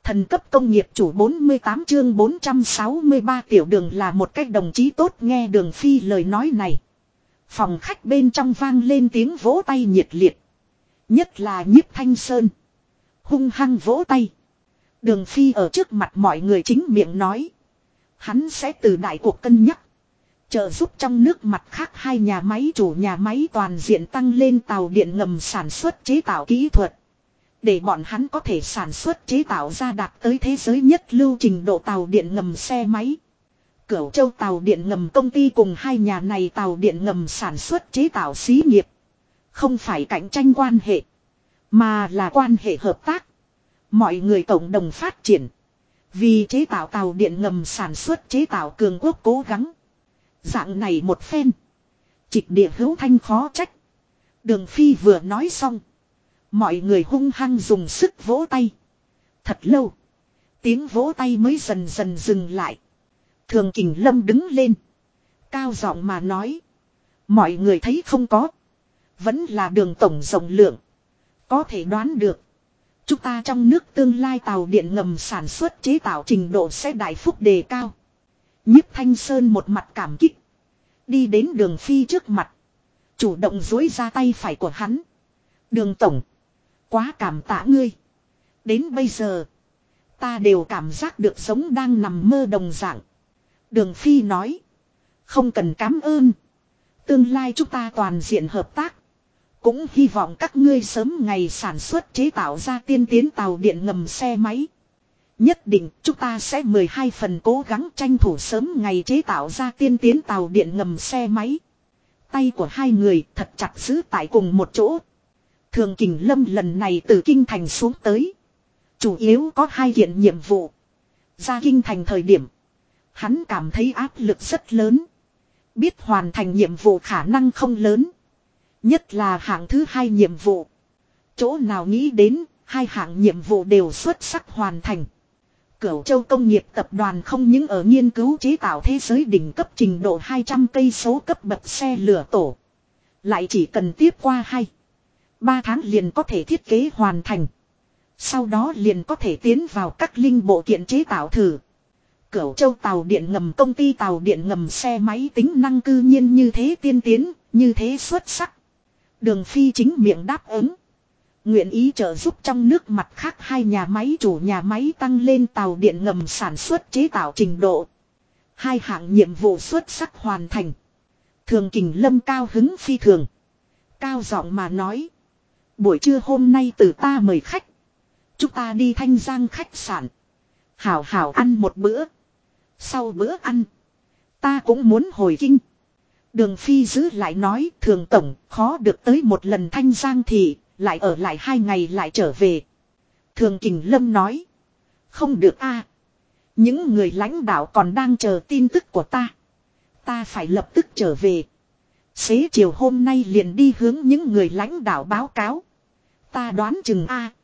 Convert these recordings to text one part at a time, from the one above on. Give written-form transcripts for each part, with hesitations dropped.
Thần cấp công nghiệp chủ 48 chương 463 tiểu đường là một cách đồng chí tốt. Nghe Đường Phi lời nói này, phòng khách bên trong vang lên tiếng vỗ tay nhiệt liệt. Nhất là Nhiếp Thanh Sơn hung hăng vỗ tay. Đường Phi ở trước mặt mọi người chính miệng nói, hắn sẽ từ đại cuộc cân nhắc, trợ giúp trong nước mặt khác hai nhà máy chủ nhà máy toàn diện tăng lên tàu điện ngầm sản xuất chế tạo kỹ thuật, để bọn hắn có thể sản xuất chế tạo ra đạt tới thế giới nhất lưu trình độ tàu điện ngầm xe máy. Cửu Châu tàu điện ngầm công ty cùng hai nhà này tàu điện ngầm sản xuất chế tạo xí nghiệp không phải cạnh tranh quan hệ, mà là quan hệ hợp tác. Mọi người cộng đồng phát triển, vì chế tạo tàu điện ngầm sản xuất chế tạo cường quốc cố gắng. Dạng này một phen, trịch địa hữu thanh khó trách. Đường Phi vừa nói xong, mọi người hung hăng dùng sức vỗ tay. Thật lâu, tiếng vỗ tay mới dần dần dừng lại. Thường Kình Lâm đứng lên, cao giọng mà nói, mọi người thấy không có, vẫn là Đường tổng rộng lượng, có thể đoán được chúng ta trong nước tương lai tàu điện ngầm sản xuất chế tạo trình độ sẽ đại phúc đề cao. Nhiếp Thanh Sơn một mặt cảm kích, đi đến Đường Phi trước mặt, chủ động duỗi ra tay phải của hắn. Đường tổng, quá cảm tạ ngươi. Đến bây giờ, ta đều cảm giác được giống đang nằm mơ đồng dạng. Đường Phi nói, không cần cảm ơn. Tương lai chúng ta toàn diện hợp tác. Cũng hy vọng các ngươi sớm ngày sản xuất chế tạo ra tiên tiến tàu điện ngầm xe máy. Nhất định chúng ta sẽ 12 phần cố gắng tranh thủ sớm ngày chế tạo ra tiên tiến tàu điện ngầm xe máy. Tay của hai người thật chặt giữ tại cùng một chỗ. Thường Kình Lâm lần này từ Kinh Thành xuống tới, chủ yếu có hai kiện nhiệm vụ. Ra Kinh Thành thời điểm, hắn cảm thấy áp lực rất lớn. Biết hoàn thành nhiệm vụ khả năng không lớn. Nhất là hạng thứ hai nhiệm vụ. Chỗ nào nghĩ đến, hai hạng nhiệm vụ đều xuất sắc hoàn thành. Cửu Châu công nghiệp tập đoàn không những ở nghiên cứu chế tạo thế giới đỉnh cấp trình độ 200 cây số cấp bậc xe lửa tổ, lại chỉ cần tiếp qua 2-3 tháng liền có thể thiết kế hoàn thành. Sau đó liền có thể tiến vào các linh bộ kiện chế tạo thử. Cửu Châu tàu điện ngầm công ty tàu điện ngầm xe máy tính năng cư nhiên như thế tiên tiến, như thế xuất sắc. Đường Phi chính miệng đáp ứng, nguyện ý trợ giúp trong nước mặt khác hai nhà máy chủ nhà máy tăng lên tàu điện ngầm sản xuất chế tạo trình độ. Hai hạng nhiệm vụ xuất sắc hoàn thành. Thường Kình Lâm cao hứng phi thường, cao giọng mà nói, buổi trưa hôm nay từ ta mời khách, chúng ta đi Thanh Giang khách sạn, hảo hảo ăn một bữa. Sau bữa ăn, ta cũng muốn hồi kinh. Đường Phi giữ lại nói, Thường tổng khó được tới một lần Thanh Giang thì lại ở lại 2 ngày lại trở về. Thường Kình Lâm nói, không được a, những người lãnh đạo còn đang chờ tin tức của ta. Ta phải lập tức trở về. Xế chiều hôm nay liền đi hướng những người lãnh đạo báo cáo. Ta đoán chừng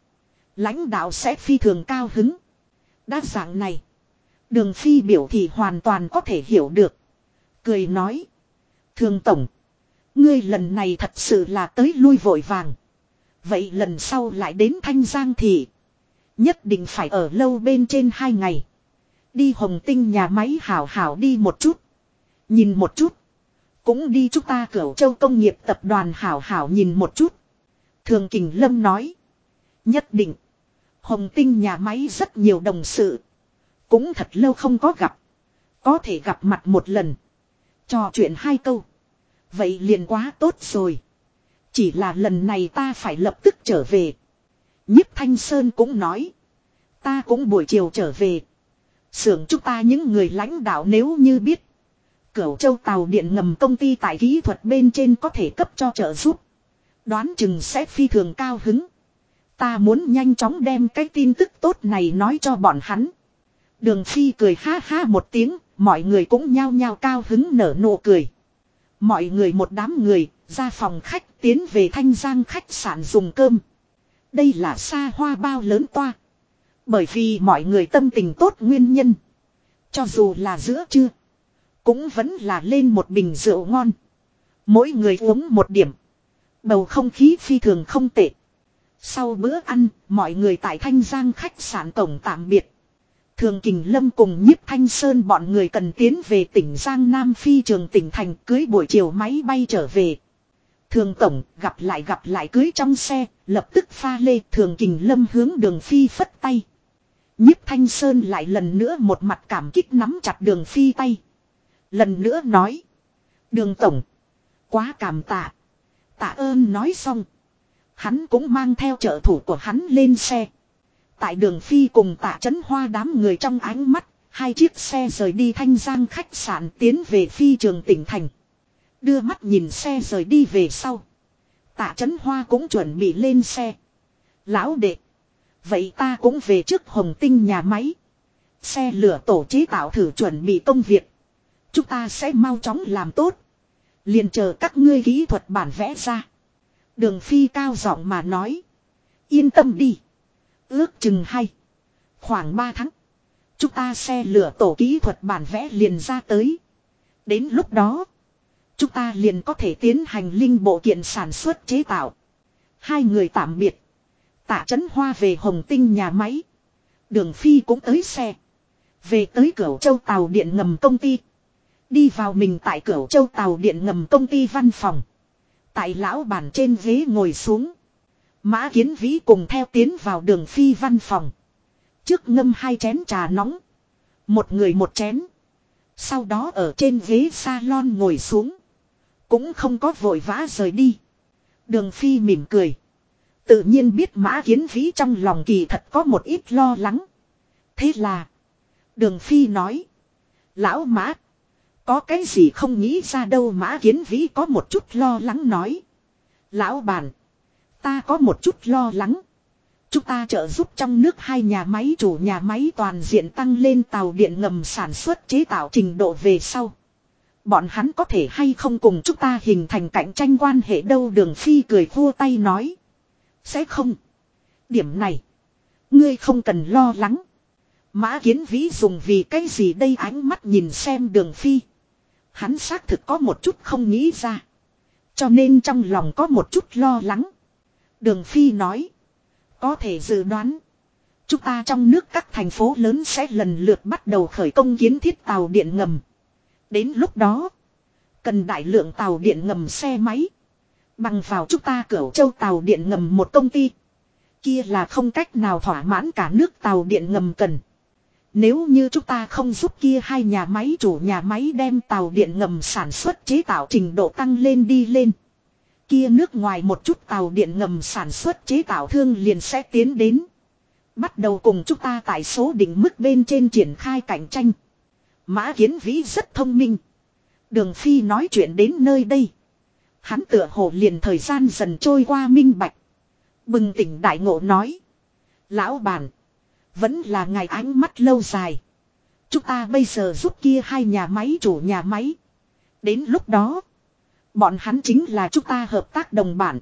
lãnh đạo sẽ phi thường cao hứng. Đa dạng này, Đường Phi biểu thị hoàn toàn có thể hiểu được. Cười nói, Thường tổng, ngươi lần này thật sự là tới lui vội vàng. Vậy lần sau lại đến Thanh Giang thì nhất định phải ở lâu bên trên 2 ngày. Đi Hồng Tinh nhà máy hảo hảo đi một chút, nhìn một chút. Cũng đi chúng ta Cửu Châu công nghiệp tập đoàn hảo hảo nhìn một chút. Thường Kình Lâm nói, nhất định. Hồng Tinh nhà máy rất nhiều đồng sự, cũng thật lâu không có gặp. Có thể gặp mặt một lần, trò chuyện 2 câu, vậy liền quá tốt rồi. Chỉ là lần này ta phải lập tức trở về. Nhiếp Thanh Sơn cũng nói, ta cũng buổi chiều trở về. Xưởng chúng ta những người lãnh đạo nếu như biết Cửu Châu tàu điện ngầm công ty tại kỹ thuật bên trên có thể cấp cho trợ giúp, đoán chừng sẽ phi thường cao hứng. Ta muốn nhanh chóng đem cái tin tức tốt này nói cho bọn hắn. Đường Phi cười ha ha một tiếng, mọi người cũng nhao nhao cao hứng nở nụ cười. Mọi người một đám người ra phòng khách tiến về Thanh Giang khách sạn dùng cơm. Đây là xa hoa bao lớn toa. Bởi vì mọi người tâm tình tốt nguyên nhân, cho dù là giữa trưa cũng vẫn là lên một bình rượu ngon. Mỗi người uống một điểm, bầu không khí phi thường không tệ. Sau bữa ăn, mọi người tại Thanh Giang khách sạn cổng tạm biệt. Thường Kình Lâm cùng Nhiếp Thanh Sơn bọn người cần tiến về tỉnh Giang Nam phi trường tỉnh thành cưới buổi chiều máy bay trở về. Thường Tổng gặp lại cưới trong xe, lập tức pha lê. Thường Kình Lâm hướng Đường Phi phất tay. Nhiếp Thanh Sơn lại lần nữa một mặt cảm kích nắm chặt Đường Phi tay. Lần nữa nói. Đường Tổng. Quá cảm tạ. Tạ ơn nói xong. Hắn cũng mang theo trợ thủ của hắn lên xe. Tại Đường Phi cùng Tạ Chấn Hoa đám người trong ánh mắt, hai chiếc xe rời đi Thanh Giang khách sạn tiến về phi trường tỉnh thành. Đưa mắt nhìn xe rời đi về sau. Tạ Chấn Hoa cũng chuẩn bị lên xe. Lão đệ. Vậy ta cũng về trước Hồng Tinh nhà máy. Xe lửa tổ chế tạo thử chuẩn bị công việc. Chúng ta sẽ mau chóng làm tốt. Liền chờ các ngươi kỹ thuật bản vẽ ra. Đường Phi cao giọng mà nói. Yên tâm đi. Ước chừng khoảng 3 tháng. Chúng ta xe lửa tổ kỹ thuật bản vẽ liền ra tới. Đến lúc đó. Chúng ta liền có thể tiến hành linh bộ kiện sản xuất chế tạo. Hai người tạm biệt. Tạ Chấn Hoa về Hồng Tinh nhà máy. Đường Phi cũng tới xe. Về tới Cửu Châu tàu điện ngầm công ty. Đi vào mình tại Cửu Châu tàu điện ngầm công ty văn phòng. Tại lão bàn trên ghế ngồi xuống. Mã Kiến Vĩ cùng theo tiến vào Đường Phi văn phòng. Trước ngâm 2 chén trà nóng. Một người một chén. Sau đó ở trên ghế salon ngồi xuống. Cũng không có vội vã rời đi. Đường Phi mỉm cười. Tự nhiên biết Mã Kiến Vĩ trong lòng kỳ thật có một ít lo lắng. Thế là. Đường Phi nói. Lão Mã. Có cái gì không nghĩ ra đâu. Mã Kiến Vĩ có một chút lo lắng nói. Lão bản. Ta có một chút lo lắng. Chúng ta trợ giúp trong nước hai nhà máy chủ nhà máy toàn diện tăng lên tàu điện ngầm sản xuất chế tạo trình độ về sau. Bọn hắn có thể hay không cùng chúng ta hình thành cạnh tranh quan hệ đâu. Đường Phi cười khua tay nói. Sẽ không. Điểm này. Ngươi không cần lo lắng. Mã Kiến Vĩ dùng vì cái gì đây ánh mắt nhìn xem Đường Phi. Hắn xác thực có một chút không nghĩ ra. Cho nên trong lòng có một chút lo lắng. Đường Phi nói. Có thể dự đoán. Chúng ta trong nước các thành phố lớn sẽ lần lượt bắt đầu khởi công kiến thiết tàu điện ngầm. Đến lúc đó. Cần đại lượng tàu điện ngầm xe máy. Bằng vào chúng ta Cửu Châu tàu điện ngầm một công ty. Kia là không cách nào thỏa mãn cả nước tàu điện ngầm cần. Nếu như chúng ta không giúp kia hai nhà máy chủ nhà máy đem tàu điện ngầm sản xuất chế tạo trình độ tăng lên đi lên. Kia nước ngoài một chút tàu điện ngầm sản xuất chế tạo thương liền sẽ tiến đến. Bắt đầu cùng chúng ta tại số định mức bên trên triển khai cạnh tranh. Mã Kiến Vĩ rất thông minh. Đường Phi nói chuyện đến nơi đây. Hắn tựa hồ liền thời gian dần trôi qua minh bạch. Bừng tỉnh đại ngộ nói. Lão bản. Vẫn là ngài ánh mắt lâu dài. Chúng ta bây giờ giúp kia hai nhà máy chủ nhà máy. Đến lúc đó. Bọn hắn chính là chúng ta hợp tác đồng bản.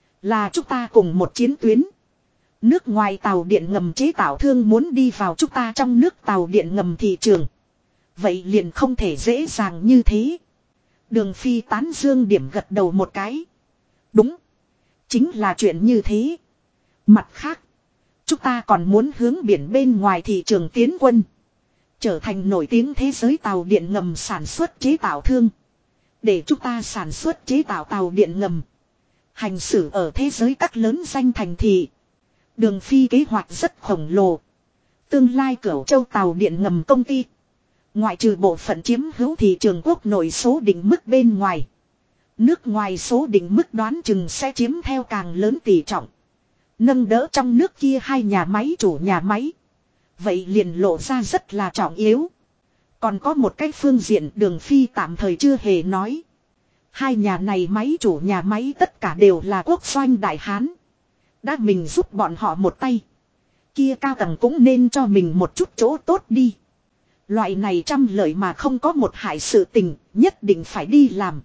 Là chúng ta cùng một chiến tuyến. Nước ngoài tàu điện ngầm chế tạo thương muốn đi vào chúng ta trong nước tàu điện ngầm thị trường. Vậy liền không thể dễ dàng như thế. Đường Phi tán dương điểm gật đầu một cái. Đúng. Chính là chuyện như thế. Mặt khác. Chúng ta còn muốn hướng biển bên ngoài thị trường tiến quân. Trở thành nổi tiếng thế giới tàu điện ngầm sản xuất chế tạo thương. Để chúng ta sản xuất chế tạo tàu điện ngầm. Hành xử ở thế giới các lớn danh thành thị. Đường Phi kế hoạch rất khổng lồ. Tương lai Cửu Châu tàu điện ngầm công ty. Ngoại trừ bộ phận chiếm hữu thị trường quốc nội số định mức bên ngoài. Nước ngoài số định mức đoán chừng sẽ chiếm theo càng lớn tỷ trọng. Nâng đỡ trong nước kia hai nhà máy chủ nhà máy. Vậy liền lộ ra rất là trọng yếu. Còn có một cái phương diện Đường Phi tạm thời chưa hề nói. Hai nhà này máy chủ nhà máy tất cả đều là quốc doanh đại hán. Đã mình giúp bọn họ một tay. Kia cao tầng cũng nên cho mình một chút chỗ tốt đi. Loại này trăm lợi mà không có một hại sự tình, nhất định phải đi làm.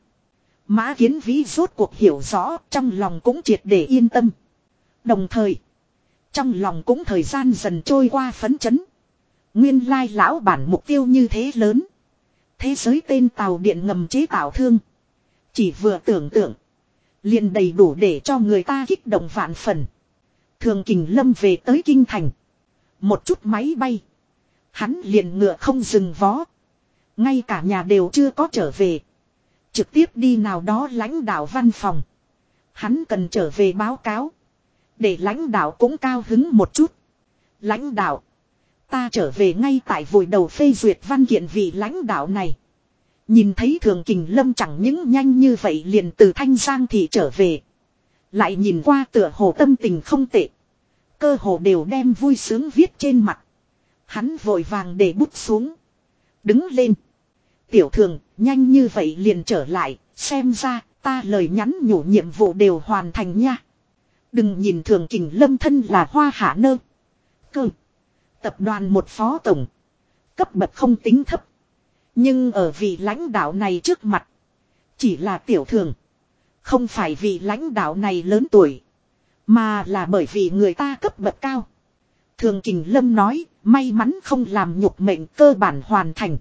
Mã Kiến Vĩ rốt cuộc hiểu rõ, trong lòng cũng triệt để yên tâm. Đồng thời, trong lòng cũng thời gian dần trôi qua phấn chấn. Nguyên lai lão bản mục tiêu như thế lớn. Thế giới tên tàu điện ngầm chế tạo thương. Chỉ vừa tưởng tượng, liền đầy đủ để cho người ta kích động vạn phần. Thường Kình Lâm về tới kinh thành. Một chút máy bay. Hắn liền ngựa không dừng vó. Ngay cả nhà đều chưa có trở về. Trực tiếp đi nào đó lãnh đạo văn phòng. Hắn cần trở về báo cáo. Để lãnh đạo cũng cao hứng một chút. Lãnh đạo. Ta trở về ngay tại vội đầu phê duyệt văn kiện vị lãnh đạo này. Nhìn thấy Thường Kình Lâm chẳng những nhanh như vậy liền từ Thanh Giang thì trở về. Lại nhìn qua tựa hồ tâm tình không tệ. Cơ hồ đều đem vui sướng viết trên mặt. Hắn vội vàng để bút xuống. Đứng lên. Tiểu Thường, nhanh như vậy liền trở lại, xem ra ta lời nhắn nhủ nhiệm vụ đều hoàn thành nha. Đừng nhìn Thường Kình Lâm thân là Hoa Hạ Nơ. Cơ. Tập đoàn một phó tổng. Cấp bậc không tính thấp. Nhưng ở vị lãnh đạo này trước mặt. Chỉ là Tiểu Thường. Không phải vị lãnh đạo này lớn tuổi. Mà là bởi vì người ta cấp bậc cao. Thường Kình Lâm nói, may mắn không làm nhục mệnh cơ bản hoàn thành.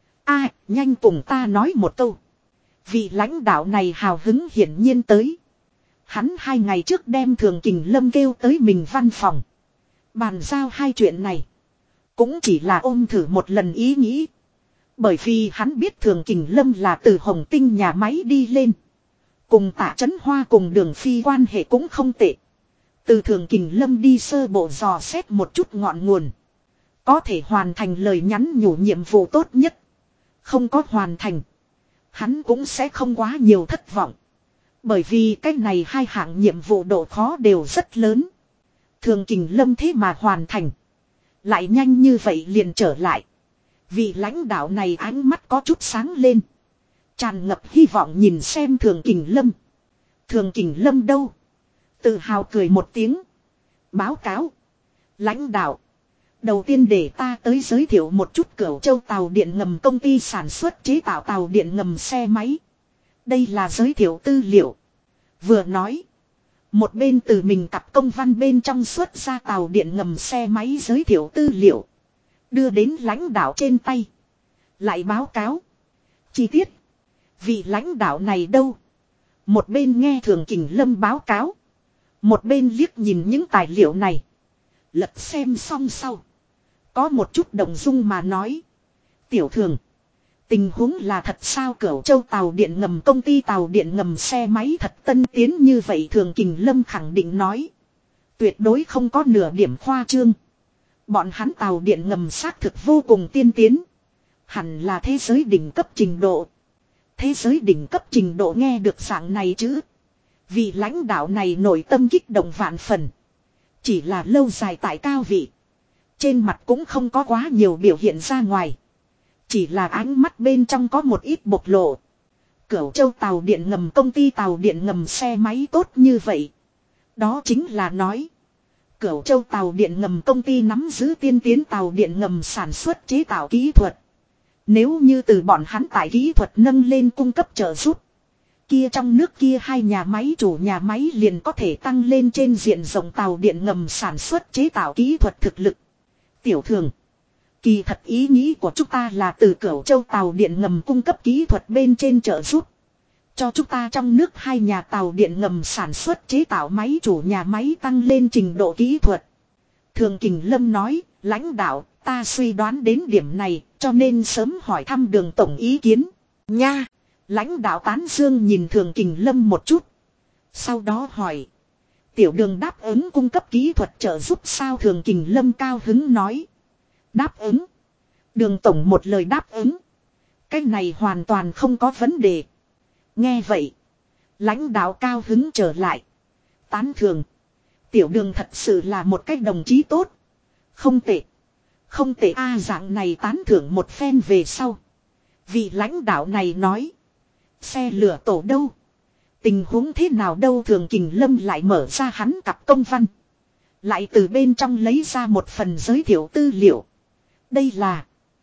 Nhanh cùng ta nói một câu. Vị lãnh đạo này hào hứng hiển nhiên tới. Hắn 2 ngày trước đem Thường Kình Lâm kêu tới mình văn phòng. Bàn giao 2 chuyện này. Cũng chỉ là ôm thử một lần ý nghĩ. Bởi vì hắn biết Thường Kình Lâm là từ Hồng Tinh nhà máy đi lên. Cùng Tạ Chấn Hoa cùng Đường Phi quan hệ cũng không tệ. Từ Thường Kình Lâm đi sơ bộ dò xét một chút ngọn nguồn. Có thể hoàn thành lời nhắn nhủ nhiệm vụ tốt nhất. Không có hoàn thành. Hắn cũng sẽ không quá nhiều thất vọng. Bởi vì cái này 2 hạng nhiệm vụ độ khó đều rất lớn. Thường Kình Lâm thế mà hoàn thành. Lại nhanh như vậy liền trở lại. Vị lãnh đạo này ánh mắt có chút sáng lên. Tràn ngập hy vọng nhìn xem Thường Kình Lâm. Thường Kình Lâm đâu? Tự hào cười một tiếng. Báo cáo. Lãnh đạo. Đầu tiên để ta tới giới thiệu một chút Cửu Châu tàu điện ngầm công ty sản xuất chế tạo tàu điện ngầm xe máy. Đây là giới thiệu tư liệu. Vừa nói. Một bên từ mình cặp công văn bên trong xuất ra tàu điện ngầm xe máy giới thiệu tư liệu. Đưa đến lãnh đạo trên tay. Lại báo cáo. Chi tiết. Vị lãnh đạo này đâu? Một bên nghe Thường Kình Lâm báo cáo. Một bên liếc nhìn những tài liệu này. Lật xem xong sau. Có một chút động dung mà nói. Tiểu Thường. Tình huống là thật sao Cửu Châu tàu điện ngầm công ty tàu điện ngầm xe máy thật tân tiến như vậy Thường Kình Lâm khẳng định nói. Tuyệt đối không có nửa điểm khoa trương. Bọn hắn tàu điện ngầm xác thực vô cùng tiên tiến. Hẳn là thế giới đỉnh cấp trình độ. Thế giới đỉnh cấp trình độ nghe được dạng này chứ. Vị lãnh đạo này nội tâm kích động vạn phần. Chỉ là lâu dài tại cao vị. Trên mặt cũng không có quá nhiều biểu hiện ra ngoài. Chỉ là ánh mắt bên trong có một ít bộc lộ. Cửu Châu tàu điện ngầm công ty tàu điện ngầm xe máy tốt như vậy. Đó chính là nói. Cửu Châu tàu điện ngầm công ty nắm giữ tiên tiến tàu điện ngầm sản xuất chế tạo kỹ thuật. Nếu như từ bọn hắn tại kỹ thuật nâng lên cung cấp trợ giúp. Kia trong nước kia 2 nhà máy chủ nhà máy liền có thể tăng lên trên diện rộng tàu điện ngầm sản xuất chế tạo kỹ thuật thực lực. Tiểu Thường. Kỳ thật ý nghĩ của chúng ta là từ Cửu Châu tàu điện ngầm cung cấp kỹ thuật bên trên trợ giúp. Cho chúng ta trong nước 2 nhà tàu điện ngầm sản xuất chế tạo máy chủ nhà máy tăng lên trình độ kỹ thuật. Thường Kình Lâm nói, lãnh đạo, ta suy đoán đến điểm này, cho nên sớm hỏi thăm Đường tổng ý kiến. Nha, lãnh đạo tán dương nhìn Thường Kình Lâm một chút. Sau đó hỏi, Tiểu Đường đáp ứng cung cấp kỹ thuật trợ giúp sao Thường Kình Lâm cao hứng nói. Đáp ứng. Đường tổng một lời đáp ứng. Cái này hoàn toàn không có vấn đề. Nghe vậy. Lãnh đạo cao hứng trở lại. Tán thường. Tiểu Đường thật sự là một cái đồng chí tốt. Không tệ. Không tệ dạng này tán thưởng một phen về sau. Vị lãnh đạo này nói. Xe lửa tổ đâu? Tình huống thế nào đâu Thường Kình Lâm lại mở ra hắn cặp công văn. Lại từ bên trong lấy ra một phần giới thiệu tư liệu. Đây là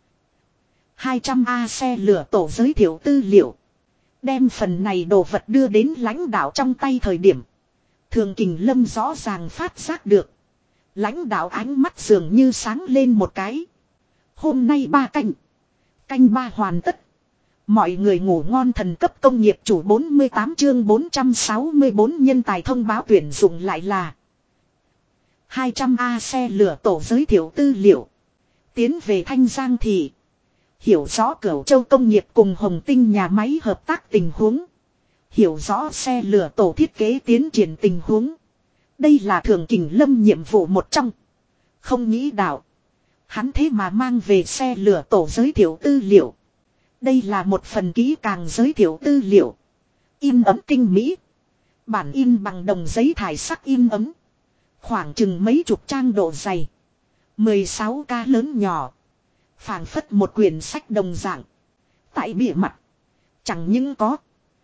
200A xe lửa tổ giới thiệu tư liệu. Đem phần này đồ vật đưa đến lãnh đạo trong tay thời điểm. Thường Kình Lâm rõ ràng phát giác được. Lãnh đạo ánh mắt dường như sáng lên một cái. Hôm nay 3 canh. Canh 3 hoàn tất. Mọi người ngủ ngon thần cấp công nghiệp chủ 48 chương 464 nhân tài thông báo tuyển dụng lại là. 200A xe lửa tổ giới thiệu tư liệu. Tiến về Thanh Giang Thị. Hiểu rõ Cửu Châu công nghiệp cùng Hồng Tinh nhà máy hợp tác tình huống. Hiểu rõ xe lửa tổ thiết kế tiến triển tình huống. Đây là Thường Kình Lâm nhiệm vụ một trong. Không nghĩ đạo. Hắn thế mà mang về xe lửa tổ giới thiệu tư liệu. Đây là một phần kỹ càng giới thiệu tư liệu. In ấn tinh mỹ. Bản in bằng đồng giấy thải sắc in ấn. Khoảng chừng mấy chục trang độ dày. 16K lớn nhỏ. Phảng phất một quyển sách đồng dạng. Tại bìa mặt. Chẳng những có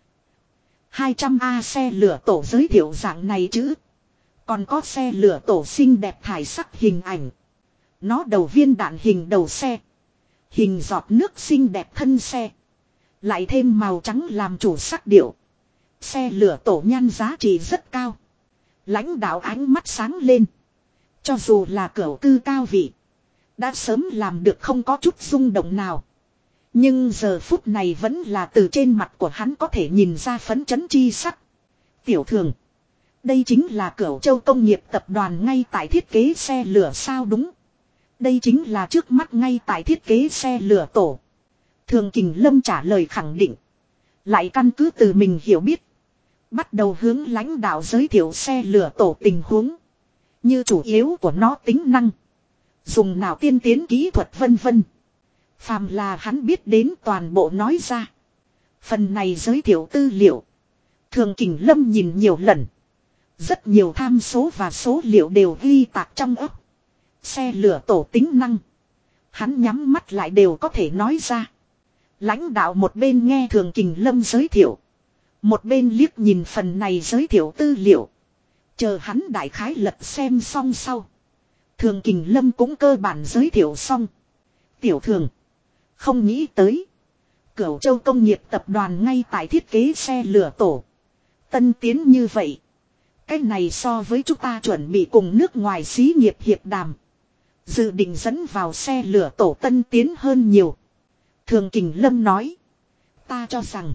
200A xe lửa tổ giới thiệu dạng này chứ. Còn có xe lửa tổ xinh đẹp thải sắc hình ảnh. Nó đầu viên đạn hình đầu xe. Hình giọt nước xinh đẹp thân xe. Lại thêm màu trắng làm chủ sắc điệu. Xe lửa tổ nhan giá trị rất cao. Lãnh đạo ánh mắt sáng lên. Cho dù là cửu cư cao vị. Đã sớm làm được không có chút rung động nào. Nhưng giờ phút này vẫn là từ trên mặt của hắn có thể nhìn ra phấn chấn chi sắc. Tiểu Thường. Đây chính là Cửu Châu công nghiệp tập đoàn ngay tại thiết kế xe lửa sao đúng. Đây chính là trước mắt ngay tại thiết kế xe lửa tổ. Thường Kình Lâm trả lời khẳng định. Lại căn cứ từ mình hiểu biết. Bắt đầu hướng lãnh đạo giới thiệu xe lửa tổ tình huống. Như chủ yếu của nó tính năng. Dùng nào tiên tiến kỹ thuật vân vân. Phàm là hắn biết đến toàn bộ nói ra. Phần này giới thiệu tư liệu. Thường Kình Lâm nhìn nhiều lần. Rất nhiều tham số và số liệu đều ghi tạc trong óc. Xe lửa tổ tính năng. Hắn nhắm mắt lại đều có thể nói ra. Lãnh đạo một bên nghe Thường Kình Lâm giới thiệu. Một bên liếc nhìn phần này giới thiệu tư liệu. Chờ hắn đại khái lật xem xong sau. Thường Kình Lâm cũng cơ bản giới thiệu xong. Tiểu Thường. Không nghĩ tới. Cửu Châu công nghiệp tập đoàn ngay tại thiết kế xe lửa tổ. Tân tiến như vậy. Cái này so với chúng ta chuẩn bị cùng nước ngoài xí nghiệp hiệp đàm. Dự định dẫn vào xe lửa tổ tân tiến hơn nhiều. Thường Kình Lâm nói. Ta cho rằng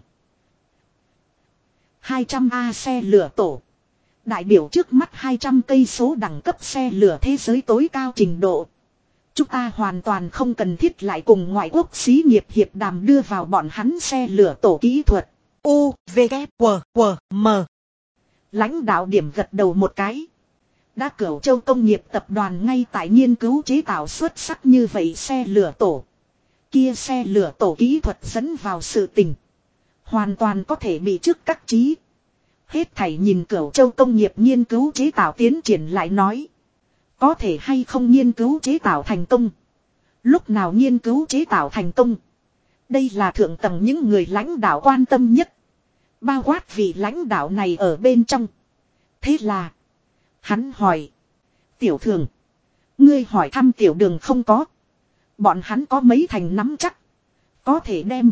200A xe lửa tổ. Đại biểu trước mắt 200 cây số đẳng cấp xe lửa thế giới tối cao trình độ. Chúng ta hoàn toàn không cần thiết lại cùng ngoại quốc xí nghiệp hiệp đàm đưa vào bọn hắn xe lửa tổ kỹ thuật. U, V, K, W, W, M. Lãnh đạo điểm gật đầu một cái. Đã Cửu Châu công nghiệp tập đoàn ngay tại nghiên cứu chế tạo xuất sắc như vậy xe lửa tổ. Kia xe lửa tổ kỹ thuật dẫn vào sự tình. Hoàn toàn có thể bị trước các trí. Hết thảy nhìn Cửu Châu công nghiệp nghiên cứu chế tạo tiến triển lại nói. Có thể hay không nghiên cứu chế tạo thành công. Lúc nào nghiên cứu chế tạo thành công. Đây là thượng tầng những người lãnh đạo quan tâm nhất. Bao quát vị lãnh đạo này ở bên trong. Thế là. Hắn hỏi. Tiểu Thường. Ngươi hỏi thăm Tiểu Đường không có. Bọn hắn có mấy thành nắm chắc. Có thể đem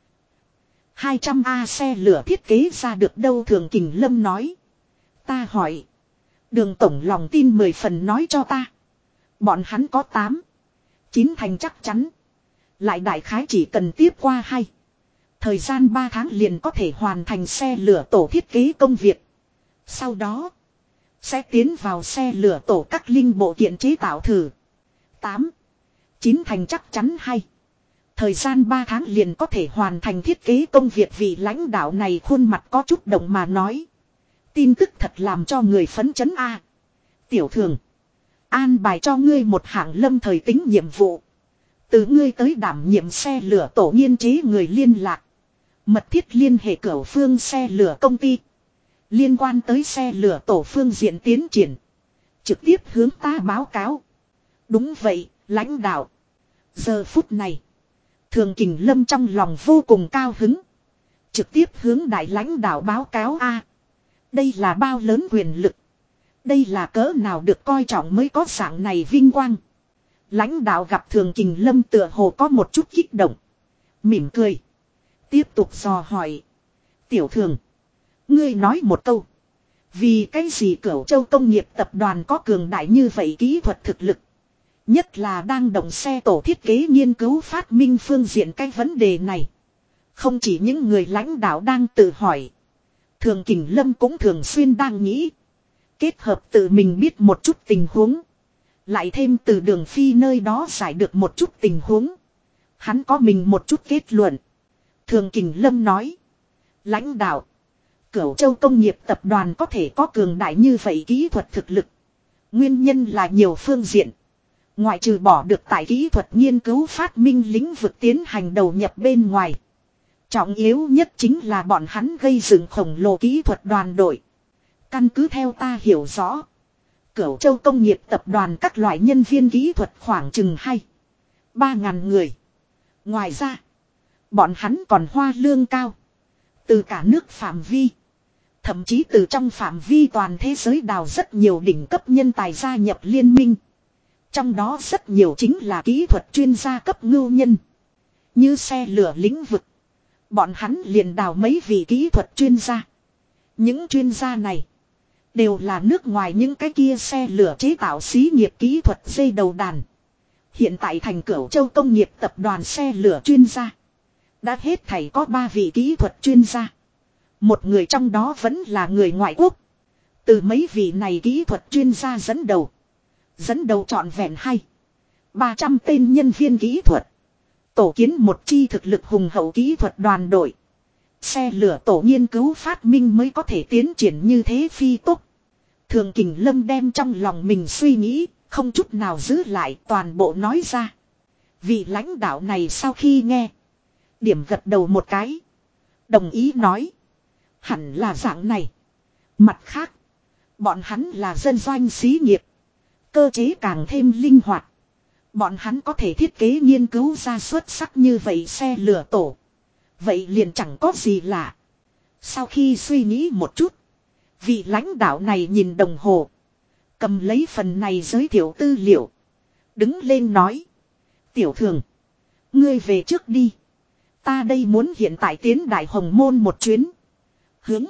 200A xe lửa thiết kế ra được đâu Thường Kình Lâm nói. Ta hỏi. Đường tổng lòng tin 10 phần nói cho ta. Bọn hắn có 8, 9 thành chắc chắn. Lại đại khái chỉ cần tiếp qua 2. Thời gian 3 tháng liền có thể hoàn thành xe lửa tổ thiết kế công việc. Sau đó. Sẽ tiến vào xe lửa tổ các linh bộ kiện chế tạo thử. 8, 9 thành chắc chắn 2. Thời gian 3 tháng liền có thể hoàn thành thiết kế công việc vị lãnh đạo này khuôn mặt có chút động mà nói. Tin tức thật làm cho người phấn chấn a. Tiểu Thường. An bài cho ngươi một hạng lâm thời tính nhiệm vụ. Từ ngươi tới đảm nhiệm xe lửa tổ nghiên chế người liên lạc. Mật thiết liên hệ Cửu Phương xe lửa công ty. Liên quan tới xe lửa tổ phương diện tiến triển. Trực tiếp hướng ta báo cáo. Đúng vậy, lãnh đạo. Giờ phút này. Thường Kình Lâm trong lòng vô cùng cao hứng. Trực tiếp hướng đại lãnh đạo báo cáo a. Đây là bao lớn quyền lực. Đây là cỡ nào được coi trọng mới có dạng này vinh quang. Lãnh đạo gặp Thường Kình Lâm tựa hồ có một chút kích động. Mỉm cười. Tiếp tục dò hỏi. Tiểu Thường. Ngươi nói một câu. Vì cái gì Cửu Châu công nghiệp tập đoàn có cường đại như vậy kỹ thuật thực lực. Nhất là đang động xe tổ thiết kế nghiên cứu phát minh phương diện cái vấn đề này. Không chỉ những người lãnh đạo đang tự hỏi. Thường Kình Lâm cũng thường xuyên đang nghĩ. Kết hợp tự mình biết một chút tình huống. Lại thêm từ Đường Phi nơi đó giải được một chút tình huống. Hắn có mình một chút kết luận. Thường Kình Lâm nói. Lãnh đạo. Cửu Châu Công nghiệp tập đoàn có thể có cường đại như vậy kỹ thuật thực lực. Nguyên nhân là nhiều phương diện. Ngoại trừ bỏ được tại kỹ thuật nghiên cứu phát minh lĩnh vực tiến hành đầu nhập bên ngoài. Trọng yếu nhất chính là bọn hắn gây dựng khổng lồ kỹ thuật đoàn đội. Căn cứ theo ta hiểu rõ. Cửu Châu Công nghiệp tập đoàn các loại nhân viên kỹ thuật khoảng chừng 2-3 ngàn người. Ngoài ra, bọn hắn còn hoa lương cao. Từ cả nước phạm vi. Thậm chí từ trong phạm vi toàn thế giới đào rất nhiều đỉnh cấp nhân tài gia nhập liên minh. Trong đó rất nhiều chính là kỹ thuật chuyên gia cấp ngưu nhân. Như xe lửa lĩnh vực. Bọn hắn liền đào mấy vị kỹ thuật chuyên gia. Những chuyên gia này đều là nước ngoài những cái kia xe lửa chế tạo xí nghiệp kỹ thuật dây đầu đàn. Hiện tại thành Cửu Châu Công nghiệp tập đoàn xe lửa chuyên gia. Đã hết thảy có 3 vị kỹ thuật chuyên gia. Một người trong đó vẫn là người ngoại quốc. Từ mấy vị này kỹ thuật chuyên gia dẫn đầu. Dẫn đầu trọn vẹn 200-300 tên nhân viên kỹ thuật. Tổ kiến một chi thực lực hùng hậu kỹ thuật đoàn đội. Xe lửa tổ nghiên cứu phát minh mới có thể tiến triển như thế phi tốc. Thường Kình Lâm đem trong lòng mình suy nghĩ, không chút nào giữ lại, toàn bộ nói ra. Vị lãnh đạo này sau khi nghe, điểm gật đầu một cái. Đồng ý nói. Hẳn là dạng này. Mặt khác, bọn hắn là dân doanh xí nghiệp. Cơ chế càng thêm linh hoạt. Bọn hắn có thể thiết kế nghiên cứu ra xuất sắc như vậy xe lửa tổ. Vậy liền chẳng có gì lạ. Sau khi suy nghĩ một chút, vị lãnh đạo này nhìn đồng hồ. Cầm lấy phần này giới thiệu tư liệu. Đứng lên nói. Tiểu Thường, ngươi về trước đi. Ta đây muốn hiện tại tiến Đại Hồng Môn một chuyến. Hướng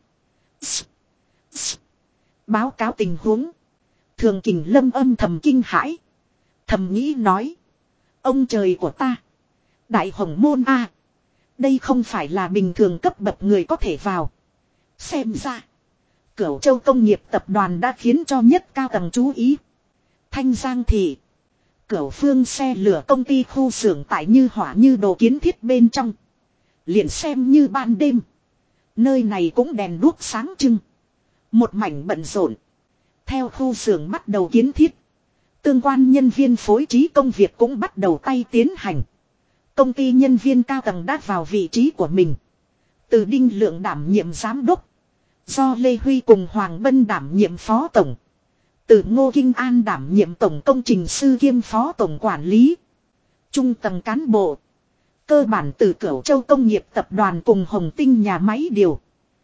báo cáo tình huống. Thường Kình Lâm âm thầm kinh hãi. Thầm nghĩ nói. Ông trời của ta. Đại Hồng Môn a, đây không phải là bình thường cấp bậc người có thể vào. Xem ra, Cửu Châu Công nghiệp tập đoàn đã khiến cho nhất cao tầng chú ý. Thanh Giang thị. Cửu Phương xe lửa công ty khu xưởng tại như hỏa như đồ kiến thiết bên trong. Liền xem như ban đêm. Nơi này cũng đèn đuốc sáng trưng. Một mảnh bận rộn. Theo khu xưởng bắt đầu kiến thiết, tương quan nhân viên phối trí công việc cũng bắt đầu tay tiến hành. Công ty nhân viên cao tầng đã vào vị trí của mình. Từ Đinh Lượng đảm nhiệm giám đốc. Do Lê Huy cùng Hoàng Bân đảm nhiệm phó tổng. Từ Ngô Kinh An đảm nhiệm tổng công trình sư kiêm phó tổng quản lý. Trung tầng cán bộ. Cơ bản từ Cửu Châu Công nghiệp tập đoàn cùng Hồng Tinh nhà máy điều.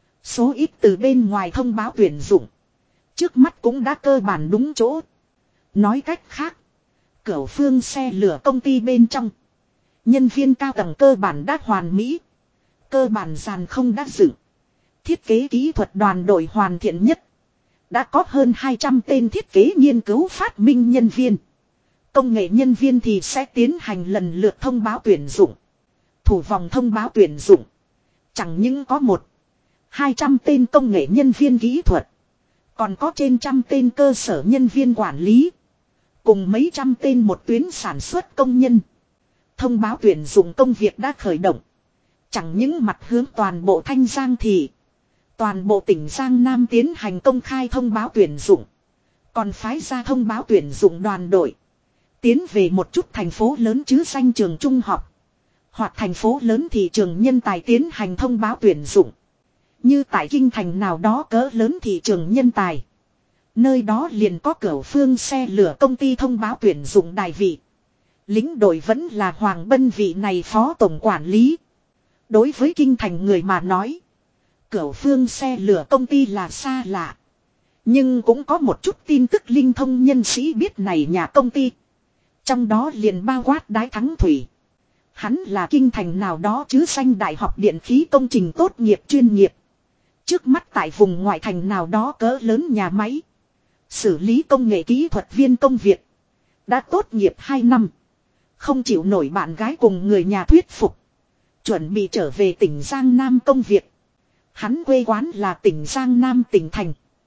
Số ít từ bên ngoài thông báo tuyển dụng. Trước mắt cũng đã cơ bản đúng chỗ. Nói cách khác, Cửu Phương xe lửa công ty bên trong. Nhân viên cao tầng cơ bản đã hoàn mỹ. Cơ bản dàn không đã dựng. Thiết kế kỹ thuật đoàn đội hoàn thiện nhất. Đã có hơn 200 tên thiết kế nghiên cứu phát minh nhân viên. Công nghệ nhân viên thì sẽ tiến hành lần lượt thông báo tuyển dụng. Thủ vòng thông báo tuyển dụng. Chẳng những có 100-200 tên công nghệ nhân viên kỹ thuật. Còn có trên trăm tên cơ sở nhân viên quản lý. Cùng mấy trăm tên một tuyến sản xuất công nhân. Thông báo tuyển dụng công việc đã khởi động. Chẳng những mặt hướng toàn bộ Thanh Giang thị. Toàn bộ tỉnh Giang Nam tiến hành công khai thông báo tuyển dụng. Còn phái ra thông báo tuyển dụng đoàn đội. Tiến về một chút thành phố lớn chứ danh trường trung học. Hoặc thành phố lớn thị trường nhân tài tiến hành thông báo tuyển dụng. Như tại kinh thành nào đó cỡ lớn thị trường nhân tài. Nơi đó liền có Cửu Phương xe lửa công ty thông báo tuyển dụng đại vị. Lính đội vẫn là Hoàng Bân vị này phó tổng quản lý. Đối với kinh thành người mà nói, Cửu Phương xe lửa công ty là xa lạ. Nhưng cũng có một chút tin tức linh thông nhân sĩ biết này nhà công ty. Trong đó liền bao quát Đái Thắng Thủy. Hắn là kinh thành nào đó chứ danh đại học điện khí công trình tốt nghiệp chuyên nghiệp. Trước mắt tại vùng ngoại thành nào đó cỡ lớn nhà máy. Xử lý công nghệ kỹ thuật viên công việc. Đã tốt nghiệp 2 năm. Không chịu nổi bạn gái cùng người nhà thuyết phục. Chuẩn bị trở về tỉnh Giang Nam công việc. Hắn quê quán là tỉnh Giang Nam tỉnh thành.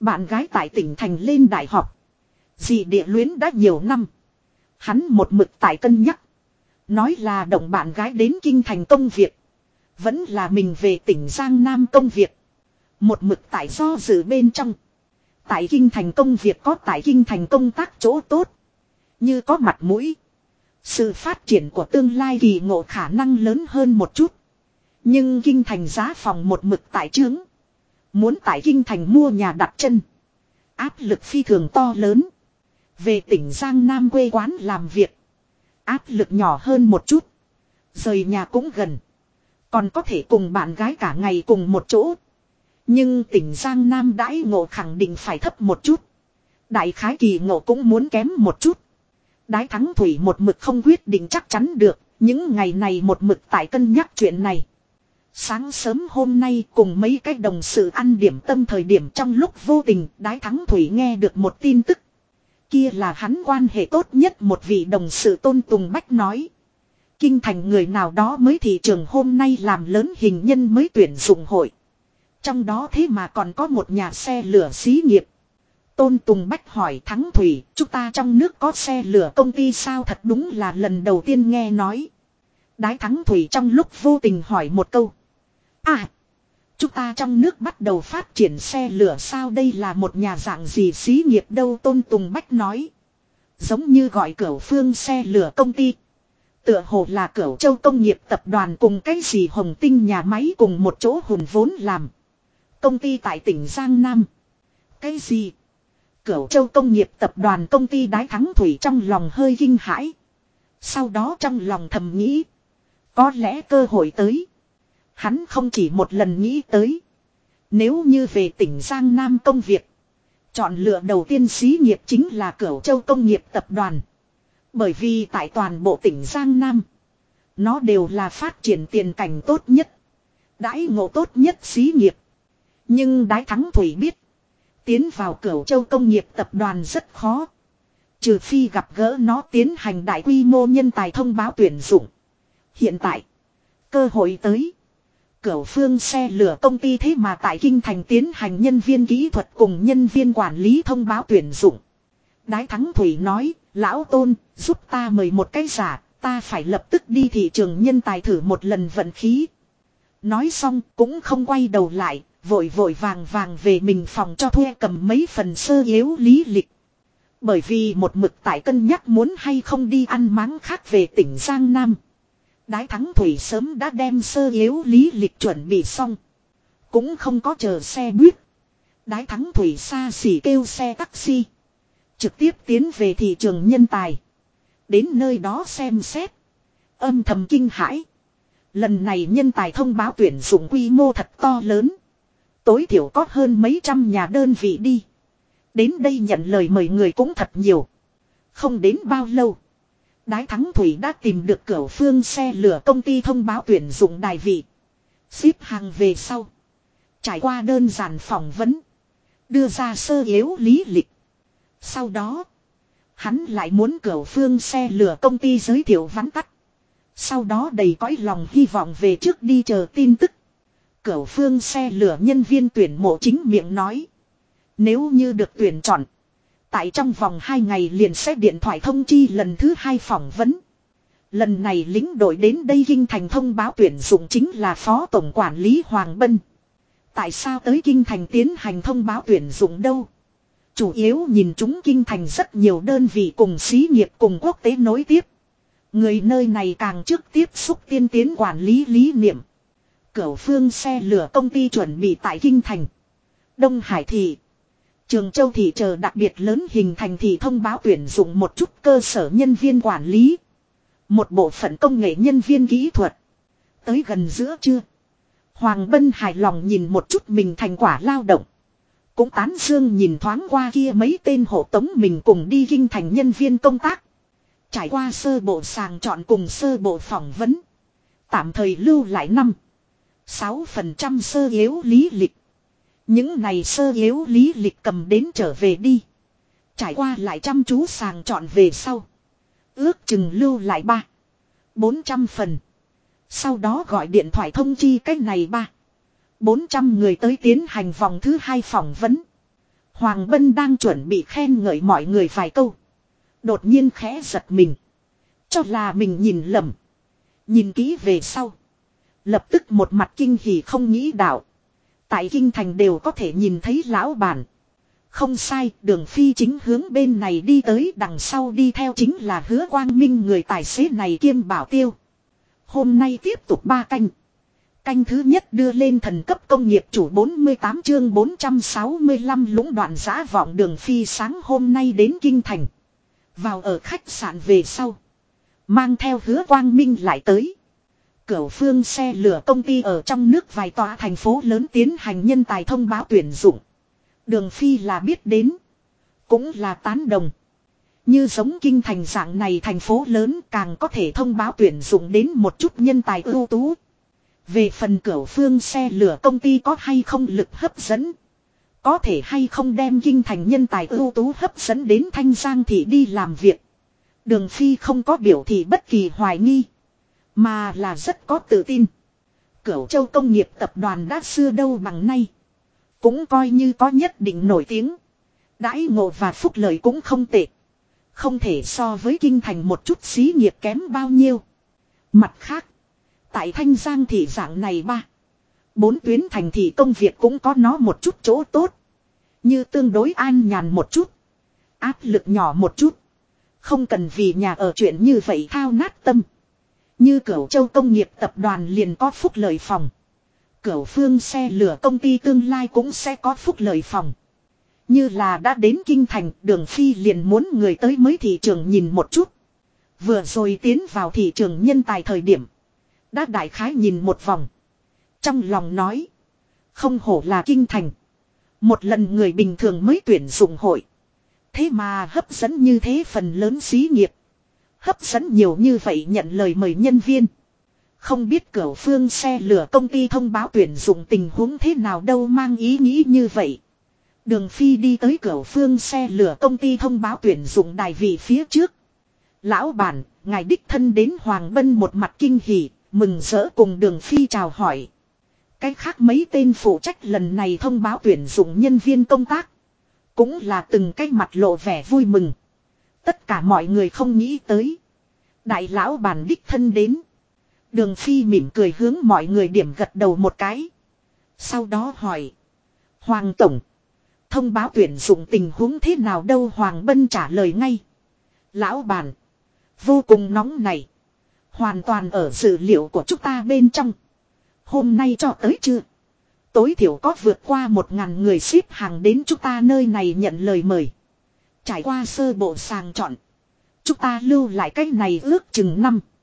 Bạn gái tại tỉnh thành lên đại học. Dị địa luyến đã nhiều năm. Hắn một mực tại cân nhắc. Nói là động bạn gái đến kinh thành công việc. Vẫn là mình về tỉnh Giang Nam công việc. Một mực tại do dự bên trong. Tại kinh thành công việc có tại kinh thành công tác chỗ tốt. Như có mặt mũi. Sự phát triển của tương lai kỳ ngộ khả năng lớn hơn một chút. Nhưng kinh thành giá phòng một mực tại trướng. Muốn tại kinh thành mua nhà đặt chân. Áp lực phi thường to lớn. Về tỉnh Giang Nam quê quán làm việc. Áp lực nhỏ hơn một chút. Rời nhà cũng gần. Còn có thể cùng bạn gái cả ngày cùng một chỗ. Nhưng tỉnh Giang Nam đãi ngộ khẳng định phải thấp một chút. Đại khái kỳ ngộ cũng muốn kém một chút. Đái Thắng Thủy một mực không quyết định chắc chắn được. Những ngày này một mực tại cân nhắc chuyện này. Sáng sớm hôm nay cùng mấy cái đồng sự ăn điểm tâm thời điểm trong lúc vô tình Đái Thắng Thủy nghe được một tin tức. Kia là hắn quan hệ tốt nhất một vị đồng sự Tôn Tùng Bách nói. Kinh thành người nào đó mới thị trường hôm nay làm lớn hình nhân mới tuyển dụng hội. Trong đó thế mà còn có một nhà xe lửa xí nghiệp. Tôn Tùng Bách hỏi Thắng Thủy, chúng ta trong nước có xe lửa công ty sao? Thật đúng là lần đầu tiên nghe nói. Đái Thắng Thủy trong lúc vô tình hỏi một câu. À, chúng ta trong nước bắt đầu phát triển xe lửa sao? Đây là một nhà dạng gì xí nghiệp đâu? Tôn Tùng Bách nói. Giống như gọi Cửu Phương xe lửa công ty. Tựa hồ là Cửu Châu công nghiệp tập đoàn cùng cái gì Hồng Tinh nhà máy cùng một chỗ hùn vốn làm. Công ty tại tỉnh Giang Nam. Cái gì? Cửu Châu công nghiệp tập đoàn công ty? Đái Thắng Thủy trong lòng hơi kinh hãi. Sau đó trong lòng thầm nghĩ. Có lẽ cơ hội tới. Hắn không chỉ một lần nghĩ tới. Nếu như về tỉnh Giang Nam công việc. Chọn lựa đầu tiên xí nghiệp chính là Cửu Châu công nghiệp tập đoàn. Bởi vì tại toàn bộ tỉnh Giang Nam. Nó đều là phát triển tiền cảnh tốt nhất. Đãi ngộ tốt nhất xí nghiệp. Nhưng Đái Thắng Thủy biết. Tiến vào Cửu Châu công nghiệp tập đoàn rất khó. Trừ phi gặp gỡ nó tiến hành đại quy mô nhân tài thông báo tuyển dụng. Hiện tại. Cơ hội tới. Cửu Phương xe lửa công ty thế mà tại kinh thành tiến hành nhân viên kỹ thuật cùng nhân viên quản lý thông báo tuyển dụng. Đái Thắng Thủy nói, lão Tôn, giúp ta mời một cái giả, ta phải lập tức đi thị trường nhân tài thử một lần vận khí. Nói xong cũng không quay đầu lại, vội vội vàng vàng về mình phòng cho thuê cầm mấy phần sơ yếu lý lịch. Bởi vì một mực tại cân nhắc muốn hay không đi ăn máng khác về tỉnh Giang Nam. Đái Thắng Thủy sớm đã đem sơ yếu lý lịch chuẩn bị xong. Cũng không có chờ xe buýt. Đái Thắng Thủy xa xỉ kêu xe taxi. Trực tiếp tiến về thị trường nhân tài. Đến nơi đó xem xét. Âm thầm kinh hãi. Lần này nhân tài thông báo tuyển dụng quy mô thật to lớn. Tối thiểu có hơn mấy trăm nhà đơn vị đi. Đến đây nhận lời mời người cũng thật nhiều. Không đến bao lâu. Đái Thắng Thủy đã tìm được Cửu Phương xe lửa công ty thông báo tuyển dụng đài vị. Xếp hàng về sau. Trải qua đơn giản phỏng vấn. Đưa ra sơ yếu lý lịch. Sau đó. Hắn lại muốn Cửu Phương xe lửa công ty giới thiệu vắn tắt. Sau đó đầy cõi lòng hy vọng về trước đi chờ tin tức. Cửu Phương xe lửa nhân viên tuyển mộ chính miệng nói. Nếu như được tuyển chọn. Tại trong vòng 2 ngày liền sẽ điện thoại thông chi lần thứ 2 phỏng vấn. Lần này lính đội đến đây kinh thành thông báo tuyển dụng chính là Phó Tổng Quản lý Hoàng Bân. Tại sao tới kinh thành tiến hành thông báo tuyển dụng đâu? Chủ yếu nhìn chúng kinh thành rất nhiều đơn vị cùng xí nghiệp cùng quốc tế nối tiếp. Người nơi này càng trước tiếp xúc tiên tiến quản lý lý niệm. Cửu Phương xe lửa công ty chuẩn bị tại kinh thành. Đông Hải thị. Trường Châu thị chờ đặc biệt lớn hình thành thị thông báo tuyển dụng một chút cơ sở nhân viên quản lý. Một bộ phận công nghệ nhân viên kỹ thuật. Tới gần giữa trưa. Hoàng Bân hài lòng nhìn một chút mình thành quả lao động. Cũng tán dương nhìn thoáng qua kia mấy tên hộ tống mình cùng đi kinh thành nhân viên công tác. Trải qua sơ bộ sàng chọn cùng sơ bộ phỏng vấn. Tạm thời lưu lại 5-6% sơ yếu lý lịch. Những này sơ yếu lý lịch cầm đến trở về đi. Trải qua lại chăm chú sàng chọn về sau. Ước chừng lưu lại 3-400 phần. Sau đó gọi điện thoại thông chi cách này 300-400 người tới tiến hành vòng thứ 2 phỏng vấn. Hoàng Bân đang chuẩn bị khen ngợi mọi người vài câu. Đột nhiên khẽ giật mình. Cho là mình nhìn lầm. Nhìn kỹ về sau. Lập tức một mặt kinh hỉ không nghĩ đạo. Tại kinh thành đều có thể nhìn thấy lão bản. Không sai, Đường Phi chính hướng bên này đi tới, đằng sau đi theo chính là Hứa Quang Minh, người tài xế này kiêm bảo tiêu. Hôm nay tiếp tục 3 canh. Canh thứ nhất đưa lên thần cấp công nghiệp chủ 48 chương 465 lũng đoạn giã vọng. Đường Phi sáng hôm nay đến kinh thành. Vào ở khách sạn về sau. Mang theo Hứa Quang Minh lại tới. Cửu Phương xe lửa công ty ở trong nước vài tòa thành phố lớn tiến hành nhân tài thông báo tuyển dụng. Đường Phi là biết đến. Cũng là tán đồng. Như giống kinh thành dạng này thành phố lớn càng có thể thông báo tuyển dụng đến một chút nhân tài ưu tú. Về phần Cửu Phương xe lửa công ty có hay không lực hấp dẫn. Có thể hay không đem kinh thành nhân tài ưu tú hấp dẫn đến Thanh Giang thị đi làm việc. Đường Phi không có biểu thị bất kỳ hoài nghi. Mà là rất có tự tin. Cửu Châu công nghiệp tập đoàn đã xưa đâu bằng nay. Cũng coi như có nhất định nổi tiếng. Đãi ngộ và phúc lợi cũng không tệ. Không thể so với kinh thành một chút xí nghiệp kém bao nhiêu. Mặt khác. Tại Thanh Giang thị dạng này 4 tuyến thành thị công việc cũng có nó một chút chỗ tốt. Như tương đối an nhàn một chút. Áp lực nhỏ một chút. Không cần vì nhà ở chuyện như vậy thao nát tâm. Như Cửu Châu công nghiệp tập đoàn liền có phúc lợi phòng. Cửu Phương xe lửa công ty tương lai cũng sẽ có phúc lợi phòng. Như là đã đến kinh thành, Đường Phi liền muốn người tới mới thị trường nhìn một chút. Vừa rồi tiến vào thị trường nhân tài thời điểm. Đã đại khái nhìn một vòng. Trong lòng nói. Không hổ là kinh thành. Một lần người bình thường mới tuyển dụng hội. Thế mà hấp dẫn như thế phần lớn xí nghiệp. Hấp dẫn nhiều như vậy nhận lời mời nhân viên. Không biết Cửu Phương xe lửa công ty thông báo tuyển dụng tình huống thế nào đâu, mang ý nghĩ như vậy. Đường Phi đi tới Cửu Phương xe lửa công ty thông báo tuyển dụng đài vị phía trước. Lão bản, ngài đích thân đến. Hoàng Bân một mặt kinh hỉ, mừng rỡ cùng Đường Phi chào hỏi. Cái khác mấy tên phụ trách lần này thông báo tuyển dụng nhân viên công tác. Cũng là từng cái mặt lộ vẻ vui mừng. Tất cả mọi người không nghĩ tới. Đại lão bản đích thân đến. Đường Phi mỉm cười hướng mọi người điểm gật đầu một cái. Sau đó hỏi. Hoàng Tổng. Thông báo tuyển dụng tình huống thế nào đâu? Hoàng Bân trả lời ngay. Lão bản. Vô cùng nóng này. Hoàn toàn ở dữ liệu của chúng ta bên trong. Hôm nay cho tới trưa. Tối thiểu có vượt qua 1.000 người xếp hàng đến chúng ta nơi này nhận lời mời. Trải qua sơ bộ sàng chọn. Chúng ta lưu lại cách này ước chừng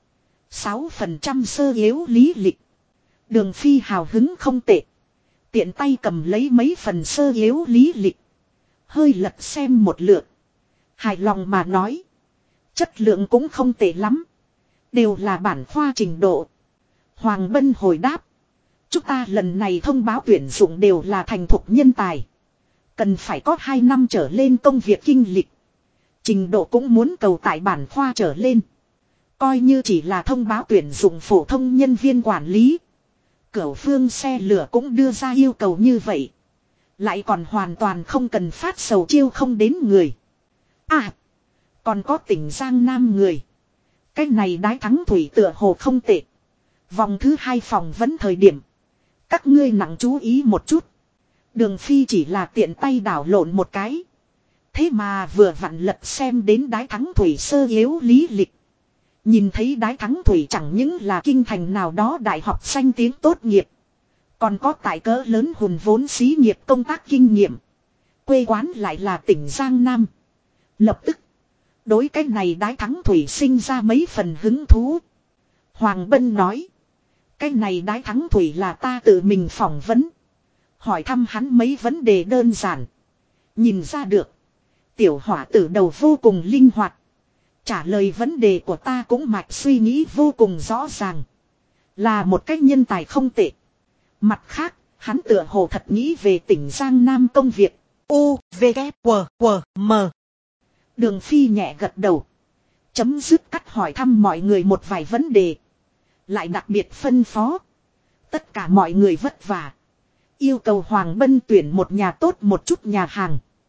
6% sơ yếu lý lịch. Đường Phi hào hứng không tệ. Tiện tay cầm lấy mấy phần sơ yếu lý lịch. Hơi lật xem một lượt. Hài lòng mà nói. Chất lượng cũng không tệ lắm. Đều là bản khoa trình độ. Hoàng Bân hồi đáp. Chúng ta lần này thông báo tuyển dụng đều là thành thục nhân tài. Cần phải có 2 năm trở lên công việc kinh lịch. Trình độ cũng muốn cầu tại bản khoa trở lên. Coi như chỉ là thông báo tuyển dụng phổ thông nhân viên quản lý. Cửu Phương xe lửa cũng đưa ra yêu cầu như vậy. Lại còn hoàn toàn không cần phát sầu chiêu không đến người. À, còn có tỉnh Giang Nam người. Cái này đái thắng thủy tựa hồ không tệ. Vòng thứ 2 phỏng vấn thời điểm. Các ngươi nặng chú ý một chút. Đường Phi chỉ là tiện tay đảo lộn một cái. Thế mà vừa vặn lật xem đến đái thắng thủy sơ yếu lý lịch. Nhìn thấy đái thắng thủy chẳng những là kinh thành nào đó đại học danh tiếng tốt nghiệp. Còn có tại cỡ lớn hùn vốn xí nghiệp công tác kinh nghiệm. Quê quán lại là tỉnh Giang Nam. Lập tức. Đối cái này đái thắng thủy sinh ra mấy phần hứng thú. Hoàng Bân nói. Cái này đái thắng thủy là ta tự mình phỏng vấn. Hỏi thăm hắn mấy vấn đề đơn giản. Nhìn ra được. Tiểu hỏa tử đầu vô cùng linh hoạt. Trả lời vấn đề của ta cũng mạch suy nghĩ vô cùng rõ ràng. Là một cách nhân tài không tệ. Mặt khác, hắn tựa hồ thật nghĩ về tỉnh Giang Nam công việc. U, V, K, W, W, M. Đường Phi nhẹ gật đầu. Chấm dứt cắt hỏi thăm mọi người một vài vấn đề. Lại đặc biệt phân phó. Tất cả mọi người vất vả. Yêu cầu Hoàng Bân tuyển một nhà tốt một chút nhà hàng.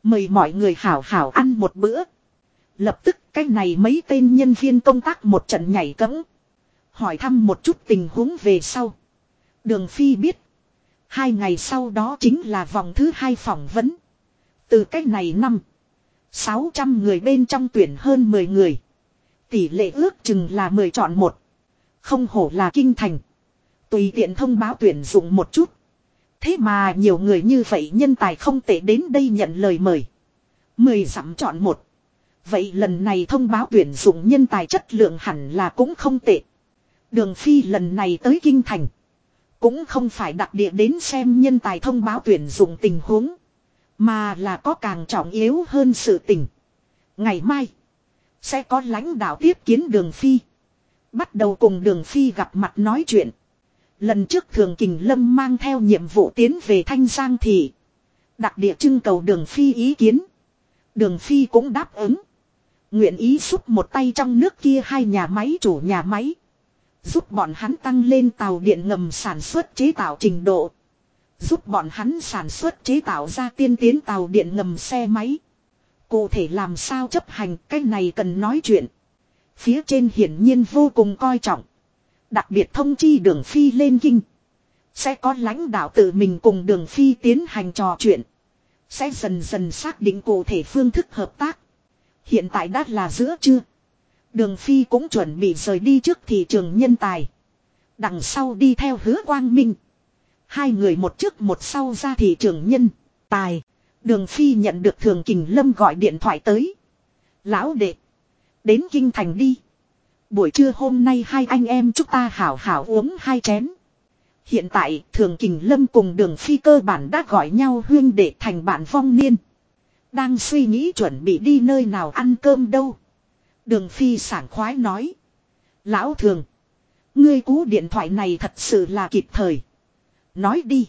Mời mọi người hảo hảo ăn một bữa. Lập tức cái này mấy tên nhân viên công tác một trận nhảy cẫng. Hỏi thăm một chút tình huống về sau. Đường Phi biết. 2 ngày sau đó chính là vòng thứ 2 phỏng vấn. Từ cái này 600 người bên trong tuyển hơn 10 người. Tỷ lệ ước chừng là 10 chọn 1. Không hổ là kinh thành. Tùy tiện thông báo tuyển dụng một chút. Thế mà nhiều người như vậy nhân tài không tệ đến đây nhận lời mời. 10 dặm chọn 1. Vậy lần này thông báo tuyển dụng nhân tài chất lượng hẳn là cũng không tệ. Đường Phi lần này tới kinh thành. Cũng không phải đặc địa đến xem nhân tài thông báo tuyển dụng tình huống. Mà là có càng trọng yếu hơn sự tình. Ngày mai. Sẽ có lãnh đạo tiếp kiến Đường Phi. Bắt đầu cùng Đường Phi gặp mặt nói chuyện. Lần trước Thường Kình Lâm mang theo nhiệm vụ tiến về Thanh Giang Thị. Đặc địa trưng cầu Đường Phi ý kiến. Đường Phi cũng đáp ứng. Nguyện ý giúp một tay trong nước kia 2 nhà máy chủ nhà máy. Giúp bọn hắn tăng lên tàu điện ngầm sản xuất chế tạo trình độ. Giúp bọn hắn sản xuất chế tạo ra tiên tiến tàu điện ngầm xe máy. Cụ thể làm sao chấp hành cái này cần nói chuyện. Phía trên hiển nhiên vô cùng coi trọng. Đặc biệt thông chi Đường Phi lên kinh. Sẽ có lãnh đạo tự mình cùng Đường Phi tiến hành trò chuyện. Sẽ dần dần xác định cụ thể phương thức hợp tác. Hiện tại đã là giữa trưa. Đường Phi cũng chuẩn bị rời đi trước thị trường nhân tài. Đằng sau đi theo Hứa Quang Minh. 2 người một trước một sau ra thị trường nhân tài. Đường Phi nhận được Thường Kình Lâm gọi điện thoại tới. Lão đệ. Đến kinh thành đi. Buổi trưa hôm nay 2 anh em chúng ta hảo hảo uống 2 chén. Hiện tại Thường Kình Lâm cùng Đường Phi cơ bản đã gọi nhau huyên đệ thành bạn vong niên. Đang suy nghĩ chuẩn bị đi nơi nào ăn cơm đâu. Đường Phi sảng khoái nói. Lão Thường. Ngươi cú điện thoại này thật sự là kịp thời. Nói đi.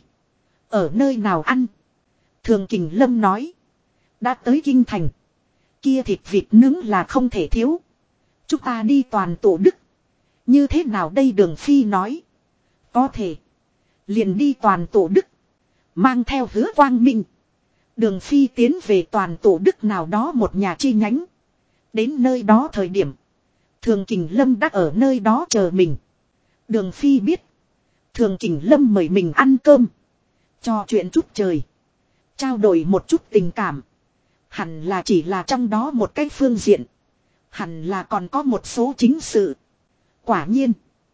Ở nơi nào ăn. Thường Kình Lâm nói. Đã tới kinh thành. Kia thịt vịt nướng là không thể thiếu. Chúng ta đi toàn tổ Đức. Như thế nào đây Đường Phi nói. Có thể. Liền đi toàn tổ Đức. Mang theo Hứa Quang Minh. Đường Phi tiến về toàn tổ Đức nào đó một nhà chi nhánh. Đến nơi đó thời điểm. Thường Kình Lâm đã ở nơi đó chờ mình. Đường Phi biết. Thường Kình Lâm mời mình ăn cơm. Trò chuyện chút trời. Trao đổi một chút tình cảm. Hẳn là chỉ là trong đó một cái phương diện. Hẳn là còn có một số chính sự. Quả nhiên.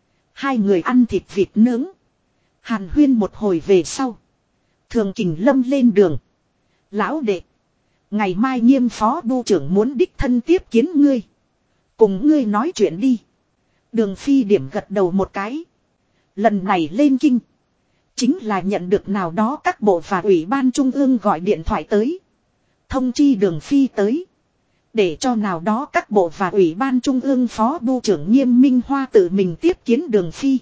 2 người ăn thịt vịt nướng. Hàn huyên một hồi về sau. Thường Kình Lâm lên đường. Lão đệ. Ngày mai Nghiêm phó bu trưởng muốn đích thân tiếp kiến ngươi. Cùng ngươi nói chuyện đi. Đường Phi điểm gật đầu một cái. Lần này lên kinh. Chính là nhận được nào đó các bộ và ủy ban trung ương gọi điện thoại tới. Thông chi Đường Phi tới. Để cho nào đó các bộ và ủy ban trung ương phó bu trưởng Nghiêm Minh Hoa tự mình tiếp kiến Đường Phi.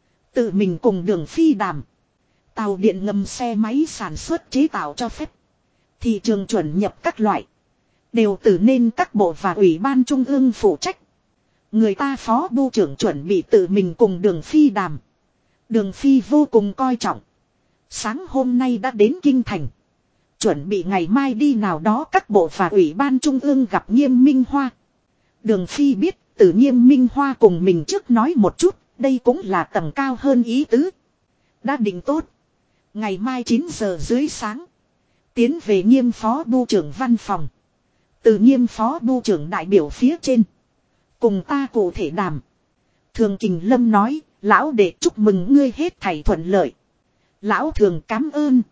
Tự mình cùng Đường Phi đàm. Tàu điện ngầm xe máy sản xuất chế tạo cho phép. Thị trường chuẩn nhập các loại. Đều từ nên các bộ và ủy ban trung ương phụ trách. Người ta phó bu trưởng chuẩn bị tự mình cùng Đường Phi đàm. Đường Phi vô cùng coi trọng. Sáng hôm nay đã đến kinh thành. Chuẩn bị ngày mai đi nào đó các bộ và ủy ban trung ương gặp Nghiêm Minh Hoa. Đường Phi biết từ Nghiêm Minh Hoa cùng mình trước nói một chút. Đây cũng là tầng cao hơn ý tứ. Đã định tốt. Ngày mai 9 giờ dưới sáng. Tiến về Nghiêm phó bu trưởng văn phòng. Từ Nghiêm phó bu trưởng đại biểu phía trên. Cùng ta cụ thể đàm. Thường Kình Lâm nói. Lão đệ chúc mừng ngươi hết thảy thuận lợi. Lão Thường cảm ơn.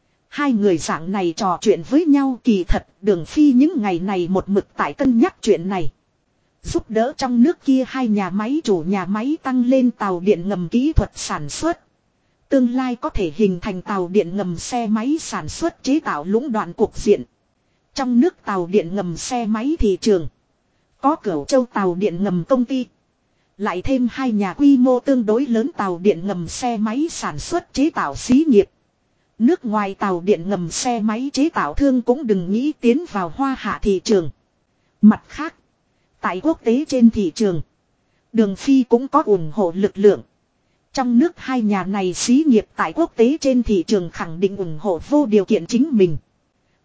2 người dạng này trò chuyện với nhau kỳ thật. Đường Phi những ngày này một mực tại cân nhắc chuyện này. Giúp đỡ trong nước kia 2 nhà máy chủ nhà máy tăng lên tàu điện ngầm kỹ thuật sản xuất. Tương lai có thể hình thành tàu điện ngầm xe máy sản xuất chế tạo lũng đoạn cuộc diện. Trong nước tàu điện ngầm xe máy thị trường. Có Cửu Châu tàu điện ngầm công ty. Lại thêm 2 nhà quy mô tương đối lớn tàu điện ngầm xe máy sản xuất chế tạo xí nghiệp. Nước ngoài tàu điện ngầm xe máy chế tạo thương cũng đừng nghĩ tiến vào Hoa Hạ thị trường. Mặt khác. Tại quốc tế trên thị trường. Đường Phi cũng có ủng hộ lực lượng. Trong nước 2 nhà này xí nghiệp tại quốc tế trên thị trường khẳng định ủng hộ vô điều kiện chính mình.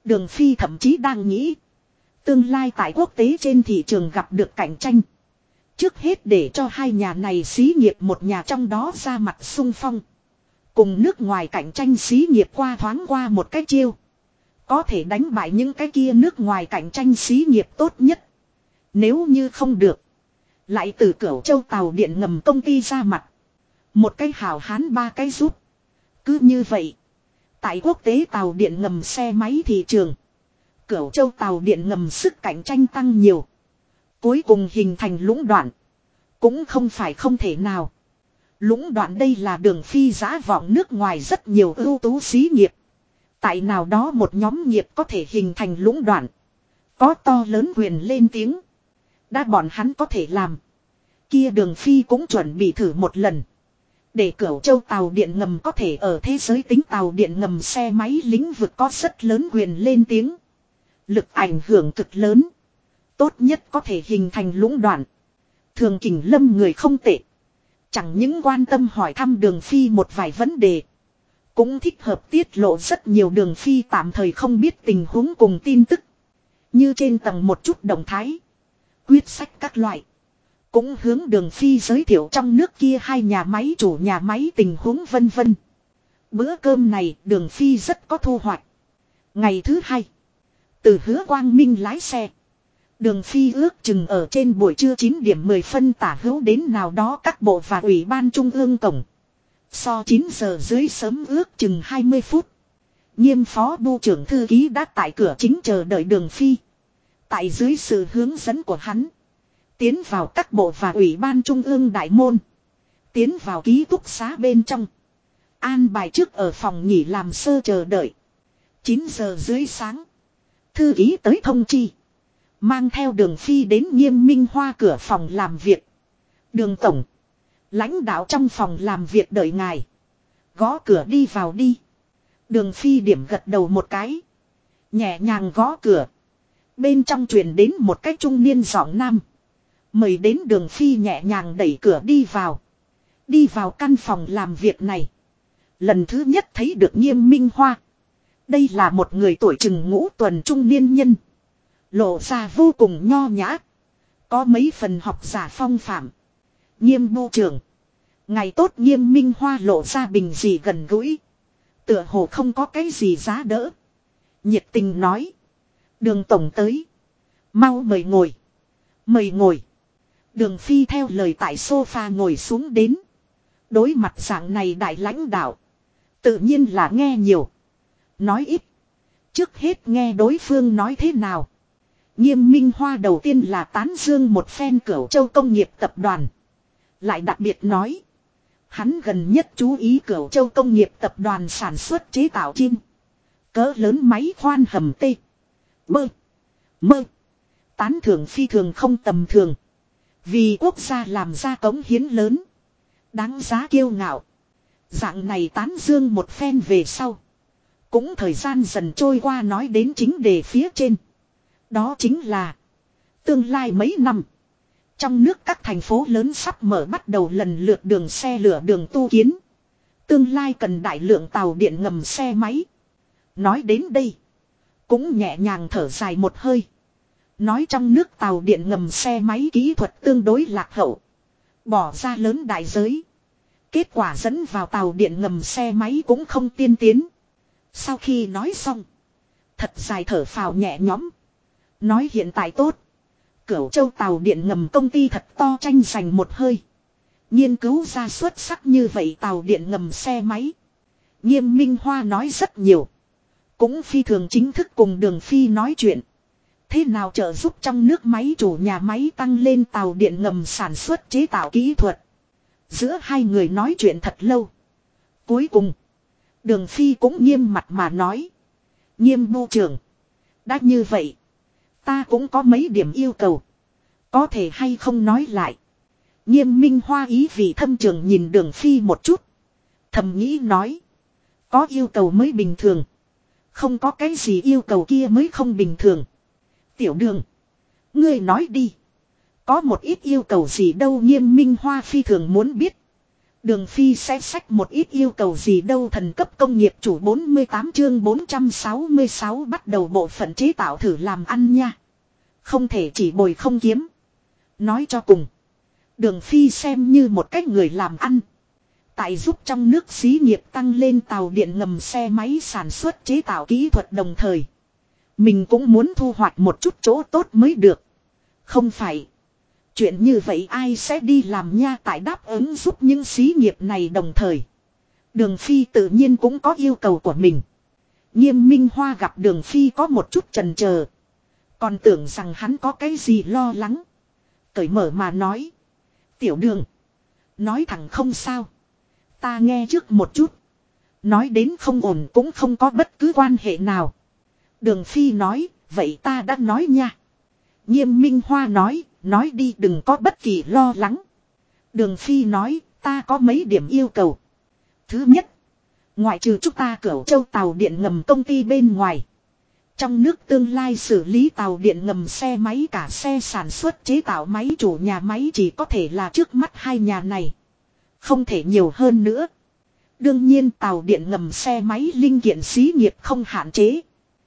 Đường Phi thậm chí đang nghĩ. Tương lai tại quốc tế trên thị trường gặp được cạnh tranh. Trước hết để cho hai nhà này xí nghiệp một nhà trong đó ra mặt xung phong. Cùng nước ngoài cạnh tranh xí nghiệp qua thoáng qua một cái chiêu. Có thể đánh bại những cái kia nước ngoài cạnh tranh xí nghiệp tốt nhất. Nếu như không được. Lại từ Cửu Châu tàu điện ngầm công ty ra mặt. Một cái hảo hán ba cái giúp. Cứ như vậy. Tại quốc tế tàu điện ngầm xe máy thị trường. Cửu Châu tàu điện ngầm sức cạnh tranh tăng nhiều. Cuối cùng hình thành lũng đoạn. Cũng không phải không thể nào. Lũng đoạn đây là Đường Phi giá vọng nước ngoài rất nhiều ưu tú xí nghiệp. Tại nào đó một nhóm nghiệp có thể hình thành lũng đoạn. Có to lớn quyền lên tiếng. Đã bọn hắn có thể làm. Kia Đường Phi cũng chuẩn bị thử một lần. Để Cửu Châu tàu điện ngầm có thể ở thế giới tính tàu điện ngầm xe máy lĩnh vực có rất lớn quyền lên tiếng. Lực ảnh hưởng cực lớn. Tốt nhất có thể hình thành lũng đoạn. Thường Kình Lâm người không tệ. Chẳng những quan tâm hỏi thăm Đường Phi một vài vấn đề. Cũng thích hợp tiết lộ rất nhiều Đường Phi tạm thời không biết tình huống cùng tin tức. Như trên tầng một chút động thái. Quyết sách các loại. Cũng hướng Đường Phi giới thiệu trong nước kia hai nhà máy chủ nhà máy tình huống vân vân. Bữa cơm này Đường Phi rất có thu hoạch. Ngày thứ hai. Từ Hứa Quang Minh lái xe. Đường Phi ước chừng ở trên buổi trưa 9 điểm 10 phân tả hữu đến nào đó các bộ và ủy ban trung ương cổng. So 9 giờ dưới sớm ước chừng 20 phút. Nghiêm phó bu trưởng thư ký đã tại cửa chính chờ đợi Đường Phi. Tại dưới sự hướng dẫn của hắn. Tiến vào các bộ và ủy ban trung ương đại môn. Tiến vào ký túc xá bên trong. An bài trước ở phòng nghỉ làm sơ chờ đợi. 9 giờ dưới sáng. Thư ký tới thông chi. Mang theo Đường Phi đến Nghiêm Minh Hoa cửa phòng làm việc. Đường tổng. Lãnh đạo trong phòng làm việc đợi ngài. Gõ cửa đi vào đi. Đường Phi điểm gật đầu một cái. Nhẹ nhàng gõ cửa. Bên trong truyền đến một cái trung niên giọng nam. Mời đến Đường Phi nhẹ nhàng đẩy cửa đi vào. Đi vào căn phòng làm việc này. Lần thứ nhất thấy được Nghiêm Minh Hoa. Đây là một người tuổi chừng ngũ tuần trung niên nhân. Lộ ra vô cùng nho nhã. Có mấy phần học giả phong phạm. Nghiêm bu trưởng. Ngày tốt. Nghiêm Minh Hoa lộ ra bình dị gần gũi. Tựa hồ không có cái gì giá đỡ. Nhiệt tình nói. Đường tổng tới. Mau mời ngồi. Mời ngồi. Đường Phi theo lời tại sofa ngồi xuống đến. Đối mặt dạng này đại lãnh đạo. Tự nhiên là nghe nhiều. Nói ít. Trước hết nghe đối phương nói thế nào. Nghiêm Minh Hoa đầu tiên là tán dương một phen Cửu Châu công nghiệp tập đoàn. Lại đặc biệt nói. Hắn gần nhất chú ý Cửu Châu công nghiệp tập đoàn sản xuất chế tạo chim. Cỡ lớn máy khoan hầm tê. Bơ. Mơ. Tán thưởng phi thường không tầm thường. Vì quốc gia làm ra cống hiến lớn. Đáng giá kiêu ngạo. Dạng này tán dương một phen về sau. Cũng thời gian dần trôi qua nói đến chính đề phía trên. Đó chính là. Tương lai mấy năm. Trong nước các thành phố lớn sắp mở bắt đầu lần lượt đường xe lửa đường tu kiến. Tương lai cần đại lượng tàu điện ngầm xe máy. Nói đến đây. Cũng nhẹ nhàng thở dài một hơi. Nói trong nước tàu điện ngầm xe máy kỹ thuật tương đối lạc hậu. Bỏ ra lớn đại giới. Kết quả dẫn vào tàu điện ngầm xe máy cũng không tiên tiến. Sau khi nói xong. Thật dài thở phào nhẹ nhõm. Nói hiện tại tốt. Cửu Châu tàu điện ngầm công ty thật to tranh giành một hơi. Nghiên cứu ra xuất sắc như vậy tàu điện ngầm xe máy. Nghiêm Minh Hoa nói rất nhiều. Cũng phi thường chính thức cùng Đường Phi nói chuyện. Thế nào trợ giúp trong nước máy chủ nhà máy tăng lên tàu điện ngầm sản xuất chế tạo kỹ thuật. Giữa hai người nói chuyện thật lâu. Cuối cùng. Đường Phi cũng nghiêm mặt mà nói. Nghiêm bu trưởng. Đã như vậy. Ta cũng có mấy điểm yêu cầu. Có thể hay không nói lại. Nghiêm Minh Hoa ý vị thâm trường nhìn Đường Phi một chút. Thầm nghĩ nói. Có yêu cầu mới bình thường. Không có cái gì yêu cầu kia mới không bình thường. Tiểu Đường. Ngươi nói đi. Có một ít yêu cầu gì đâu. Nghiêm Minh Hoa phi thường muốn biết. Đường Phi sẽ xách một ít yêu cầu gì đâu. Thần cấp công nghiệp chủ 48 chương 466 bắt đầu bộ phận chế tạo thử làm ăn nha. Không thể chỉ bồi không kiếm. Nói cho cùng, Đường Phi xem như một cách người làm ăn. Tại giúp trong nước xí nghiệp tăng lên tàu điện ngầm xe máy sản xuất chế tạo kỹ thuật đồng thời. Mình cũng muốn thu hoạch một chút chỗ tốt mới được. Không phải. Chuyện như vậy ai sẽ đi làm nha. Tại đáp ứng giúp những xí nghiệp này đồng thời. Đường Phi tự nhiên cũng có yêu cầu của mình. Nghiêm Minh Hoa gặp Đường Phi có một chút chần chờ. Còn tưởng rằng hắn có cái gì lo lắng. Cởi mở mà nói. Tiểu Đường. Nói thẳng không sao. Ta nghe trước một chút. Nói đến không ổn cũng không có bất cứ quan hệ nào. Đường Phi nói, vậy ta đã nói nha. Nghiêm Minh Hoa nói đi đừng có bất kỳ lo lắng. Đường Phi nói, ta có mấy điểm yêu cầu. Thứ nhất, ngoại trừ chúng ta Cửu Châu tàu điện ngầm công ty bên ngoài. Trong nước tương lai xử lý tàu điện ngầm xe máy cả xe sản xuất chế tạo máy chủ nhà máy chỉ có thể là trước mắt hai nhà này. Không thể nhiều hơn nữa. Đương nhiên tàu điện ngầm xe máy linh kiện xí nghiệp không hạn chế.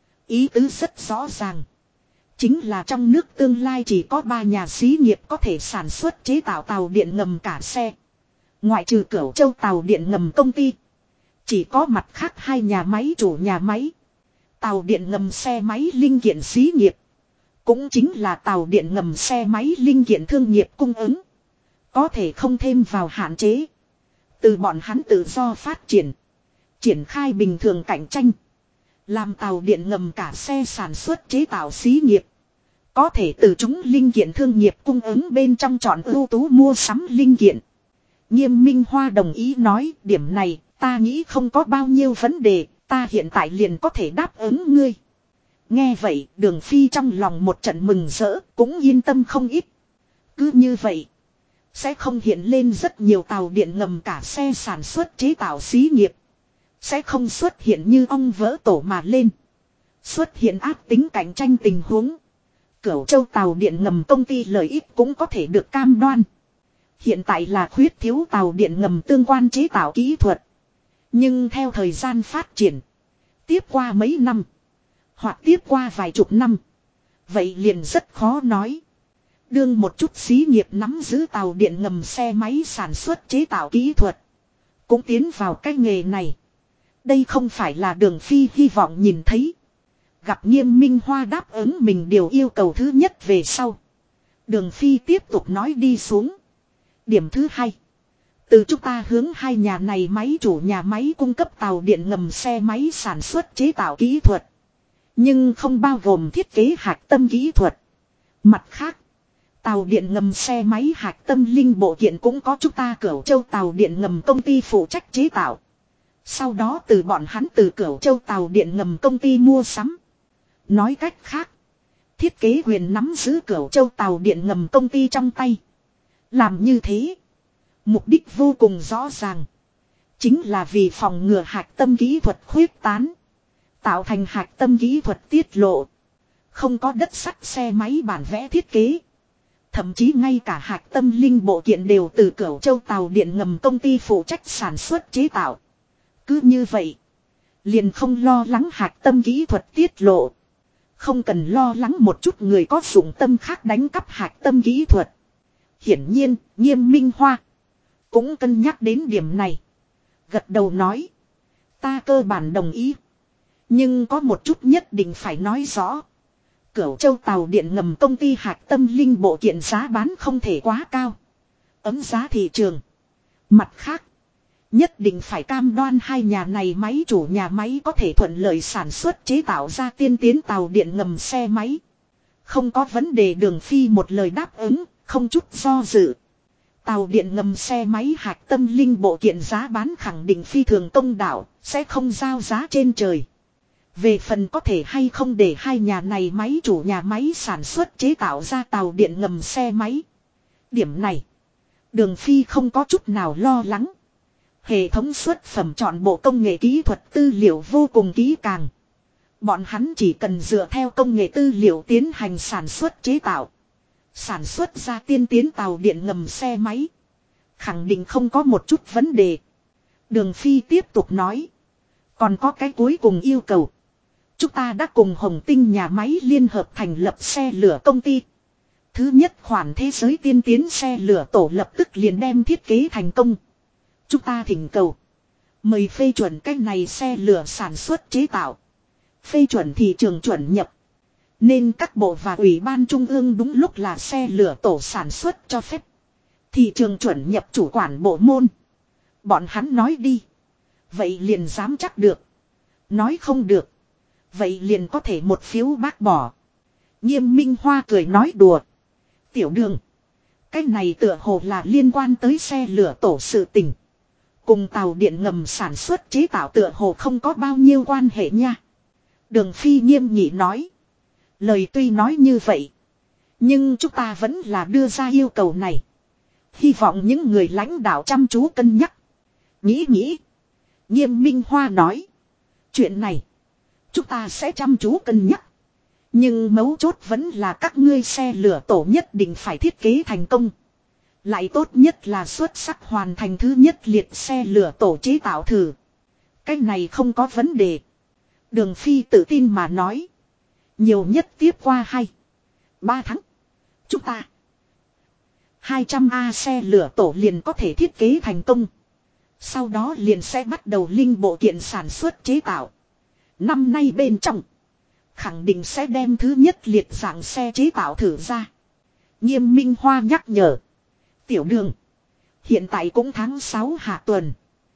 Ý tứ rất rõ ràng. Chính là trong nước tương lai chỉ có 3 nhà xí nghiệp có thể sản xuất chế tạo tàu điện ngầm cả xe. Ngoại trừ Cửu Châu tàu điện ngầm công ty. Chỉ có mặt khác hai nhà máy chủ nhà máy. Tàu điện ngầm xe máy linh kiện xí nghiệp. Cũng chính là tàu điện ngầm xe máy linh kiện thương nghiệp cung ứng. Có thể không thêm vào hạn chế. Từ bọn hắn tự do phát triển. Triển khai bình thường cạnh tranh. Làm tàu điện ngầm cả xe sản xuất chế tạo xí nghiệp. Có thể từ chúng linh kiện thương nghiệp cung ứng bên trong chọn ưu tú mua sắm linh kiện. Nghiêm Minh Hoa đồng ý nói điểm này ta nghĩ không có bao nhiêu vấn đề. Ta hiện tại liền có thể đáp ứng ngươi. Nghe vậy Đường Phi trong lòng một trận mừng rỡ cũng yên tâm không ít. Cứ như vậy. Sẽ không hiện lên rất nhiều tàu điện ngầm cả xe sản xuất chế tạo xí nghiệp. Sẽ không xuất hiện như ong vỡ tổ mà lên. Xuất hiện áp tính cạnh tranh tình huống. Cửu Châu tàu điện ngầm công ty lợi ích cũng có thể được cam đoan. Hiện tại là khuyết thiếu tàu điện ngầm tương quan chế tạo kỹ thuật. Nhưng theo thời gian phát triển. Tiếp qua mấy năm. Hoặc tiếp qua vài chục năm. Vậy liền rất khó nói. Đương một chút xí nghiệp nắm giữ tàu điện ngầm xe máy sản xuất chế tạo kỹ thuật. Cũng tiến vào cái nghề này. Đây không phải là Đường Phi hy vọng nhìn thấy. Gặp Nghiêm Minh Hoa đáp ứng mình điều yêu cầu thứ nhất về sau. Đường Phi tiếp tục nói đi xuống. Điểm thứ hai. Từ chúng ta hướng hai nhà này máy chủ nhà máy cung cấp tàu điện ngầm xe máy sản xuất chế tạo kỹ thuật. Nhưng không bao gồm thiết kế hạch tâm kỹ thuật. Mặt khác. Tàu điện ngầm xe máy hạch tâm linh bộ kiện cũng có chúng ta Cửu Châu tàu điện ngầm công ty phụ trách chế tạo. Sau đó từ bọn hắn từ Cửu Châu tàu điện ngầm công ty mua sắm. Nói cách khác. Thiết kế quyền nắm giữ Cửu Châu tàu điện ngầm công ty trong tay. Làm như thế. Mục đích vô cùng rõ ràng. Chính là vì phòng ngừa hạch tâm kỹ thuật khuyết tán. Tạo thành hạch tâm kỹ thuật tiết lộ. Không có đất sắt xe máy bản vẽ thiết kế. Thậm chí ngay cả hạch tâm linh bộ kiện đều từ Cửu Châu tàu điện ngầm công ty phụ trách sản xuất chế tạo. Cứ như vậy. Liền không lo lắng hạch tâm kỹ thuật tiết lộ. Không cần lo lắng một chút người có dụng tâm khác đánh cắp hạch tâm kỹ thuật. Hiển nhiên, Nghiêm Minh Hoa cũng cân nhắc đến điểm này. Gật đầu nói. Ta cơ bản đồng ý. Nhưng có một chút nhất định phải nói rõ. Cửu Châu tàu điện ngầm công ty hạch tâm linh bộ kiện giá bán không thể quá cao. Ấm giá thị trường. Mặt khác. Nhất định phải cam đoan hai nhà này máy chủ nhà máy có thể thuận lợi sản xuất chế tạo ra tiên tiến tàu điện ngầm xe máy. Không có vấn đề. Đường Phi một lời đáp ứng, không chút do dự. Tàu điện ngầm xe máy hạch tâm linh bộ kiện giá bán khẳng định phi thường công đạo, sẽ không giao giá trên trời. Về phần có thể hay không để hai nhà này máy chủ nhà máy sản xuất chế tạo ra tàu điện ngầm xe máy. Điểm này, Đường Phi không có chút nào lo lắng. Hệ thống xuất phẩm chọn bộ công nghệ kỹ thuật tư liệu vô cùng kỹ càng. Bọn hắn chỉ cần dựa theo công nghệ tư liệu tiến hành sản xuất chế tạo. Sản xuất ra tiên tiến tàu điện ngầm xe máy. Khẳng định không có một chút vấn đề. Đường Phi tiếp tục nói. Còn có cái cuối cùng yêu cầu. Chúng ta đã cùng Hồng Tinh nhà máy liên hợp thành lập xe lửa công ty. Thứ nhất khoản thế giới tiên tiến xe lửa tổ lập tức liền đem thiết kế thành công. Chúng ta thỉnh cầu. Mời phê chuẩn cách này xe lửa sản xuất chế tạo. Phê chuẩn thị trường chuẩn nhập. Nên các bộ và ủy ban trung ương đúng lúc là xe lửa tổ sản xuất cho phép. Thị trường chuẩn nhập chủ quản bộ môn. Bọn hắn nói đi. Vậy liền dám chắc được. Nói không được. Vậy liền có thể một phiếu bác bỏ. Nghiêm Minh Hoa cười nói đùa. Tiểu Đường. Cái này tựa hồ là liên quan tới xe lửa tổ sự tình. Cùng tàu điện ngầm sản xuất chế tạo tựa hồ không có bao nhiêu quan hệ nha. Đường Phi nghiêm nghị nói. Lời tuy nói như vậy. Nhưng chúng ta vẫn là đưa ra yêu cầu này. Hy vọng những người lãnh đạo chăm chú cân nhắc. Nghĩ. Nghiêm Minh Hoa nói. Chuyện này. Chúng ta sẽ chăm chú cân nhắc. Nhưng mấu chốt vẫn là các ngươi xe lửa tổ nhất định phải thiết kế thành công. Lại tốt nhất là xuất sắc hoàn thành thứ nhất liệt xe lửa tổ chế tạo thử. Cái này không có vấn đề. Đường Phi tự tin mà nói. Nhiều nhất tiếp qua 2-3 tháng. Chúng ta 200A xe lửa tổ liền có thể thiết kế thành công. Sau đó liền sẽ bắt đầu linh bộ kiện sản xuất chế tạo. Năm nay bên trong. Khẳng định sẽ đem thứ nhất liệt dạng xe chế tạo thử ra. Nghiêm Minh Hoa nhắc nhở. Tiểu Đường. Hiện tại cũng tháng 6 hạ tuần.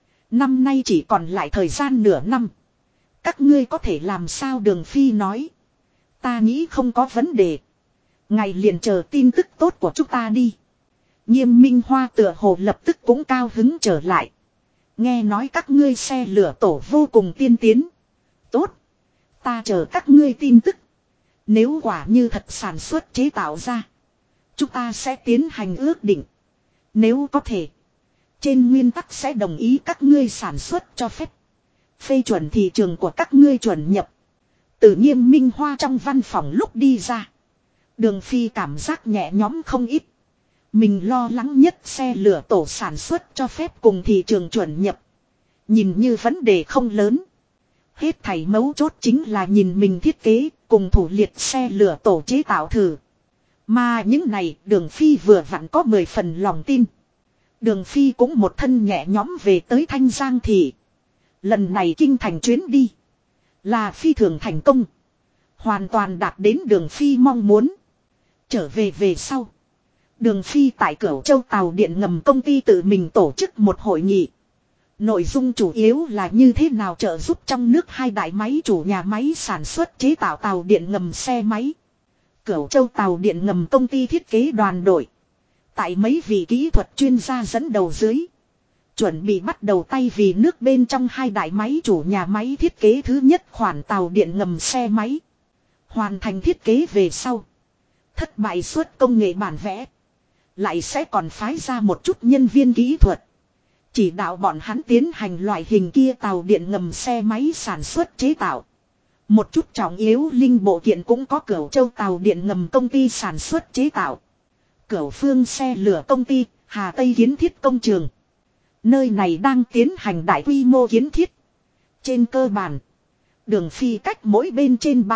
Năm nay chỉ còn lại thời gian nửa năm. Các ngươi có thể làm sao? Đường Phi nói. Ta nghĩ không có vấn đề. Ngày liền chờ tin tức tốt của chúng ta đi. Nghiêm Minh Hoa tựa hồ lập tức cũng cao hứng trở lại. Nghe nói các ngươi xe lửa tổ vô cùng tiên tiến. Tốt. Ta chờ các ngươi tin tức. Nếu quả như thật sản xuất chế tạo ra. Chúng ta sẽ tiến hành ước định. Nếu có thể. Trên nguyên tắc sẽ đồng ý các ngươi sản xuất cho phép. Phê chuẩn thị trường của các ngươi chuẩn nhập. Từ Nghiêm Minh Hoa trong văn phòng lúc đi ra. Đường Phi cảm giác nhẹ nhõm không ít. Mình lo lắng nhất xe lửa tổ sản xuất cho phép cùng thị trường chuẩn nhập. Nhìn như vấn đề không lớn. Hết thảy mấu chốt chính là nhìn mình thiết kế cùng thủ liệt xe lửa tổ chế tạo thử. Mà những này Đường Phi vừa vặn có 10 phần lòng tin. Đường Phi cũng một thân nhẹ nhõm về tới Thanh Giang thị. Lần này kinh thành chuyến đi. Là phi thường thành công. Hoàn toàn đạt đến Đường Phi mong muốn. Trở về về sau. Đường Phi tại Cửu Châu tàu điện ngầm công ty tự mình tổ chức một hội nghị. Nội dung chủ yếu là như thế nào trợ giúp trong nước hai đại máy chủ nhà máy sản xuất chế tạo tàu điện ngầm xe máy. Cửu Châu tàu điện ngầm công ty thiết kế đoàn đội. Tại mấy vị kỹ thuật chuyên gia dẫn đầu dưới. Chuẩn bị bắt đầu tay vì nước bên trong hai đại máy chủ nhà máy thiết kế thứ nhất khoản tàu điện ngầm xe máy. Hoàn thành thiết kế về sau. Thất bại suốt công nghệ bản vẽ. Lại sẽ còn phái ra một chút nhân viên kỹ thuật. Chỉ đạo bọn hắn tiến hành loại hình kia tàu điện ngầm xe máy sản xuất chế tạo. Một chút trọng yếu linh bộ kiện cũng có Cửu Châu tàu điện ngầm công ty sản xuất chế tạo. Cửu Phương xe lửa công ty, Hà Tây kiến thiết công trường. Nơi này đang tiến hành đại quy mô kiến thiết. Trên cơ bản, Đường Phi cách mỗi bên trên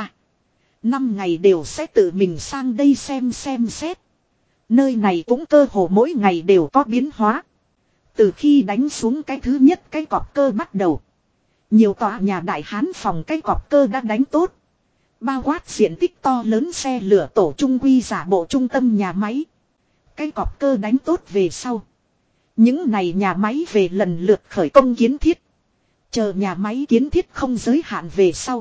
3-5 ngày đều sẽ tự mình sang đây xem xét. Nơi này cũng cơ hồ mỗi ngày đều có biến hóa. Từ khi đánh xuống cái thứ nhất cái cọp cơ bắt đầu. Nhiều tòa nhà đại hán phòng cái cọp cơ đã đánh tốt. Bao quát diện tích to lớn xe lửa tổ trung quy giả bộ trung tâm nhà máy. Cái cọp cơ đánh tốt về sau. Những này nhà máy về lần lượt khởi công kiến thiết. Chờ nhà máy kiến thiết không giới hạn về sau.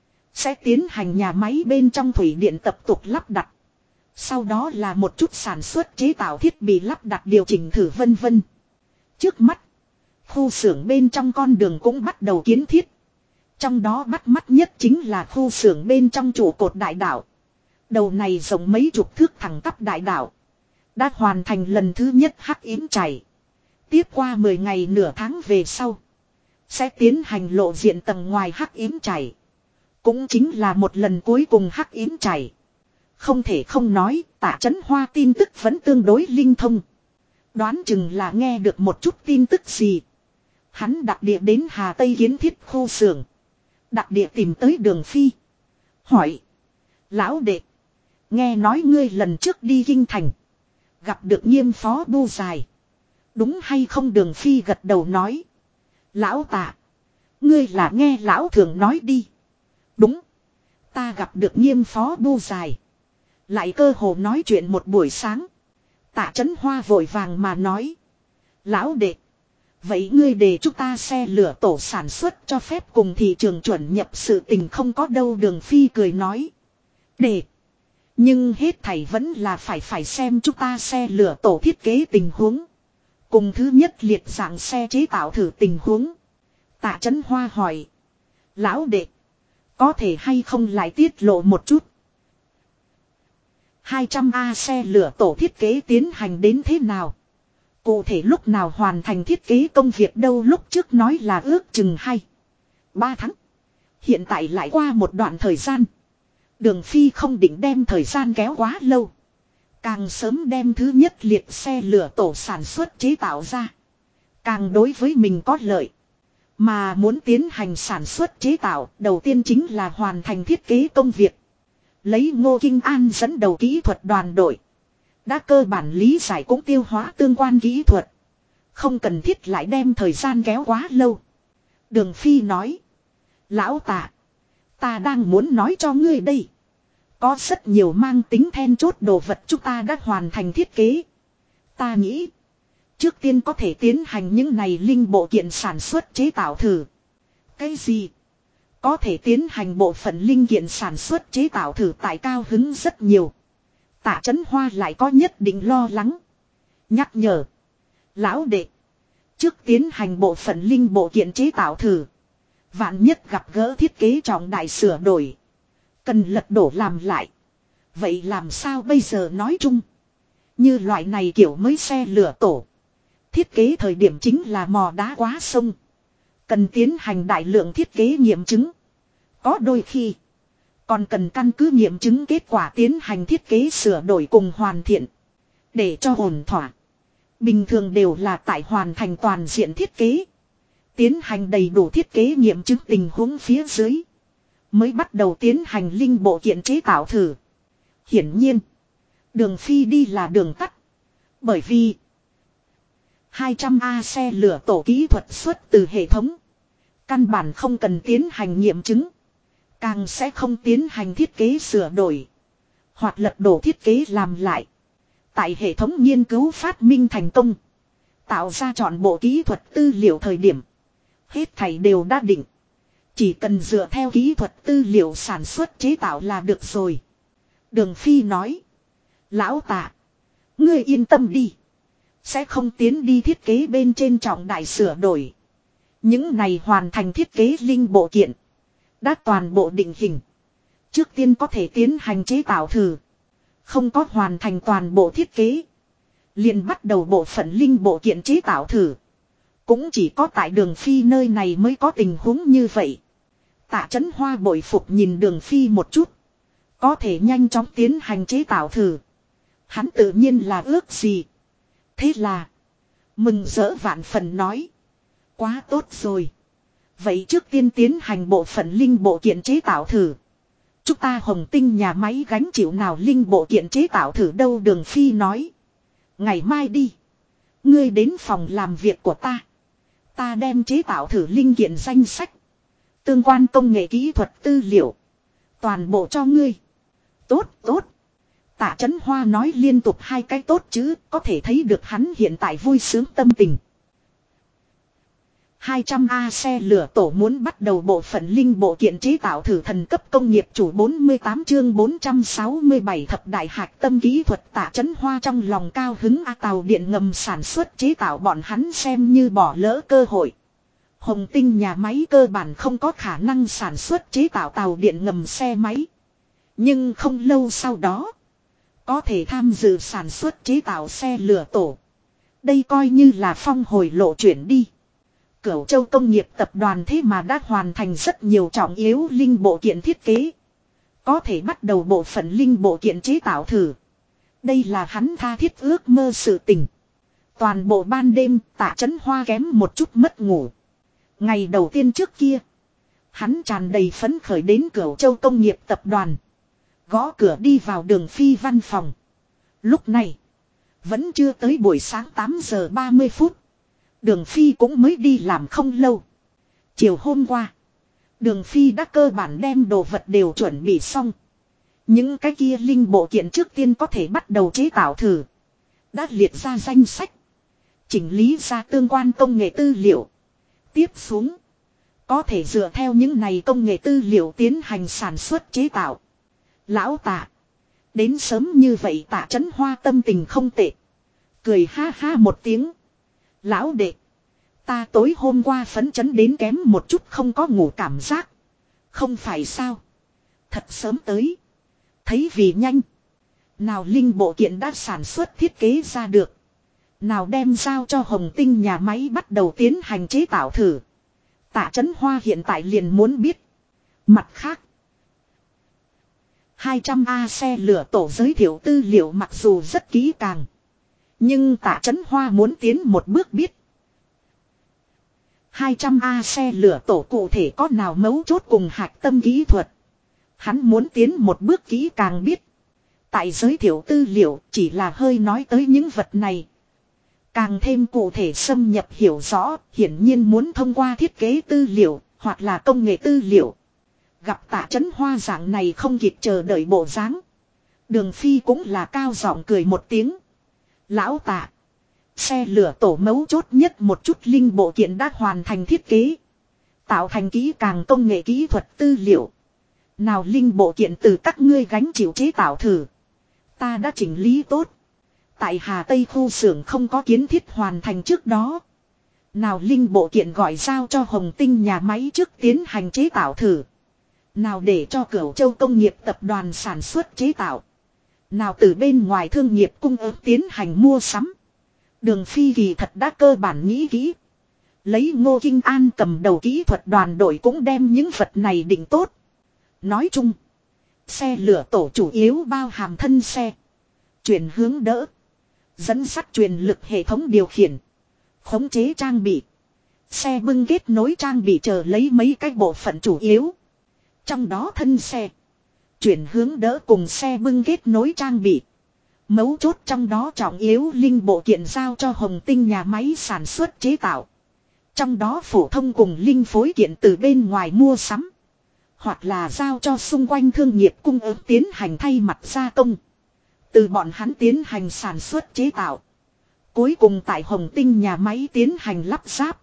Sẽ tiến hành nhà máy bên trong thủy điện tập tục lắp đặt. Sau đó là một chút sản xuất chế tạo thiết bị lắp đặt điều chỉnh thử vân vân. Trước mắt, khu xưởng bên trong con đường cũng bắt đầu kiến thiết. Trong đó bắt mắt nhất chính là khu xưởng bên trong trụ cột đại đảo. Đầu này rộng mấy chục thước thẳng tắp đại đảo. Đã hoàn thành lần thứ nhất hắc yếm chảy. Tiếp qua 10 ngày nửa tháng về sau. Sẽ tiến hành lộ diện tầng ngoài hắc yếm chảy. Cũng chính là một lần cuối cùng hắc yếm chảy. Không thể không nói, Tạ Chấn Hoa tin tức vẫn tương đối linh thông. Đoán chừng là nghe được một chút tin tức gì. Hắn đặc địa đến Hà Tây kiến thiết khu xưởng. Đặc địa tìm tới Đường Phi. Hỏi. Lão đệ. Nghe nói ngươi lần trước đi Kinh Thành. Gặp được Nghiêm phó bu dài. Đúng hay không? Đường Phi gật đầu nói. Lão Tạ. Ngươi là nghe lão thường nói đi. Đúng. Ta gặp được Nghiêm phó bu dài. Lại cơ hồ nói chuyện một buổi sáng. Tạ Chấn Hoa vội vàng mà nói. Lão đệ. Vậy ngươi để chúng ta xe lửa tổ sản xuất cho phép cùng thị trường chuẩn nhập sự tình không có đâu. Đường Phi cười nói. Để. Nhưng hết thảy vẫn là phải xem chúng ta xe lửa tổ thiết kế tình huống. Cùng thứ nhất liệt dạng xe chế tạo thử tình huống. Tạ Chấn Hoa hỏi. Lão đệ. Có thể hay không lại tiết lộ một chút. 200A xe lửa tổ thiết kế tiến hành đến thế nào? Cụ thể lúc nào hoàn thành thiết kế công việc đâu? Lúc trước nói là ước chừng 2-3 tháng. Hiện tại lại qua một đoạn thời gian. Đường Phi không định đem thời gian kéo quá lâu. Càng sớm đem thứ nhất liệt xe lửa tổ sản xuất chế tạo ra. Càng đối với mình có lợi. Mà muốn tiến hành sản xuất chế tạo, đầu tiên chính là hoàn thành thiết kế công việc. Lấy Ngô Kinh An dẫn đầu kỹ thuật đoàn đội. Đã cơ bản lý giải cũng tiêu hóa tương quan kỹ thuật. Không cần thiết lại đem thời gian kéo quá lâu. Đường Phi nói. Lão Tạ. Ta đang muốn nói cho ngươi đây. Có rất nhiều mang tính then chốt đồ vật chúng ta đã hoàn thành thiết kế. Ta nghĩ. Trước tiên có thể tiến hành những này linh bộ kiện sản xuất chế tạo thử. Cái gì? Có thể tiến hành bộ phận linh kiện sản xuất chế tạo thử tại cao hứng rất nhiều. Tạ Chấn Hoa lại có nhất định lo lắng. Nhắc nhở. Lão đệ. Trước tiến hành bộ phận linh bộ kiện chế tạo thử. Vạn nhất gặp gỡ thiết kế trọng đại sửa đổi. Cần lật đổ làm lại. Vậy làm sao bây giờ nói chung. Như loại này kiểu mới xe lửa tổ. Thiết kế thời điểm chính là mò đá quá sông. Cần tiến hành đại lượng thiết kế nghiệm chứng. Có đôi khi. Còn cần căn cứ nghiệm chứng kết quả tiến hành thiết kế sửa đổi cùng hoàn thiện. Để cho ổn thỏa. Bình thường đều là tại hoàn thành toàn diện thiết kế. Tiến hành đầy đủ thiết kế nghiệm chứng tình huống phía dưới. Mới bắt đầu tiến hành linh bộ kiện chế tạo thử. Hiển nhiên. Đường Phi đi là đường tắt. Bởi vì 200A xe lửa tổ kỹ thuật xuất từ hệ thống. Căn bản không cần tiến hành nghiệm chứng. Càng sẽ không tiến hành thiết kế sửa đổi. Hoặc lật đổ thiết kế làm lại. Tại hệ thống nghiên cứu phát minh thành công. Tạo ra chọn bộ kỹ thuật tư liệu thời điểm. Hết thảy đều đã định. Chỉ cần dựa theo kỹ thuật tư liệu sản xuất chế tạo là được rồi. Đường Phi nói. Lão Tạ. Ngươi yên tâm đi. Sẽ không tiến đi thiết kế bên trên trọng đại sửa đổi. Những này hoàn thành thiết kế linh bộ kiện. Đã toàn bộ định hình. Trước tiên có thể tiến hành chế tạo thử. Không có hoàn thành toàn bộ thiết kế. Liền bắt đầu bộ phận linh bộ kiện chế tạo thử. Cũng chỉ có tại Đường Phi nơi này mới có tình huống như vậy. Tạ Chấn Hoa bội phục nhìn Đường Phi một chút. Có thể nhanh chóng tiến hành chế tạo thử. Hắn tự nhiên là ước gì. Thế là. Mừng rỡ vạn phần nói. Quá tốt rồi. Vậy trước tiên tiến hành bộ phận linh bộ kiện chế tạo thử. Chúng ta Hồng Tinh nhà máy gánh chịu nào linh bộ kiện chế tạo thử đâu? Đường Phi nói. Ngày mai đi. Ngươi đến phòng làm việc của ta. Ta đem chế tạo thử linh kiện danh sách. Tương quan công nghệ kỹ thuật tư liệu. Toàn bộ cho ngươi. Tốt, tốt. Tạ Chấn Hoa nói liên tục hai cái tốt chứ. Có thể thấy được hắn hiện tại vui sướng tâm tình. 200A xe lửa tổ muốn bắt đầu bộ phận linh bộ kiện chế tạo thử thần cấp công nghiệp chủ 48 chương 467 thập đại hạch tâm kỹ thuật. Tạ Chấn Hoa trong lòng cao hứng. Tàu điện ngầm sản xuất chế tạo bọn hắn xem như bỏ lỡ cơ hội. Hồng Tinh nhà máy cơ bản không có khả năng sản xuất chế tạo tàu điện ngầm xe máy. Nhưng không lâu sau đó, có thể tham dự sản xuất chế tạo xe lửa tổ. Đây coi như là phong hồi lộ chuyển đi. Cửu Châu Công nghiệp tập đoàn thế mà đã hoàn thành rất nhiều trọng yếu linh bộ kiện thiết kế. Có thể bắt đầu bộ phận linh bộ kiện chế tạo thử. Đây là hắn tha thiết ước mơ sự tình. Toàn bộ ban đêm Tạ Chấn Hoa kém một chút mất ngủ. Ngày đầu tiên trước kia. Hắn tràn đầy phấn khởi đến Cửu Châu Công nghiệp tập đoàn. Gõ cửa đi vào Đường Phi văn phòng. Lúc này. Vẫn chưa tới buổi sáng 8 giờ 30 phút. Đường Phi cũng mới đi làm không lâu. Chiều hôm qua. Đường Phi đã cơ bản đem đồ vật đều chuẩn bị xong. Những cái kia linh bộ kiện trước tiên có thể bắt đầu chế tạo thử. Đã liệt ra danh sách. Chỉnh lý ra tương quan công nghệ tư liệu. Tiếp xuống. Có thể dựa theo những này công nghệ tư liệu tiến hành sản xuất chế tạo. Lão Tạ. Đến sớm như vậy Tạ Chấn Hoa tâm tình không tệ. Cười ha ha một tiếng. Lão đệ. Ta tối hôm qua phấn chấn đến kém một chút không có ngủ cảm giác. Không phải sao. Thật sớm tới. Thấy vì nhanh. Nào linh bộ kiện đã sản xuất thiết kế ra được. Nào đem giao cho Hồng Tinh nhà máy bắt đầu tiến hành chế tạo thử. Tạ Chấn Hoa hiện tại liền muốn biết. Mặt khác. 200A xe lửa tổ giới thiệu tư liệu mặc dù rất kỹ càng. Nhưng Tạ Chấn Hoa muốn tiến một bước biết. 200A xe lửa tổ cụ thể có nào mấu chốt cùng hạch tâm kỹ thuật. Hắn muốn tiến một bước kỹ càng biết. Tại giới thiệu tư liệu chỉ là hơi nói tới những vật này. Càng thêm cụ thể xâm nhập hiểu rõ, hiển nhiên muốn thông qua thiết kế tư liệu, hoặc là công nghệ tư liệu. Gặp Tạ Chấn Hoa dạng này không kịp chờ đợi bộ dáng. Đường Phi cũng là cao giọng cười một tiếng. Lão Tạ. Xe lửa tổ mấu chốt nhất một chút linh bộ kiện đã hoàn thành thiết kế. Tạo thành kỹ càng công nghệ kỹ thuật tư liệu. Nào linh bộ kiện từ các ngươi gánh chịu chế tạo thử. Ta đã chỉnh lý tốt. Tại Hà Tây khu xưởng không có kiến thiết hoàn thành trước đó. Nào linh bộ kiện gọi giao cho Hồng Tinh nhà máy trước tiến hành chế tạo thử. Nào để cho Cửu Châu Công nghiệp tập đoàn sản xuất chế tạo. Nào từ bên ngoài thương nghiệp cung ứng tiến hành mua sắm. Đường Phi kỳ thật đã cơ bản nghĩ kỹ. Lấy Ngô Kinh An cầm đầu kỹ thuật đoàn đội cũng đem những vật này định tốt. Nói chung. Xe lửa tổ chủ yếu bao hàm thân xe. Chuyển hướng đỡ. Dẫn sắt truyền lực hệ thống điều khiển. Khống chế trang bị. Xe bưng kết nối trang bị chờ lấy mấy cái bộ phận chủ yếu. Trong đó thân xe. Chuyển hướng đỡ cùng xe bưng kết nối trang bị. Mấu chốt trong đó trọng yếu linh bộ kiện giao cho Hồng Tinh nhà máy sản xuất chế tạo. Trong đó phổ thông cùng linh phối kiện từ bên ngoài mua sắm. Hoặc là giao cho xung quanh thương nghiệp cung ứng tiến hành thay mặt gia công. Từ bọn hắn tiến hành sản xuất chế tạo. Cuối cùng tại Hồng Tinh nhà máy tiến hành lắp ráp.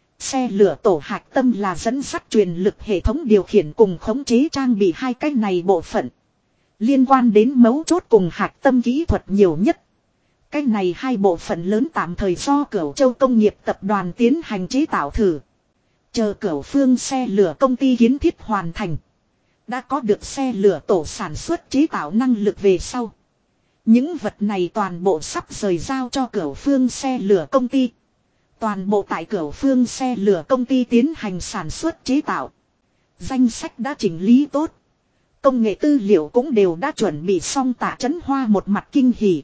Xe lửa tổ hạch tâm là dẫn sắt truyền lực hệ thống điều khiển cùng khống chế trang bị hai cái này bộ phận. Liên quan đến mấu chốt cùng hạch tâm kỹ thuật nhiều nhất. Cái này hai bộ phận lớn tạm thời do Cửu Châu Công nghiệp tập đoàn tiến hành chế tạo thử. Chờ Cửu Phương xe lửa công ty kiến thiết hoàn thành. Đã có được xe lửa tổ sản xuất chế tạo năng lực về sau. Những vật này toàn bộ sắp rời giao cho Cửu Phương xe lửa công ty. Toàn bộ tại Cửu Phương xe lửa công ty tiến hành sản xuất chế tạo. Danh sách đã chỉnh lý tốt. Công nghệ tư liệu cũng đều đã chuẩn bị xong. Tạ Chấn Hoa một mặt kinh hỉ.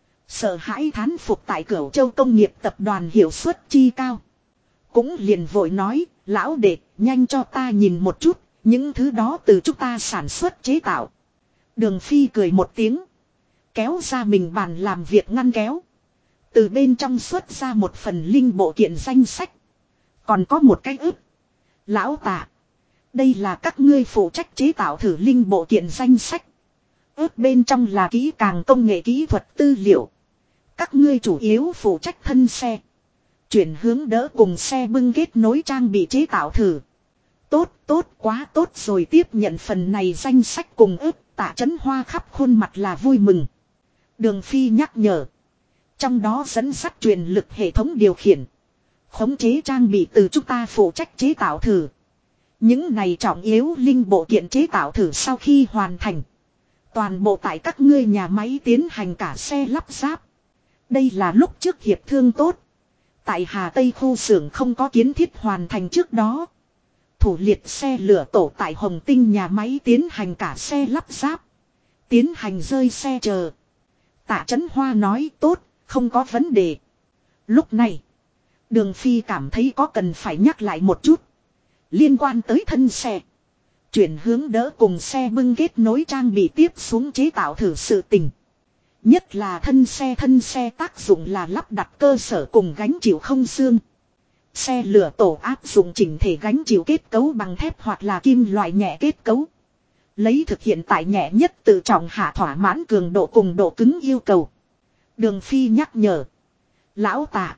Sợ hãi thán phục tại Cửu Châu Công nghiệp tập đoàn hiệu suất chi cao. Cũng liền vội nói, lão đệ, nhanh cho ta nhìn một chút, những thứ đó từ chúng ta sản xuất chế tạo. Đường Phi cười một tiếng. Kéo ra mình bàn làm việc ngăn kéo. Từ bên trong xuất ra một phần linh bộ kiện danh sách. Còn có một cái ức. Lão Tạ. Đây là các ngươi phụ trách chế tạo thử linh bộ kiện danh sách. Ước bên trong là kỹ càng công nghệ kỹ thuật tư liệu. Các ngươi chủ yếu phụ trách thân xe. Chuyển hướng đỡ cùng xe bưng kết nối trang bị chế tạo thử. Tốt, tốt, quá tốt rồi. Tiếp nhận phần này danh sách cùng ước. Tạ Chấn Hoa khắp khuôn mặt là vui mừng. Đường Phi nhắc nhở. Trong đó dẫn sắt truyền lực hệ thống điều khiển. Khống chế trang bị từ chúng ta phụ trách chế tạo thử. Những này trọng yếu linh bộ kiện chế tạo thử sau khi hoàn thành. Toàn bộ tại các ngươi nhà máy tiến hành cả xe lắp ráp. Đây là lúc trước hiệp thương tốt. Tại Hà Tây khu xưởng không có kiến thiết hoàn thành trước đó. Thủ liệt xe lửa tổ tại Hồng Tinh nhà máy tiến hành cả xe lắp ráp. Tiến hành rơi xe chờ. Tạ Chấn Hoa nói tốt, không có vấn đề. Lúc này, Đường Phi cảm thấy có cần phải nhắc lại một chút. Liên quan tới thân xe. Chuyển hướng đỡ cùng xe bưng kết nối trang bị tiếp xuống chế tạo thử sự tình. Nhất là thân xe tác dụng là lắp đặt cơ sở cùng gánh chịu không xương. Xe lửa tổ áp dụng chỉnh thể gánh chịu kết cấu bằng thép hoặc là kim loại nhẹ kết cấu. Lấy thực hiện tại nhẹ nhất tự trọng hạ thỏa mãn cường độ cùng độ cứng yêu cầu. Đường Phi nhắc nhở. Lão Tạ.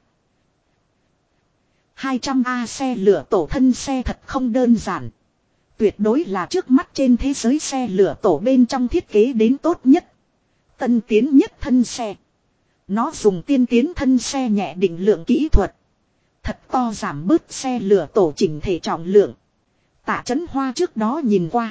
200A xe lửa tổ thân xe thật không đơn giản. Tuyệt đối là trước mắt trên thế giới xe lửa tổ bên trong thiết kế đến tốt nhất. Tân tiến nhất thân xe. Nó dùng tiên tiến thân xe nhẹ định lượng kỹ thuật. Thật to giảm bớt xe lửa tổ chỉnh thể trọng lượng. Tạ Chấn Hoa trước đó nhìn qua.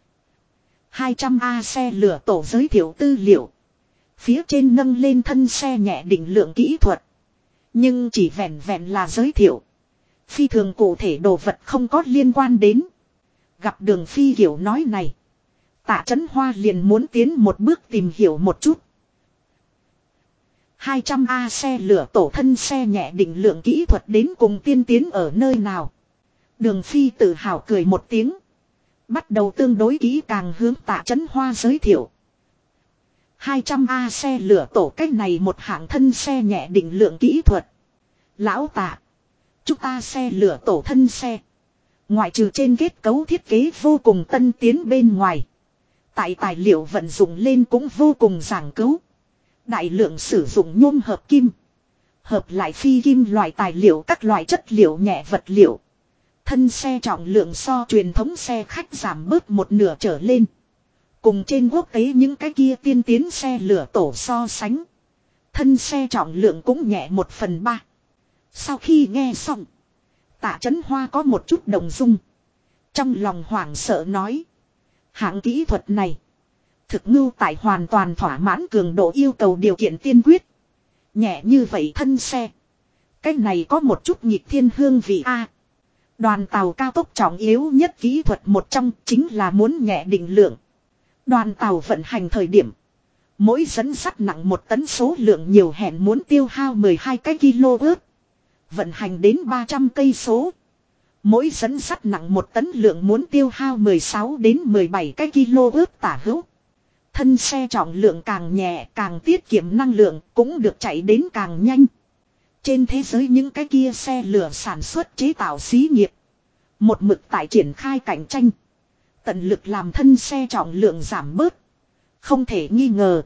200A xe lửa tổ giới thiệu tư liệu. Phía trên nâng lên thân xe nhẹ định lượng kỹ thuật. Nhưng chỉ vẹn vẹn là giới thiệu. Phi thường cụ thể đồ vật không có liên quan đến. Gặp Đường Phi kiểu nói này. Tạ Chấn Hoa liền muốn tiến một bước tìm hiểu một chút. 200A xe lửa tổ thân xe nhẹ định lượng kỹ thuật đến cùng tiên tiến ở nơi nào. Đường Phi tự hào cười một tiếng. Bắt đầu tương đối kỹ càng hướng Tạ Chấn Hoa giới thiệu. 200A xe lửa tổ cách này một hạng thân xe nhẹ định lượng kỹ thuật. Lão Tạ. Chúng ta xe lửa tổ thân xe. Ngoại trừ trên kết cấu thiết kế vô cùng tân tiến bên ngoài. Tại tài liệu vận dụng lên cũng vô cùng giảng cứu. Đại lượng sử dụng nhôm hợp kim. Hợp lại phi kim loại tài liệu các loại chất liệu nhẹ vật liệu. Thân xe trọng lượng so truyền thống xe khách giảm bớt một nửa trở lên. Cùng trên quốc tế những cái kia tiên tiến xe lửa tổ so sánh. Thân xe trọng lượng cũng nhẹ 1/3. Sau khi nghe xong. Tạ Chấn Hoa có một chút đồng dung. Trong lòng hoảng sợ nói. Hạng kỹ thuật này. Thực ngưu tại hoàn toàn thỏa mãn cường độ yêu cầu điều kiện tiên quyết. Nhẹ như vậy thân xe. Cái này có một chút nhịp thiên hương vị A. Đoàn tàu cao tốc trọng yếu nhất kỹ thuật một trong chính là muốn nhẹ định lượng. Đoàn tàu vận hành thời điểm. Mỗi dẫn sắt nặng 1 tấn số lượng nhiều hẹn muốn tiêu hao 12 cái kg. Vận hành đến 300 cây số. Mỗi dẫn sắt nặng 1 tấn lượng muốn tiêu hao 16 đến 17 cái kg tả hữu. Thân xe trọng lượng càng nhẹ càng tiết kiệm năng lượng cũng được chạy đến càng nhanh. Trên thế giới những cái kia xe lửa sản xuất chế tạo xí nghiệp. Một mực tại triển khai cạnh tranh. Tận lực làm thân xe trọng lượng giảm bớt. Không thể nghi ngờ.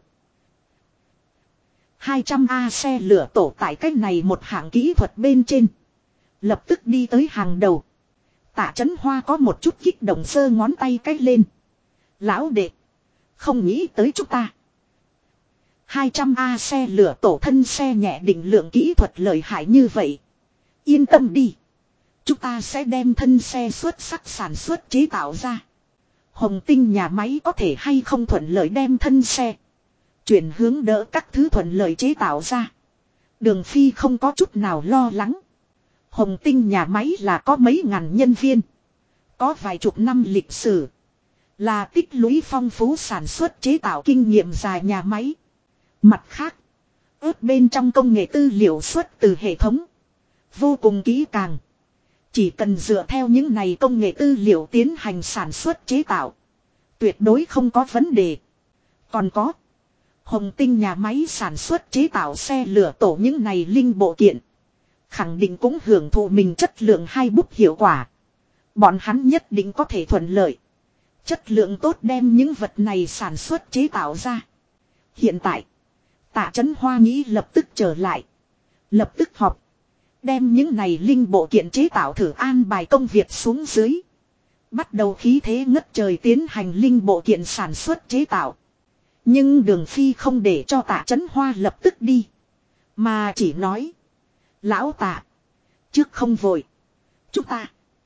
200A xe lửa tổ tại cách này một hạng kỹ thuật bên trên. Lập tức đi tới hàng đầu. Tạ Chấn Hoa có một chút kích động giơ ngón tay cách lên. Lão đệ. Không nghĩ tới chúng ta. 200A xe lửa tổ thân xe nhẹ định lượng kỹ thuật lợi hại như vậy. Yên tâm đi. Chúng ta sẽ đem thân xe xuất sắc sản xuất chế tạo ra. Hồng Tinh nhà máy có thể hay không thuận lợi đem thân xe. Chuyển hướng đỡ các thứ thuận lợi chế tạo ra. Đường Phi không có chút nào lo lắng. Hồng Tinh nhà máy là có mấy ngàn nhân viên. Có vài chục năm lịch sử. Là tích lũy phong phú sản xuất chế tạo kinh nghiệm dài nhà máy. Mặt khác. Ướp bên trong công nghệ tư liệu xuất từ hệ thống. Vô cùng kỹ càng. Chỉ cần dựa theo những này công nghệ tư liệu tiến hành sản xuất chế tạo. Tuyệt đối không có vấn đề. Còn có. Hồng Tinh nhà máy sản xuất chế tạo xe lửa tổ những này linh bộ kiện. Khẳng định cũng hưởng thụ mình chất lượng hai bút hiệu quả. Bọn hắn nhất định có thể thuận lợi. Chất lượng tốt đem những vật này sản xuất chế tạo ra. Hiện tại. Tạ Chấn Hoa nghĩ lập tức trở lại. Lập tức họp. Đem những này linh bộ kiện chế tạo thử an bài công việc xuống dưới. Bắt đầu khí thế ngất trời tiến hành linh bộ kiện sản xuất chế tạo. Nhưng Đường Phi không để cho Tạ Chấn Hoa lập tức đi. Mà chỉ nói. Lão Tạ. Trước không vội. Chúng ta.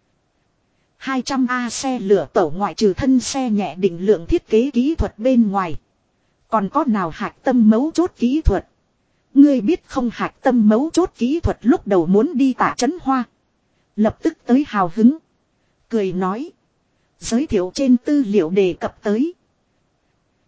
200A xe lửa tổ ngoại trừ thân xe nhẹ định lượng thiết kế kỹ thuật bên ngoài. Còn có nào hạch tâm mấu chốt kỹ thuật. Ngươi biết không hạch tâm mấu chốt kỹ thuật lúc đầu muốn đi Tạ Chấn Hoa. Lập tức tới hào hứng. Cười nói. Giới thiệu trên tư liệu đề cập tới.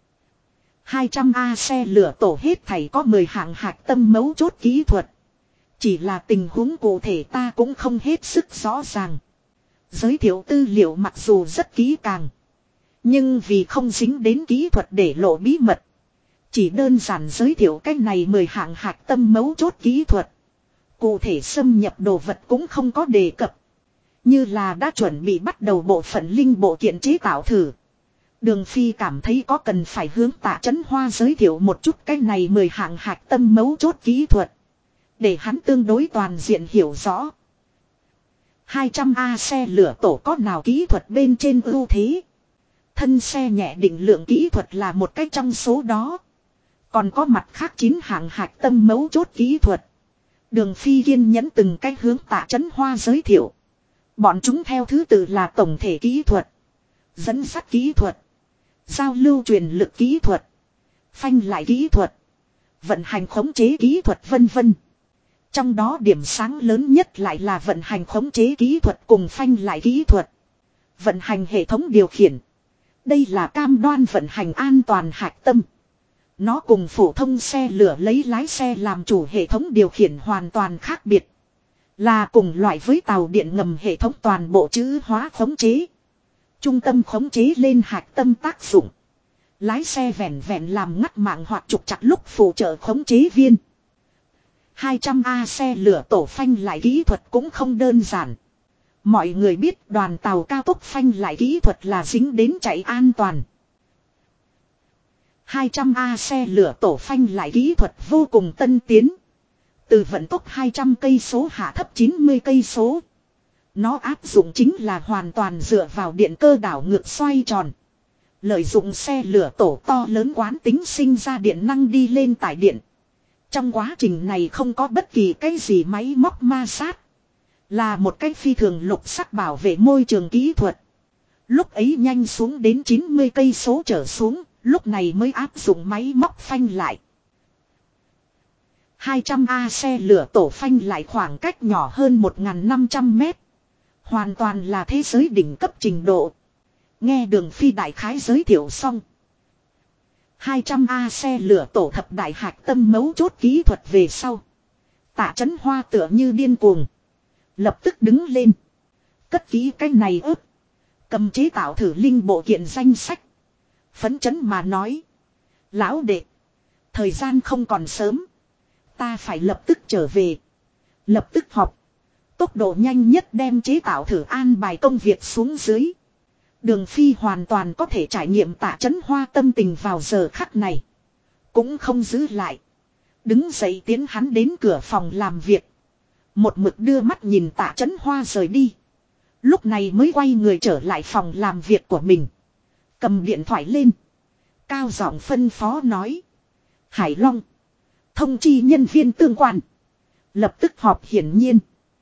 200A xe lửa tổ hết thảy có 10 hạng hạch tâm mấu chốt kỹ thuật. Chỉ là tình huống cụ thể ta cũng không hết sức rõ ràng. Giới thiệu tư liệu mặc dù rất kỹ càng. Nhưng vì không dính đến kỹ thuật để lộ bí mật. Chỉ đơn giản giới thiệu cái này 10 hạng hạch tâm mấu chốt kỹ thuật. Cụ thể xâm nhập đồ vật cũng không có đề cập. Như là đã chuẩn bị bắt đầu bộ phận linh bộ kiện chế tạo thử. Đường Phi cảm thấy có cần phải hướng Tạ Chấn Hoa giới thiệu một chút cái này 10 hạng hạch tâm mấu chốt kỹ thuật. Để hắn tương đối toàn diện hiểu rõ. 200A xe lửa tổ có nào kỹ thuật bên trên ưu thế. Thân xe nhẹ định lượng kỹ thuật là một cái trong số đó. Còn có mặt khác 9 hạng hạch tâm mấu chốt kỹ thuật. Đường Phi kiên nhẫn từng cách hướng Tạ Chấn Hoa giới thiệu. Bọn chúng theo thứ tự là tổng thể kỹ thuật, dẫn dắt kỹ thuật, giao lưu truyền lực kỹ thuật, phanh lại kỹ thuật, vận hành khống chế kỹ thuật vân vân. Trong đó điểm sáng lớn nhất lại là vận hành khống chế kỹ thuật cùng phanh lại kỹ thuật. Vận hành hệ thống điều khiển. Đây là cam đoan vận hành an toàn hạch tâm. Nó cùng phổ thông xe lửa lấy lái xe làm chủ hệ thống điều khiển hoàn toàn khác biệt. Là cùng loại với tàu điện ngầm hệ thống toàn bộ chữ hóa khống chế. Trung tâm khống chế lên hạch tâm tác dụng. Lái xe vẹn vẹn làm ngắt mạng hoặc trục chặt lúc phụ trợ khống chế viên. 200A xe lửa tổ phanh lại kỹ thuật cũng không đơn giản. Mọi người biết đoàn tàu cao tốc phanh lại kỹ thuật là dính đến chạy an toàn. 200A xe lửa tổ phanh lại kỹ thuật vô cùng tân tiến. Từ vận tốc 200 cây số hạ thấp 90 cây số. Nó áp dụng chính là hoàn toàn dựa vào điện cơ đảo ngược xoay tròn. Lợi dụng xe lửa tổ to lớn quán tính sinh ra điện năng đi lên tải điện. Trong quá trình này không có bất kỳ cái gì máy móc ma sát. Là một cách phi thường lục sắc bảo vệ môi trường kỹ thuật. Lúc ấy nhanh xuống đến 90 cây số trở xuống, lúc này mới áp dụng máy móc phanh lại. 200A xe lửa tổ phanh lại khoảng cách nhỏ hơn 1.500 mét. Hoàn toàn là thế giới đỉnh cấp trình độ. Nghe Đường Phi đại khái giới thiệu xong. 200A xe lửa tổ thập đại hạch tâm mấu chốt kỹ thuật về sau. Tạ Chấn Hoa tựa như điên cuồng. Lập tức đứng lên. Cất kỹ cái này ướp. Cầm chế tạo thử linh bộ kiện danh sách. Phấn chấn mà nói. Lão đệ. Thời gian không còn sớm. Ta phải lập tức trở về. Lập tức họp. Tốc độ nhanh nhất đem chế tạo thử an bài công việc xuống dưới. Đường Phi hoàn toàn có thể trải nghiệm Tạ Chấn Hoa tâm tình vào giờ khắc này. Cũng không giữ lại. Đứng dậy tiến hắn đến cửa phòng làm việc. Một mực đưa mắt nhìn Tạ Chấn Hoa rời đi. Lúc này mới quay người trở lại phòng làm việc của mình. Cầm điện thoại lên. Cao giọng phân phó nói. Hải Long. Thông chi nhân viên tương quan. Lập tức họp hiển nhiên.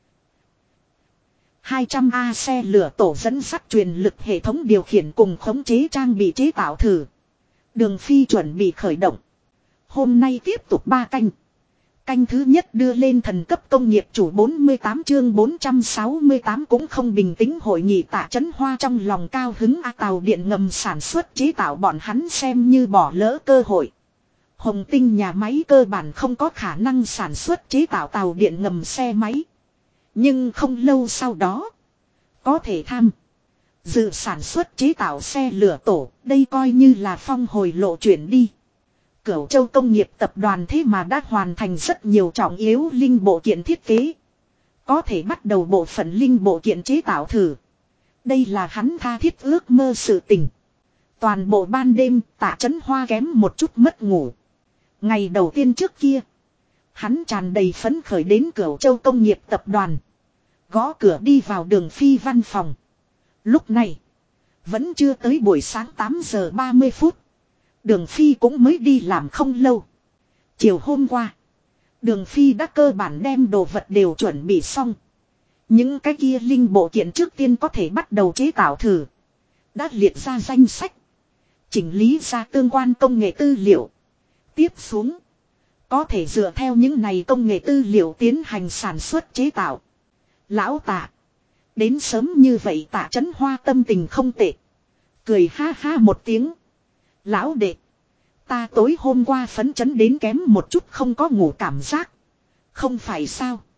200A xe lửa tổ dẫn sắt truyền lực hệ thống điều khiển cùng khống chế trang bị chế tạo thử. Đường Phi chuẩn bị khởi động. Hôm nay tiếp tục 3 canh. Canh thứ nhất đưa lên thần cấp công nghiệp chủ 48 chương 468 cũng không bình tĩnh hội nghị Tạ Chấn Hoa trong lòng cao hứng tàu điện ngầm sản xuất chế tạo bọn hắn xem như bỏ lỡ cơ hội. Hồng Tinh nhà máy cơ bản không có khả năng sản xuất chế tạo tàu điện ngầm xe máy. Nhưng không lâu sau đó, có thể dự sản xuất chế tạo xe lửa tổ, đây coi như là phong hồi lộ chuyển đi. Cửu Châu Công nghiệp tập đoàn thế mà đã hoàn thành rất nhiều trọng yếu linh bộ kiện thiết kế. Có thể bắt đầu bộ phận linh bộ kiện chế tạo thử. Đây là hắn tha thiết ước mơ sự tình. Toàn bộ ban đêm Tạ Chấn Hoa kém một chút mất ngủ. Ngày đầu tiên trước kia, hắn tràn đầy phấn khởi đến Cửu Châu Công nghiệp tập đoàn. Gõ cửa đi vào Đường Phi văn phòng. Lúc này, vẫn chưa tới buổi sáng 8 giờ 30 phút. Đường Phi cũng mới đi làm không lâu. Chiều hôm qua, Đường Phi đã cơ bản đem đồ vật đều chuẩn bị xong. Những cái kia linh bộ kiện trước tiên có thể bắt đầu chế tạo thử. Đã liệt ra danh sách. Chỉnh lý ra tương quan công nghệ tư liệu. Tiếp xuống, có thể dựa theo những này công nghệ tư liệu tiến hành sản xuất chế tạo. Lão Tạ, đến sớm như vậy Tạ Chấn Hoa tâm tình không tệ. Cười ha ha một tiếng. Lão đệ, ta tối hôm qua phấn chấn đến kém một chút không có ngủ cảm giác. Không phải sao?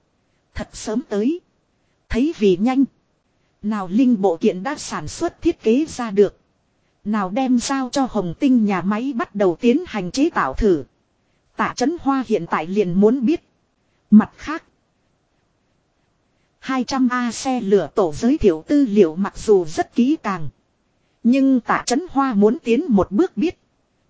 Thật sớm tới. Thấy vì nhanh. Nào linh bộ kiện đã sản xuất thiết kế ra được. Nào đem giao cho Hồng Tinh nhà máy bắt đầu tiến hành chế tạo thử. Tạ Chấn Hoa hiện tại liền muốn biết. Mặt khác. 200A xe lửa tổ giới thiệu tư liệu mặc dù rất kỹ càng. Nhưng Tạ Chấn Hoa muốn tiến một bước biết.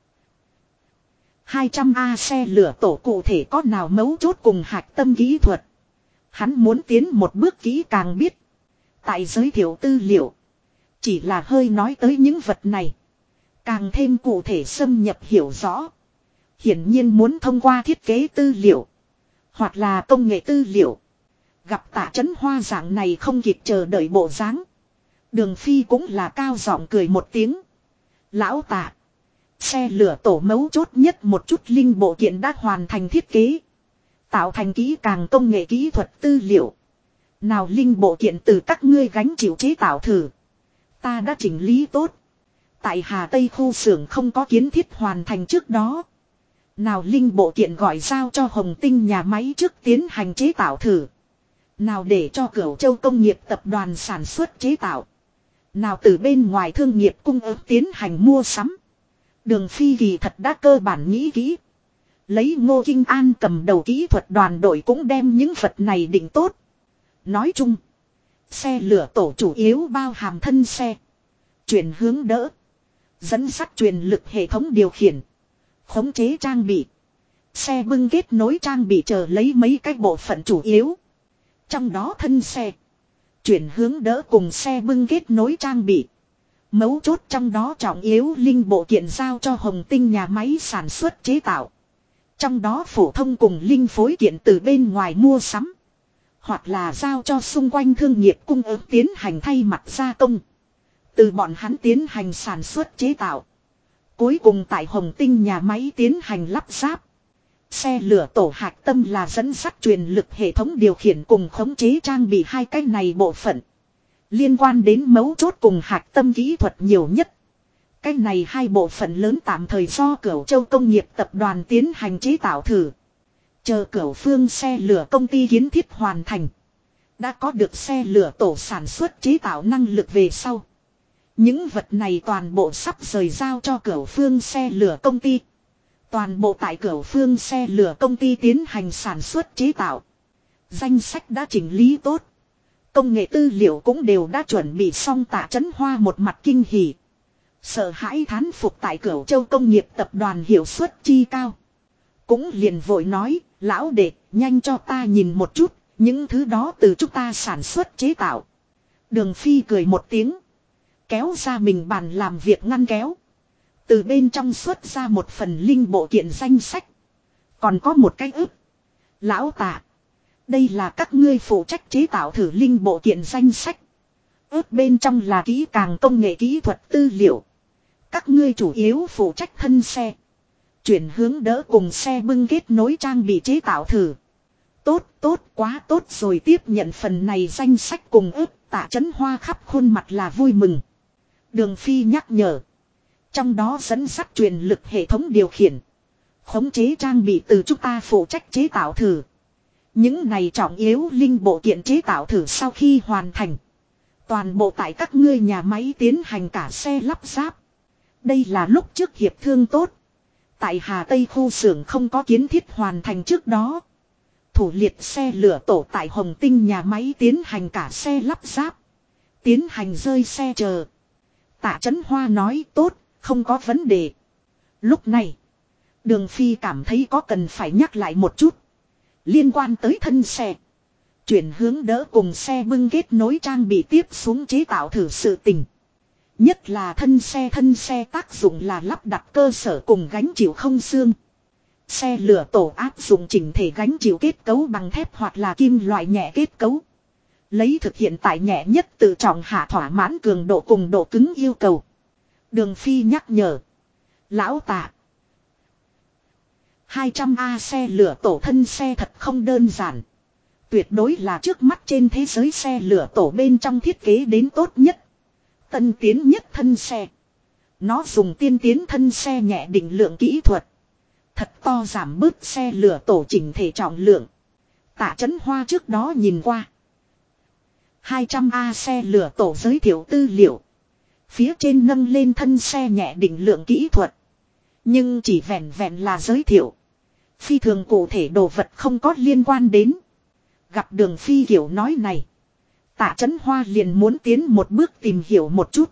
200A xe lửa tổ cụ thể có nào mấu chốt cùng hạch tâm kỹ thuật. Hắn muốn tiến một bước kỹ càng biết. Tại giới thiệu tư liệu. Chỉ là hơi nói tới những vật này. Càng thêm cụ thể xâm nhập hiểu rõ. Hiển nhiên muốn thông qua thiết kế tư liệu. Hoặc là công nghệ tư liệu. Gặp Tạ Chấn Hoa dạng này không kịp chờ đợi bộ dáng. Đường Phi cũng là cao giọng cười một tiếng. Lão Tạ. Xe lửa tổ mấu chốt nhất một chút linh bộ kiện đã hoàn thành thiết kế. Tạo thành kỹ càng công nghệ kỹ thuật tư liệu. Nào linh bộ kiện từ các ngươi gánh chịu chế tạo thử. Ta đã chỉnh lý tốt. Tại Hà Tây khu xưởng không có kiến thiết hoàn thành trước đó. Nào linh bộ kiện gọi giao cho Hồng Tinh nhà máy trước tiến hành chế tạo thử. Nào để cho Cửu Châu công nghiệp tập đoàn sản xuất chế tạo. Nào từ bên ngoài thương nghiệp cung ứng tiến hành mua sắm. Đường Phi kỳ thật đã cơ bản nghĩ kỹ. Lấy Ngô Kinh An cầm đầu kỹ thuật đoàn đội cũng đem những vật này định tốt. Nói chung. Xe lửa tổ chủ yếu bao hàm thân xe. Chuyển hướng đỡ. Dẫn sắt truyền lực hệ thống điều khiển. Khống chế trang bị. Xe bưng kết nối trang bị chờ lấy mấy cái bộ phận chủ yếu. Trong đó thân xe. Chuyển hướng đỡ cùng xe bưng kết nối trang bị. Mấu chốt trong đó trọng yếu linh bộ kiện giao cho Hồng Tinh nhà máy sản xuất chế tạo. Trong đó phổ thông cùng linh phối kiện từ bên ngoài mua sắm. Hoặc là giao cho xung quanh thương nghiệp cung ứng tiến hành thay mặt gia công. Từ bọn hắn tiến hành sản xuất chế tạo. Cuối cùng tại Hồng Tinh nhà máy tiến hành lắp ráp. Xe lửa tổ hạch tâm là dẫn sắt truyền lực hệ thống điều khiển cùng khống chế trang bị hai cái này bộ phận. Liên quan đến mấu chốt cùng hạch tâm kỹ thuật nhiều nhất. Cái này hai bộ phận lớn tạm thời do Cửu Châu công nghiệp tập đoàn tiến hành chế tạo thử. Chờ Cửu Phương xe lửa công ty kiến thiết hoàn thành. Đã có được xe lửa tổ sản xuất chế tạo năng lực về sau. Những vật này toàn bộ sắp rời giao cho Cửu Phương xe lửa công ty. Toàn bộ tại Cửu Phương xe lửa công ty tiến hành sản xuất chế tạo. Danh sách đã chỉnh lý tốt. Công nghệ tư liệu cũng đều đã chuẩn bị xong. Tạ Chấn Hoa một mặt kinh hỉ. Sợ hãi thán phục tại Cửu Châu công nghiệp tập đoàn hiệu suất chi cao. Cũng liền vội nói, lão đệ, nhanh cho ta nhìn một chút, những thứ đó từ chúng ta sản xuất chế tạo. Đường Phi cười một tiếng. Kéo ra mình bàn làm việc ngăn kéo. Từ bên trong xuất ra một phần linh bộ kiện danh sách. Còn có một cái ức. Lão Tạ. Đây là các ngươi phụ trách chế tạo thử linh bộ kiện danh sách. Ước bên trong là kỹ càng công nghệ kỹ thuật tư liệu. Các ngươi chủ yếu phụ trách thân xe. Chuyển hướng đỡ cùng xe bưng kết nối trang bị chế tạo thử. Tốt, tốt, quá tốt rồi. Tiếp nhận phần này danh sách cùng ước. Tạ Chấn Hoa khắp khuôn mặt là vui mừng. Đường Phi nhắc nhở. Trong đó dẫn sắt truyền lực hệ thống điều khiển. Khống chế trang bị từ chúng ta phụ trách chế tạo thử. Những này trọng yếu linh bộ kiện chế tạo thử sau khi hoàn thành. Toàn bộ tại các ngươi nhà máy tiến hành cả xe lắp ráp. Đây là lúc trước hiệp thương tốt. Tại Hà Tây khu xưởng không có kiến thiết hoàn thành trước đó. Thủ liệt xe lửa tổ tại Hồng Tinh nhà máy tiến hành cả xe lắp ráp. Tiến hành rơi xe chờ. Tạ Chấn Hoa nói tốt, không có vấn đề. Lúc này, Đường Phi cảm thấy có cần phải nhắc lại một chút. Liên quan tới thân xe. Chuyển hướng đỡ cùng xe bưng kết nối trang bị tiếp xuống chế tạo thử sự tình. Nhất là thân xe tác dụng là lắp đặt cơ sở cùng gánh chịu không xương. Xe lửa tổ áp dụng chỉnh thể gánh chịu kết cấu bằng thép hoặc là kim loại nhẹ kết cấu. Lấy thực hiện tại nhẹ nhất tự trọng hạ thỏa mãn cường độ cùng độ cứng yêu cầu. Đường Phi nhắc nhở. Lão Tạ. 200A xe lửa tổ thân xe thật không đơn giản. Tuyệt đối là trước mắt trên thế giới xe lửa tổ bên trong thiết kế đến tốt nhất. Tân tiến nhất thân xe. Nó dùng tiên tiến thân xe nhẹ định lượng kỹ thuật. Thật to giảm bớt xe lửa tổ chỉnh thể trọng lượng. Tạ Chấn Hoa trước đó nhìn qua. 200A xe lửa tổ giới thiệu tư liệu. Phía trên nâng lên thân xe nhẹ định lượng kỹ thuật. Nhưng chỉ vẹn vẹn là giới thiệu. Phi thường cụ thể đồ vật không có liên quan đến. Gặp Đường Phi kiểu nói này. Tạ Chấn Hoa liền muốn tiến một bước tìm hiểu một chút.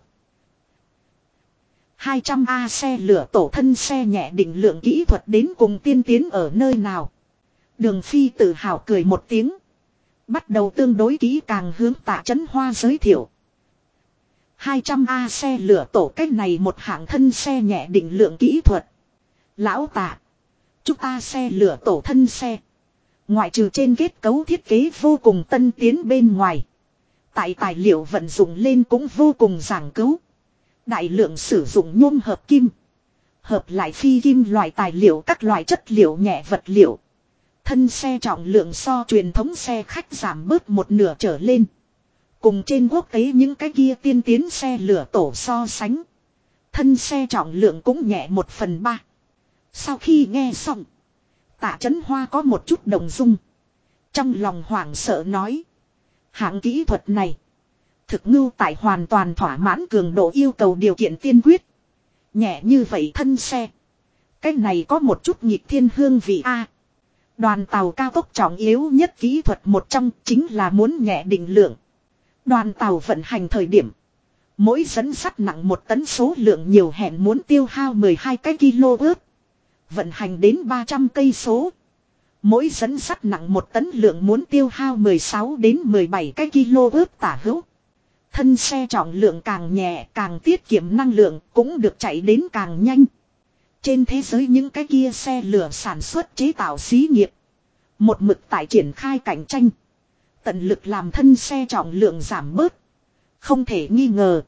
200A xe lửa tổ thân xe nhẹ định lượng kỹ thuật đến cùng tiên tiến ở nơi nào. Đường Phi tự hào cười một tiếng. Bắt đầu tương đối kỹ càng hướng Tạ Chấn Hoa giới thiệu. 200A xe lửa tổ cách này một hạng thân xe nhẹ định lượng kỹ thuật. Lão Tạ, chúng ta xe lửa tổ thân xe. Ngoại trừ trên kết cấu thiết kế vô cùng tân tiến bên ngoài. Tại tài liệu vận dụng lên cũng vô cùng giảng cứu. Đại lượng sử dụng nhôm hợp kim. Hợp lại phi kim loại tài liệu các loại chất liệu nhẹ vật liệu. Thân xe trọng lượng so truyền thống xe khách giảm bớt một nửa trở lên. Cùng trên quốc tế những cái kia tiên tiến xe lửa tổ so sánh. Thân xe trọng lượng cũng nhẹ 1/3. Sau khi nghe xong. Tạ Chấn Hoa có một chút đồng dung. Trong lòng hoảng sợ nói. Hạng kỹ thuật này. Thực ngưu tại hoàn toàn thỏa mãn cường độ yêu cầu điều kiện tiên quyết. Nhẹ như vậy thân xe. Cái này có một chút nhịp thiên hương vị A. Đoàn tàu cao tốc trọng yếu nhất kỹ thuật một trong chính là muốn nhẹ định lượng. Đoàn tàu vận hành thời điểm. Mỗi dẫn sắt nặng 1 tấn số lượng nhiều hẹn muốn tiêu hao 12 cái kg. Vận hành đến 300 cây số. Mỗi dẫn sắt nặng 1 tấn lượng muốn tiêu hao 16 đến 17 cái kg tả hữu. Thân xe trọng lượng càng nhẹ càng tiết kiệm năng lượng cũng được chạy đến càng nhanh. Trên thế giới những cái kia xe lửa sản xuất chế tạo xí nghiệp. Một mực tại triển khai cạnh tranh. Tận lực làm thân xe trọng lượng giảm bớt. Không thể nghi ngờ.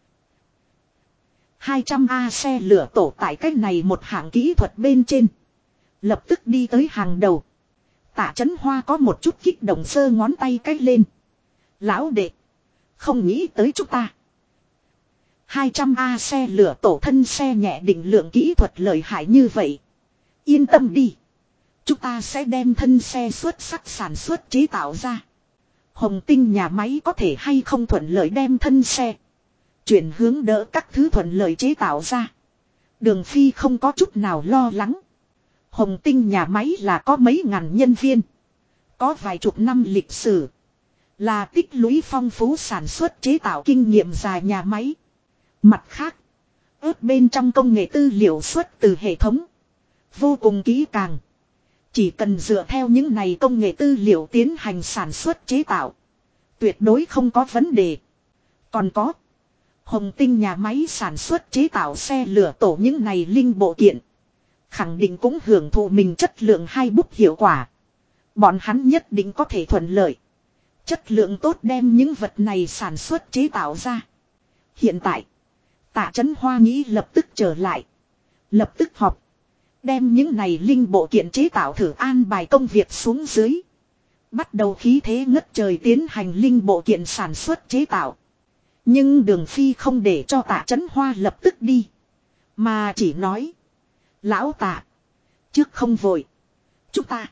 200A xe lửa tổ tại cách này một hạng kỹ thuật bên trên. Lập tức đi tới hàng đầu. Tạ Chấn Hoa có một chút kích động giơ ngón tay cách lên. Lão đệ. Không nghĩ tới chúng ta. 200A xe lửa tổ thân xe nhẹ định lượng kỹ thuật lợi hại như vậy. Yên tâm đi. Chúng ta sẽ đem thân xe xuất sắc sản xuất chế tạo ra. Hồng Tinh nhà máy có thể hay không thuận lợi đem thân xe. Chuyển hướng đỡ các thứ thuận lợi chế tạo ra. Đường Phi không có chút nào lo lắng. Hồng Tinh nhà máy là có mấy ngàn nhân viên. Có vài chục năm lịch sử. Là tích lũy phong phú sản xuất chế tạo kinh nghiệm dài nhà máy. Mặt khác. Ướp bên trong công nghệ tư liệu xuất từ hệ thống. Vô cùng kỹ càng. Chỉ cần dựa theo những này công nghệ tư liệu tiến hành sản xuất chế tạo. Tuyệt đối không có vấn đề. Còn có. Hồng Tinh nhà máy sản xuất chế tạo xe lửa tổ những này linh bộ kiện. Khẳng định cũng hưởng thụ mình chất lượng hay bút hiệu quả. Bọn hắn nhất định có thể thuận lợi. Chất lượng tốt đem những vật này sản xuất chế tạo ra. Hiện tại. Tạ Chấn Hoa nghĩ lập tức trở lại. Lập tức họp. Đem những này linh bộ kiện chế tạo thử an bài công việc xuống dưới. Bắt đầu khí thế ngất trời tiến hành linh bộ kiện sản xuất chế tạo. Nhưng Đường Phi không để cho Tạ Chấn Hoa lập tức đi. Mà chỉ nói. Lão Tạ. Trước không vội. Chúng ta.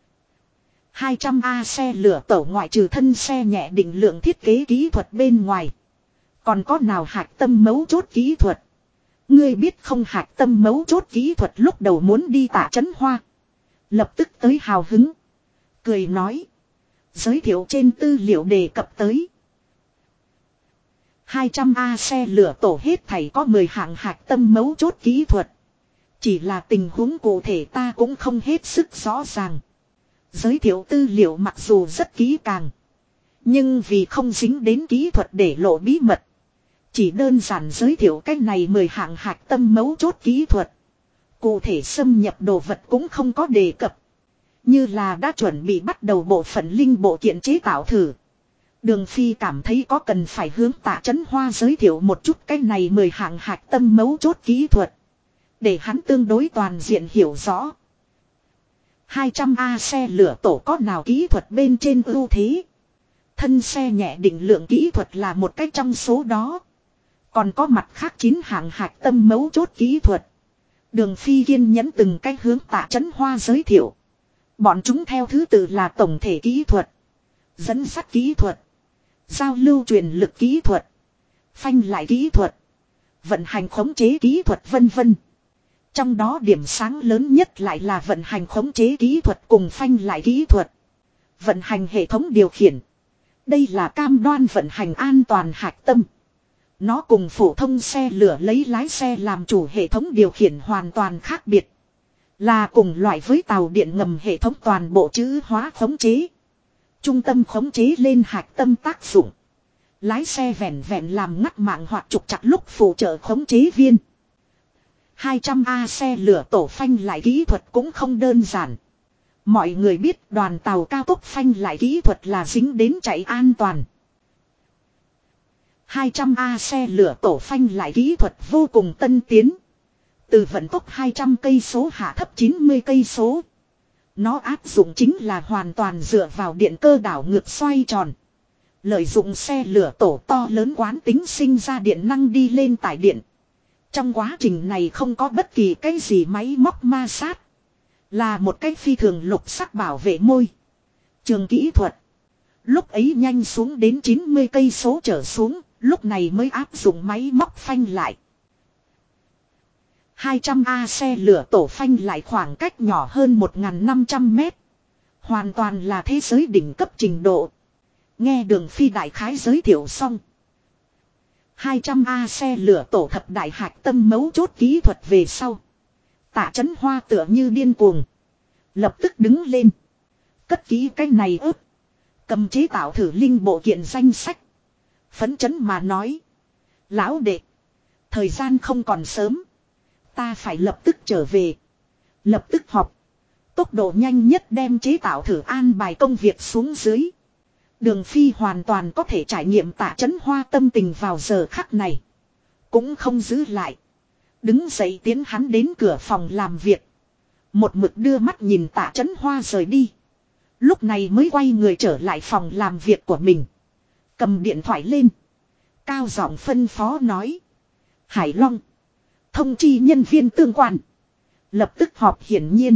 200A xe lửa tổ ngoại trừ thân xe nhẹ định lượng thiết kế kỹ thuật bên ngoài. Còn có nào hạch tâm mấu chốt kỹ thuật. Ngươi biết không hạch tâm mấu chốt kỹ thuật lúc đầu muốn đi Tạ Chấn Hoa. Lập tức tới hào hứng. Cười nói. Giới thiệu trên tư liệu đề cập tới. 200A xe lửa tổ hết thảy có 10 hạng hạch tâm mấu chốt kỹ thuật. Chỉ là tình huống cụ thể ta cũng không hết sức rõ ràng. Giới thiệu tư liệu mặc dù rất kỹ càng. Nhưng vì không dính đến kỹ thuật để lộ bí mật. Chỉ đơn giản giới thiệu cái này 10 hạng hạch tâm mấu chốt kỹ thuật. Cụ thể xâm nhập đồ vật cũng không có đề cập. Như là đã chuẩn bị bắt đầu bộ phận linh bộ kiện chế tạo thử. Đường Phi cảm thấy có cần phải hướng Tạ Chấn Hoa giới thiệu một chút cái này 10 hạng hạch tâm mấu chốt kỹ thuật. Để hắn tương đối toàn diện hiểu rõ. 200A xe lửa tổ có nào kỹ thuật bên trên ưu thế. Thân xe nhẹ định lượng kỹ thuật là một cái trong số đó. Còn có mặt khác 9 hạng hạch tâm mấu chốt kỹ thuật. Đường Phi kiên nhẫn từng cách hướng Tạ Chấn Hoa giới thiệu. Bọn chúng theo thứ tự là tổng thể kỹ thuật, dẫn dắt kỹ thuật, giao lưu truyền lực kỹ thuật, phanh lại kỹ thuật, vận hành khống chế kỹ thuật vân vân. Trong đó điểm sáng lớn nhất lại là vận hành khống chế kỹ thuật cùng phanh lại kỹ thuật. Vận hành hệ thống điều khiển. Đây là cam đoan vận hành an toàn hạch tâm. Nó cùng phổ thông xe lửa lấy lái xe làm chủ hệ thống điều khiển hoàn toàn khác biệt. Là cùng loại với tàu điện ngầm hệ thống toàn bộ chữ hóa khống chế. Trung tâm khống chế lên hạch tâm tác dụng. Lái xe vẹn vẹn làm ngắt mạng hoặc trục chặt lúc phụ trợ khống chế viên. 200A xe lửa tổ phanh lại kỹ thuật cũng không đơn giản. Mọi người biết đoàn tàu cao tốc phanh lại kỹ thuật là dính đến chạy an toàn. 200A xe lửa tổ phanh lại kỹ thuật vô cùng tân tiến. Từ vận tốc 200 cây số hạ thấp 90 cây số. Nó áp dụng chính là hoàn toàn dựa vào điện cơ đảo ngược xoay tròn. Lợi dụng xe lửa tổ to lớn quán tính sinh ra điện năng đi lên tải điện. Trong quá trình này không có bất kỳ cái gì máy móc ma sát. Là một cái phi thường lục sắc bảo vệ môi trường kỹ thuật. Lúc ấy nhanh xuống đến 90 cây số trở xuống, lúc này mới áp dụng máy móc phanh lại. 200A xe lửa tổ phanh lại khoảng cách nhỏ hơn 1.500 mét. Hoàn toàn là thế giới đỉnh cấp trình độ. Nghe Đường Phi đại khái giới thiệu xong. 200A xe lửa tổ thập đại hạch tâm mấu chốt kỹ thuật về sau. Tạ Chấn Hoa tựa như điên cuồng. Lập tức đứng lên. Cất kỹ cái này ướp. Cầm chế tạo thử linh bộ kiện danh sách. Phấn chấn mà nói. Lão đệ. Thời gian không còn sớm. Ta phải lập tức trở về. Lập tức họp. Tốc độ nhanh nhất đem chế tạo thử an bài công việc xuống dưới. Đường Phi hoàn toàn có thể trải nghiệm Tạ Chấn Hoa tâm tình vào giờ khắc này. Cũng không giữ lại. Đứng dậy tiến hắn đến cửa phòng làm việc. Một mực đưa mắt nhìn Tạ Chấn Hoa rời đi. Lúc này mới quay người trở lại phòng làm việc của mình. Cầm điện thoại lên. Cao giọng phân phó nói. Hải Long. Thông chi nhân viên tương quan. Lập tức họp hiển nhiên.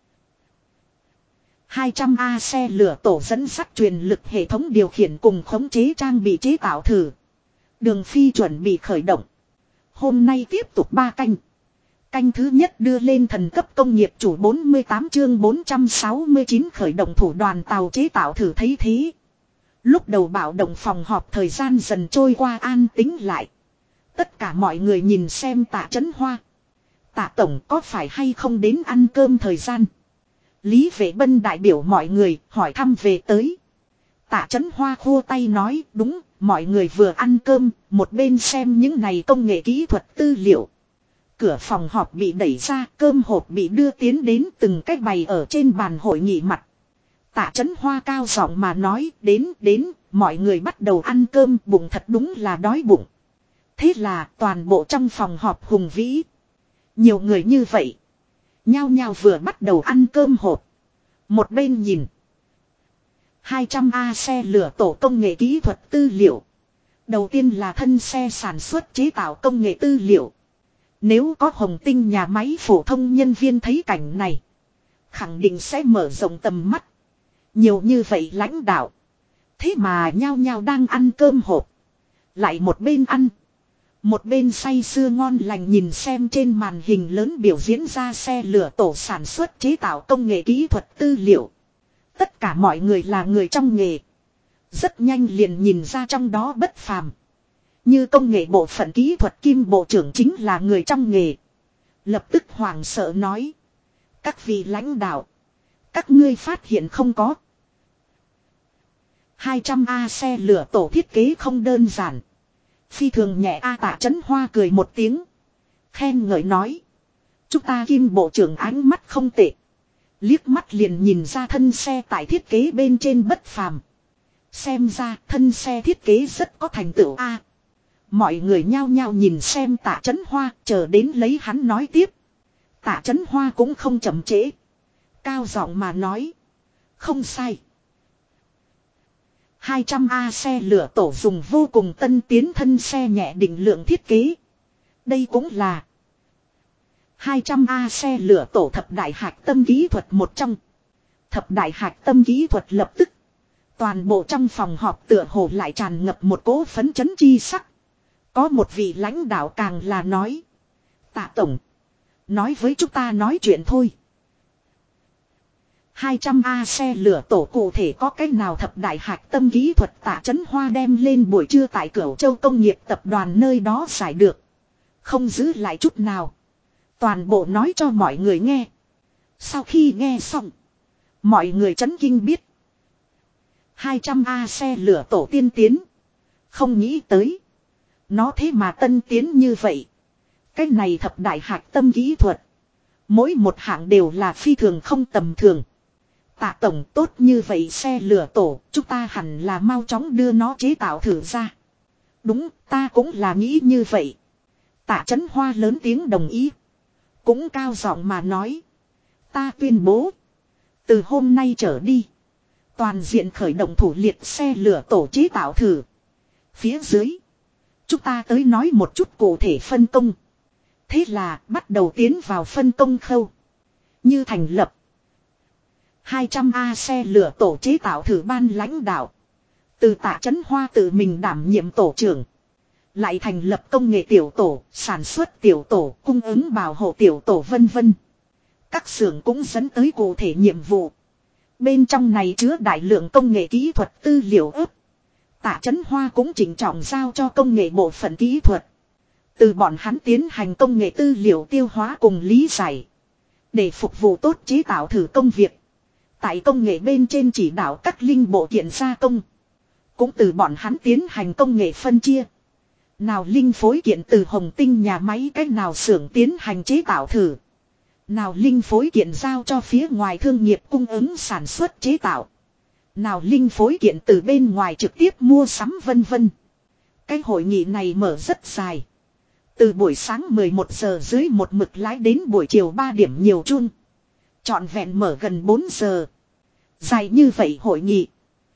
200A xe lửa tổ dẫn sắt truyền lực hệ thống điều khiển cùng khống chế trang bị chế tạo thử. Đường Phi chuẩn bị khởi động. Hôm nay tiếp tục 3 canh. Canh thứ nhất đưa lên thần cấp công nghiệp chủ 48 chương 469 khởi động thủ đoàn tàu chế tạo thử thấy thế. Lúc đầu bạo động phòng họp thời gian dần trôi qua an tĩnh lại. Tất cả mọi người nhìn xem Tạ Chấn Hoa. Tạ Tổng có phải hay không đến ăn cơm thời gian. Lý Vệ Bân đại biểu mọi người hỏi thăm về tới. Tạ Chấn Hoa khua tay nói đúng, mọi người vừa ăn cơm, một bên xem những này công nghệ kỹ thuật tư liệu. Cửa phòng họp bị đẩy ra, cơm hộp bị đưa tiến đến từng cách bày ở trên bàn hội nghị mặt. Tạ Chấn Hoa cao giọng mà nói đến, mọi người bắt đầu ăn cơm, bụng thật đúng là đói bụng. Thế là toàn bộ trong phòng họp hùng vĩ. Nhiều người như vậy. Nhao nhao vừa bắt đầu ăn cơm hộp. Một bên nhìn. 200A xe lửa tổ công nghệ kỹ thuật tư liệu. Đầu tiên là thân xe sản xuất chế tạo công nghệ tư liệu. Nếu có Hồng Tinh nhà máy phổ thông nhân viên thấy cảnh này. Khẳng định sẽ mở rộng tầm mắt. Nhiều như vậy lãnh đạo. Thế mà nhao nhao đang ăn cơm hộp. Lại một bên ăn. Một bên say sưa ngon lành nhìn xem trên màn hình lớn biểu diễn ra xe lửa tổ sản xuất chế tạo công nghệ kỹ thuật tư liệu. Tất cả mọi người là người trong nghề. Rất nhanh liền nhìn ra trong đó bất phàm. Như công nghệ bộ phận kỹ thuật Kim bộ trưởng chính là người trong nghề. Lập tức hoảng sợ nói. Các vị lãnh đạo. Các ngươi phát hiện không có. 200A xe lửa tổ thiết kế không đơn giản. Phi thường nhẹ Tạ Chấn Hoa cười một tiếng. Khen ngợi nói. Chúng ta Kim bộ trưởng ánh mắt không tệ. Liếc mắt liền nhìn ra thân xe tại thiết kế bên trên bất phàm. Xem ra thân xe thiết kế rất có thành tựu Mọi người nhao nhao nhìn xem Tạ Chấn Hoa chờ đến lấy hắn nói tiếp. Tạ Chấn Hoa cũng không chậm trễ. Cao giọng mà nói. Không sai. 200A xe lửa tổ dùng vô cùng tân tiến thân xe nhẹ định lượng thiết kế. Đây cũng là 200A xe lửa tổ thập đại hạch tâm kỹ thuật một trong. Thập đại hạch tâm kỹ thuật lập tức. Toàn bộ trong phòng họp tựa hồ lại tràn ngập một cỗ phấn chấn chi sắc. Có một vị lãnh đạo càng là nói. Tạ tổng. Nói với chúng ta nói chuyện thôi. 200A xe lửa tổ cụ thể có cách nào thập đại hạch tâm kỹ thuật Tạ Chấn Hoa đem lên buổi trưa tại Cửu Châu Công nghiệp tập đoàn nơi đó giải được. Không giữ lại chút nào. Toàn bộ nói cho mọi người nghe. Sau khi nghe xong. Mọi người chấn kinh biết. 200A xe lửa tổ tiên tiến. Không nghĩ tới. Nó thế mà tân tiến như vậy. Cái này thập đại hạch tâm kỹ thuật. Mỗi một hạng đều là phi thường không tầm thường. Tạ tổng tốt như vậy xe lửa tổ. Chúng ta hẳn là mau chóng đưa nó chế tạo thử ra. Đúng ta cũng là nghĩ như vậy. Tạ Chấn Hoa lớn tiếng đồng ý. Cũng cao giọng mà nói. Ta tuyên bố. Từ hôm nay trở đi. Toàn diện khởi động thủ liệt xe lửa tổ chế tạo thử. Phía dưới. Chúng ta tới nói một chút cụ thể phân công. Thế là bắt đầu tiến vào phân công khâu. Như thành lập. 200A xe lửa tổ chế tạo thử ban lãnh đạo. Từ Tạ Chấn Hoa tự mình đảm nhiệm tổ trưởng. Lại thành lập công nghệ tiểu tổ, sản xuất tiểu tổ, cung ứng bảo hộ tiểu tổ vân vân. Các xưởng cũng dẫn tới cụ thể nhiệm vụ. Bên trong này chứa đại lượng công nghệ kỹ thuật tư liệu ấp. Tạ Chấn Hoa cũng chỉnh trọng giao cho công nghệ bộ phận kỹ thuật. Từ bọn hắn tiến hành công nghệ tư liệu tiêu hóa cùng lý giải. Để phục vụ tốt chế tạo thử công việc. Tại công nghệ bên trên chỉ đạo các linh bộ kiện gia công. Cũng từ bọn hắn tiến hành công nghệ phân chia. Nào linh phối kiện từ Hồng Tinh nhà máy cách nào xưởng tiến hành chế tạo thử. Nào linh phối kiện giao cho phía ngoài thương nghiệp cung ứng sản xuất chế tạo. Nào linh phối kiện từ bên ngoài trực tiếp mua sắm vân vân. Cái hội nghị này mở rất dài. Từ buổi sáng 11 giờ dưới một mực lái đến buổi chiều 3 điểm nhiều chung. Trọn vẹn mở gần 4 giờ. Dài như vậy hội nghị.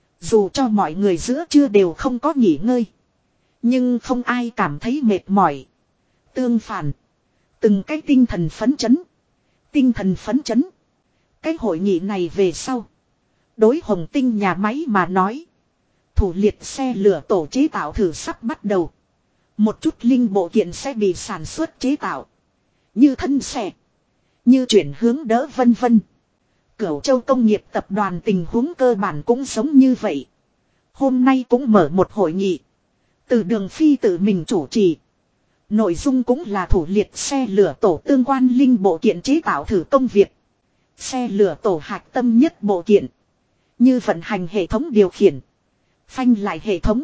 Dù cho mọi người giữa trưa đều không có nghỉ ngơi. Nhưng không ai cảm thấy mệt mỏi. Tương phản. Từng cái tinh thần phấn chấn. Tinh thần phấn chấn. Cái hội nghị này về sau. Đối Hồng Tinh nhà máy mà nói. Thủ liệt xe lửa tổ chế tạo thử sắp bắt đầu. Một chút linh bộ kiện sẽ bị sản xuất chế tạo. Như thân xe. Như chuyển hướng đỡ vân vân. Cửu Châu Công nghiệp tập đoàn tình huống cơ bản cũng giống như vậy. Hôm nay cũng mở một hội nghị. Từ Đường Phi tự mình chủ trì. Nội dung cũng là thủ liệt xe lửa tổ tương quan linh bộ kiện chế tạo thử công việc. Xe lửa tổ hạch tâm nhất bộ kiện. Như vận hành hệ thống điều khiển. Phanh lại hệ thống.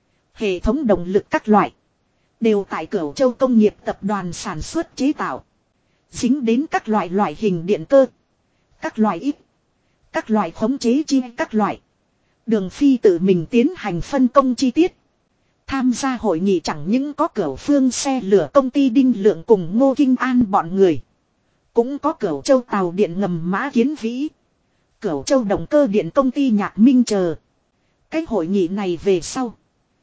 Hệ thống động lực các loại. Đều tại Cửu Châu Công nghiệp tập đoàn sản xuất chế tạo. Dính đến các loại hình điện cơ. Các loại ít. Các loại khống chế chi các loại. Đường Phi tự mình tiến hành phân công chi tiết. Tham gia hội nghị chẳng những có Cửu Phương xe lửa công ty Đinh Lượng cùng Ngô Kinh An bọn người. Cũng có Cửu Châu tàu điện ngầm Mã Kiến Vĩ. Cửu Châu động cơ điện công ty Nhạc Minh chờ. Cái hội nghị này về sau.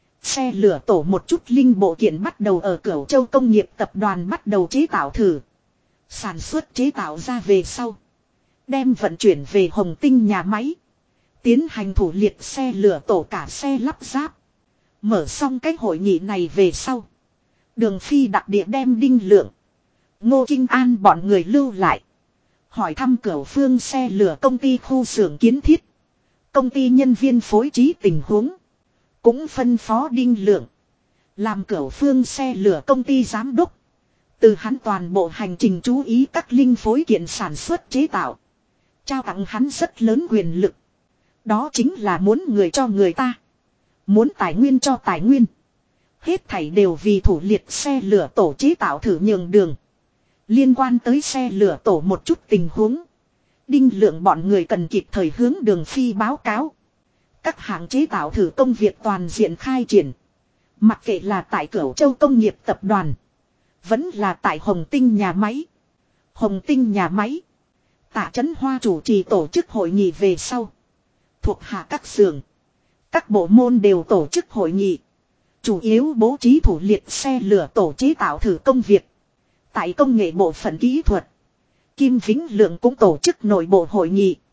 Xe lửa tổ một chút linh bộ kiện bắt đầu ở Cửu Châu Công nghiệp tập đoàn bắt đầu chế tạo thử. Sản xuất chế tạo ra về sau. Đem vận chuyển về Hồng Tinh nhà máy. Tiến hành thủ liệt xe lửa tổ cả xe lắp ráp. Mở xong cái hội nghị này về sau. Đường Phi đặc địa đem Đinh Lượng. Ngô Kinh An bọn người lưu lại. Hỏi thăm Cửu Phương xe lửa công ty khu xưởng kiến thiết. Công ty nhân viên phối trí tình huống. Cũng phân phó Đinh Lượng. Làm Cửu Phương xe lửa công ty giám đốc. Từ hắn toàn bộ hành trình chú ý các linh phối kiện sản xuất chế tạo. Trao tặng hắn rất lớn quyền lực. Đó chính là muốn người cho người ta. Muốn tài nguyên cho tài nguyên. Hết thảy đều vì thủ liệt xe lửa tổ chế tạo thử nhường đường. Liên quan tới xe lửa tổ một chút tình huống. Đinh Lượng bọn người cần kịp thời hướng Đường Phi báo cáo. Các hãng chế tạo thử công việc toàn diện khai triển. Mặc kệ là tại Cửu Châu Công nghiệp tập đoàn. Vẫn là tại Hồng Tinh nhà máy. Hồng Tinh nhà máy. Tạ Chấn Hoa chủ trì tổ chức hội nghị về sau. Thuộc hạ các xưởng. Các bộ môn đều tổ chức hội nghị. Chủ yếu bố trí thủ liệt xe lửa tổ chế tạo thử công việc. Tại công nghệ bộ phận kỹ thuật. Kim Vĩnh Lượng cũng tổ chức nội bộ hội nghị.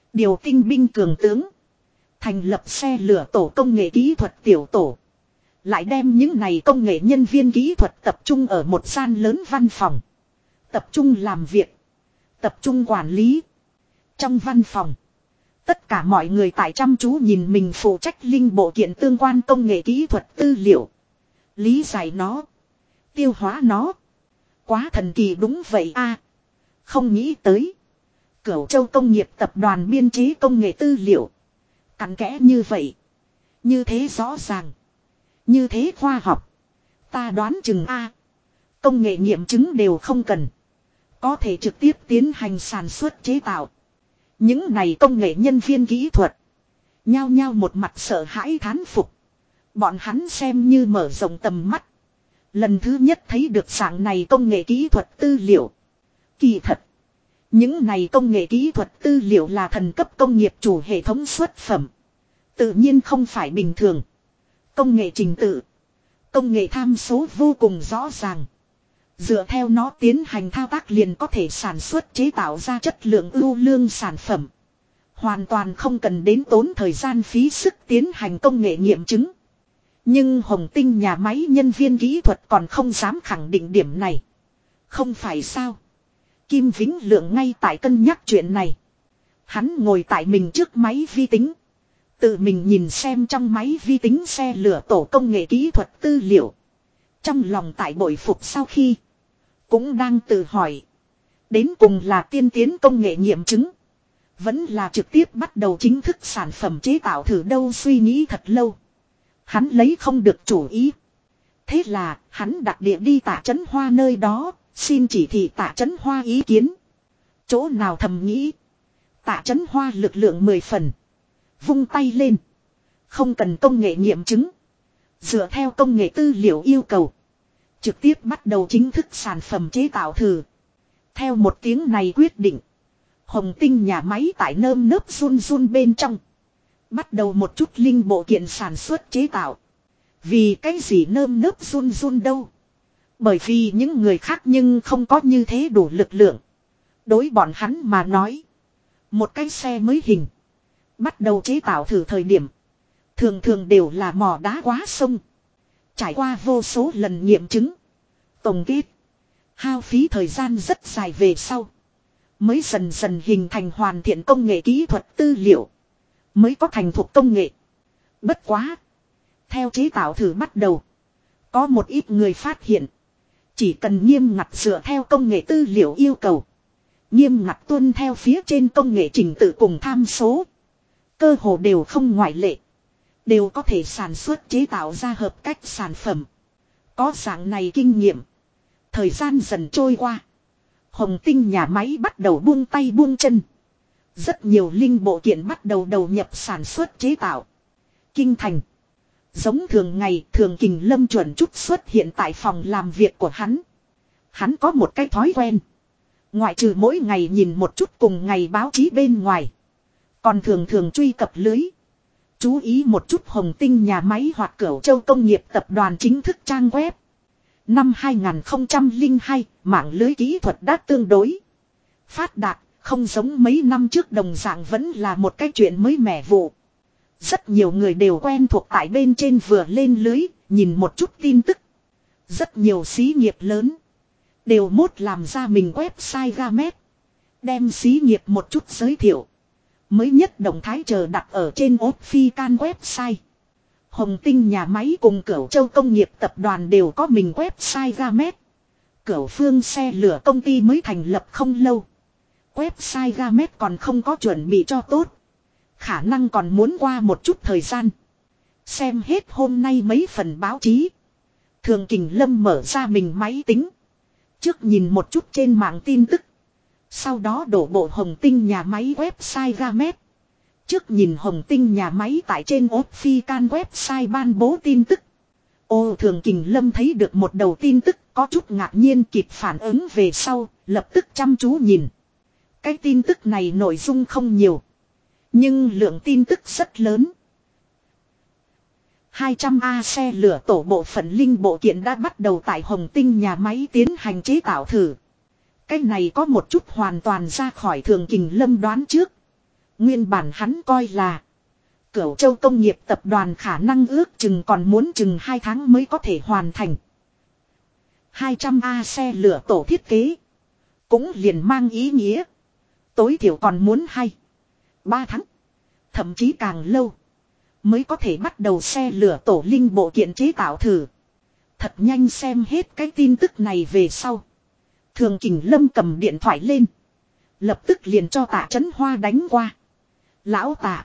Điều tinh binh cường tướng. Thành lập xe lửa tổ công nghệ kỹ thuật tiểu tổ. Lại đem những này công nghệ nhân viên kỹ thuật tập trung ở một gian lớn văn phòng. Tập trung làm việc. Tập trung quản lý. Trong văn phòng. Tất cả mọi người tại chăm chú nhìn mình phụ trách linh bộ kiện tương quan công nghệ kỹ thuật tư liệu. Lý giải nó. Tiêu hóa nó. Quá thần kỳ đúng vậy a. Không nghĩ tới. Cửu Châu Công nghiệp tập đoàn biên chế công nghệ tư liệu. Cặn kẽ như vậy. Như thế rõ ràng. Như thế khoa học. Ta đoán chừng a. Công nghệ nghiệm chứng đều không cần. Có thể trực tiếp tiến hành sản xuất chế tạo. Những này công nghệ nhân viên kỹ thuật. Nhao nhao một mặt sợ hãi thán phục. Bọn hắn xem như mở rộng tầm mắt. Lần thứ nhất thấy được dạng này công nghệ kỹ thuật tư liệu. Kỳ thật. Những này công nghệ kỹ thuật tư liệu là thần cấp công nghiệp chủ hệ thống xuất phẩm. Tự nhiên không phải bình thường. Công nghệ trình tự. Công nghệ tham số vô cùng rõ ràng. Dựa theo nó tiến hành thao tác liền có thể sản xuất chế tạo ra chất lượng ưu lương sản phẩm. Hoàn toàn không cần đến tốn thời gian phí sức tiến hành công nghệ nghiệm chứng. Nhưng Hồng Tinh nhà máy nhân viên kỹ thuật còn không dám khẳng định điểm này. Không phải sao. Kim Vĩnh Lượng ngay tại cân nhắc chuyện này. Hắn ngồi tại mình trước máy vi tính. Tự mình nhìn xem trong máy vi tính xe lửa tổ công nghệ kỹ thuật tư liệu. Trong lòng tại bội phục sau khi. Cũng đang tự hỏi. Đến cùng là tiên tiến công nghệ nghiệm chứng. Vẫn là trực tiếp bắt đầu chính thức sản phẩm chế tạo thử đâu suy nghĩ thật lâu. Hắn lấy không được chủ ý. Thế là hắn đặt địa đi Tạ Chấn Hoa nơi đó. Xin chỉ thị Tạ Chấn Hoa ý kiến. Chỗ nào thầm nghĩ. Tạ Chấn Hoa lực lượng 10 phần. Vung tay lên. Không cần công nghệ nghiệm chứng. Dựa theo công nghệ tư liệu yêu cầu. Trực tiếp bắt đầu chính thức sản phẩm chế tạo thử. Theo một tiếng này quyết định. Hồng Tinh nhà máy tại nơm nớp run run bên trong. Bắt đầu một chút linh bộ kiện sản xuất chế tạo. Vì cái gì nơm nớp run run đâu. Bởi vì những người khác nhưng không có như thế đủ lực lượng. Đối bọn hắn mà nói. Một cái xe mới hình. Bắt đầu chế tạo thử thời điểm. Thường thường đều là mỏ đá quá sông. Trải qua vô số lần nghiệm chứng. Tổng kết. Hao phí thời gian rất dài về sau. Mới dần dần hình thành hoàn thiện công nghệ kỹ thuật tư liệu. Mới có thành thục công nghệ. Bất quá. Theo chế tạo thử bắt đầu. Có một ít người phát hiện. Chỉ cần nghiêm ngặt dựa theo công nghệ tư liệu yêu cầu. Nghiêm ngặt tuân theo phía trên công nghệ trình tự cùng tham số. Cơ hồ đều không ngoại lệ. Đều có thể sản xuất chế tạo ra hợp cách sản phẩm. Có dạng này kinh nghiệm. Thời gian dần trôi qua. Hồng Tinh nhà máy bắt đầu buông tay buông chân. Rất nhiều linh bộ kiện bắt đầu đầu nhập sản xuất chế tạo. Kinh thành. Giống thường ngày Thường Kình Lâm chuẩn chút xuất hiện tại phòng làm việc của hắn. Hắn có một cái thói quen. Ngoại trừ mỗi ngày nhìn một chút cùng ngày báo chí bên ngoài. Còn thường thường truy cập lưới. Chú ý một chút Hồng Tinh nhà máy hoặc Cửu Châu Công nghiệp tập đoàn chính thức trang web. Năm 2002, mạng lưới kỹ thuật đã tương đối phát đạt, không giống mấy năm trước đồng dạng vẫn là một cái chuyện mới mẻ vụ. Rất nhiều người đều quen thuộc tại bên trên vừa lên lưới, nhìn một chút tin tức. Rất nhiều xí nghiệp lớn đều mốt làm ra mình website Gamet. Đem xí nghiệp một chút giới thiệu. Mới nhất động thái chờ đặt ở trên official website. Hồng Tinh nhà máy cùng Cửu Châu Công nghiệp tập đoàn đều có mình website Gamet. Cửu Phương xe lửa công ty mới thành lập không lâu. Website Gamet còn không có chuẩn bị cho tốt. Khả năng còn muốn qua một chút thời gian. Xem hết hôm nay mấy phần báo chí. Thường Kình Lâm mở ra mình máy tính. Trước nhìn một chút trên mạng tin tức. Sau đó đổ bộ Hồng Tinh nhà máy website Gamet. Trước nhìn Hồng Tinh nhà máy tại trên official website ban bố tin tức. Ô Thường Kình Lâm thấy được một đầu tin tức có chút ngạc nhiên kịp phản ứng về sau, lập tức chăm chú nhìn. Cái tin tức này nội dung không nhiều. Nhưng lượng tin tức rất lớn. 200A xe lửa tổ bộ phận linh bộ kiện đã bắt đầu tại Hồng Tinh nhà máy tiến hành chế tạo thử. Cái này có một chút hoàn toàn ra khỏi Thường Kình Lâm đoán trước. Nguyên bản hắn coi là Cửu Châu công nghiệp tập đoàn khả năng ước chừng còn muốn chừng 2 tháng mới có thể hoàn thành. 200A xe lửa tổ thiết kế. Cũng liền mang ý nghĩa. Tối thiểu còn muốn 2-3 tháng. Thậm chí càng lâu. Mới có thể bắt đầu xe lửa tổ linh bộ kiện chế tạo thử. Thật nhanh xem hết cái tin tức này về sau. Thường Kình Lâm cầm điện thoại lên. Lập tức liền cho Tạ Chấn Hoa đánh qua. Lão Tạ.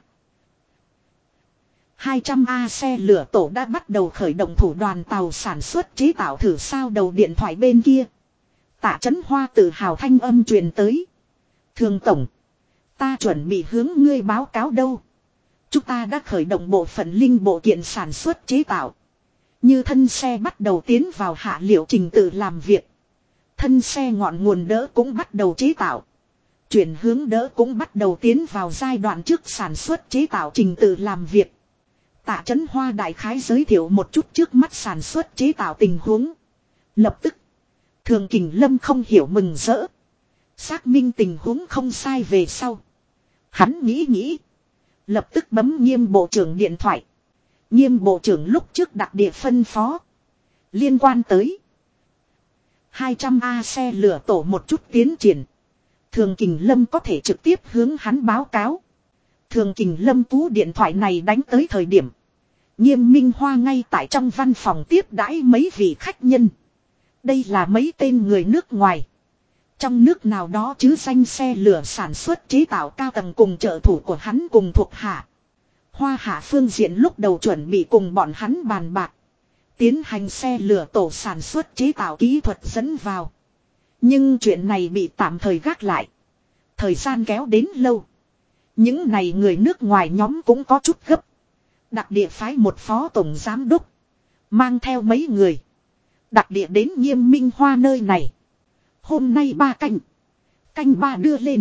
200A xe lửa tổ đã bắt đầu khởi động thủ đoàn tàu sản xuất chế tạo thử sao đầu điện thoại bên kia. Tạ Chấn Hoa tự hào thanh âm truyền tới. Thường tổng. Ta chuẩn bị hướng ngươi báo cáo đâu. Chúng ta đã khởi động bộ phận linh bộ kiện sản xuất chế tạo. Như thân xe bắt đầu tiến vào hạ liệu trình tự làm việc. Thân xe ngọn nguồn đỡ cũng bắt đầu chế tạo. Chuyển hướng đỡ cũng bắt đầu tiến vào giai đoạn trước sản xuất chế tạo trình tự làm việc. Tạ Chấn Hoa đại khái giới thiệu một chút trước mắt sản xuất chế tạo tình huống. Lập tức. Thường Kình Lâm không hiểu mừng rỡ. Xác minh tình huống không sai về sau. Hắn nghĩ. Lập tức bấm Nghiêm bộ trưởng điện thoại. Nghiêm bộ trưởng lúc trước đặc địa phân phó. Liên quan tới 200A xe lửa tổ một chút tiến triển. Thường Kình Lâm có thể trực tiếp hướng hắn báo cáo. Thường Kình Lâm cú điện thoại này đánh tới thời điểm. Nghiêm Minh Hoa ngay tại trong văn phòng tiếp đãi mấy vị khách nhân. Đây là mấy tên người nước ngoài. Trong nước nào đó chứ danh xe lửa sản xuất chế tạo cao tầng cùng trợ thủ của hắn cùng thuộc hạ. Hoa Hạ phương diện lúc đầu chuẩn bị cùng bọn hắn bàn bạc. Tiến hành xe lửa tổ sản xuất chế tạo kỹ thuật dẫn vào. Nhưng chuyện này bị tạm thời gác lại. Thời gian kéo đến lâu. Những này người nước ngoài nhóm cũng có chút gấp. Đặc địa phái một phó tổng giám đốc. Mang theo mấy người. Đặc địa đến Nghiêm Minh Hoa nơi này. Hôm nay 3 canh. Canh 3 đưa lên.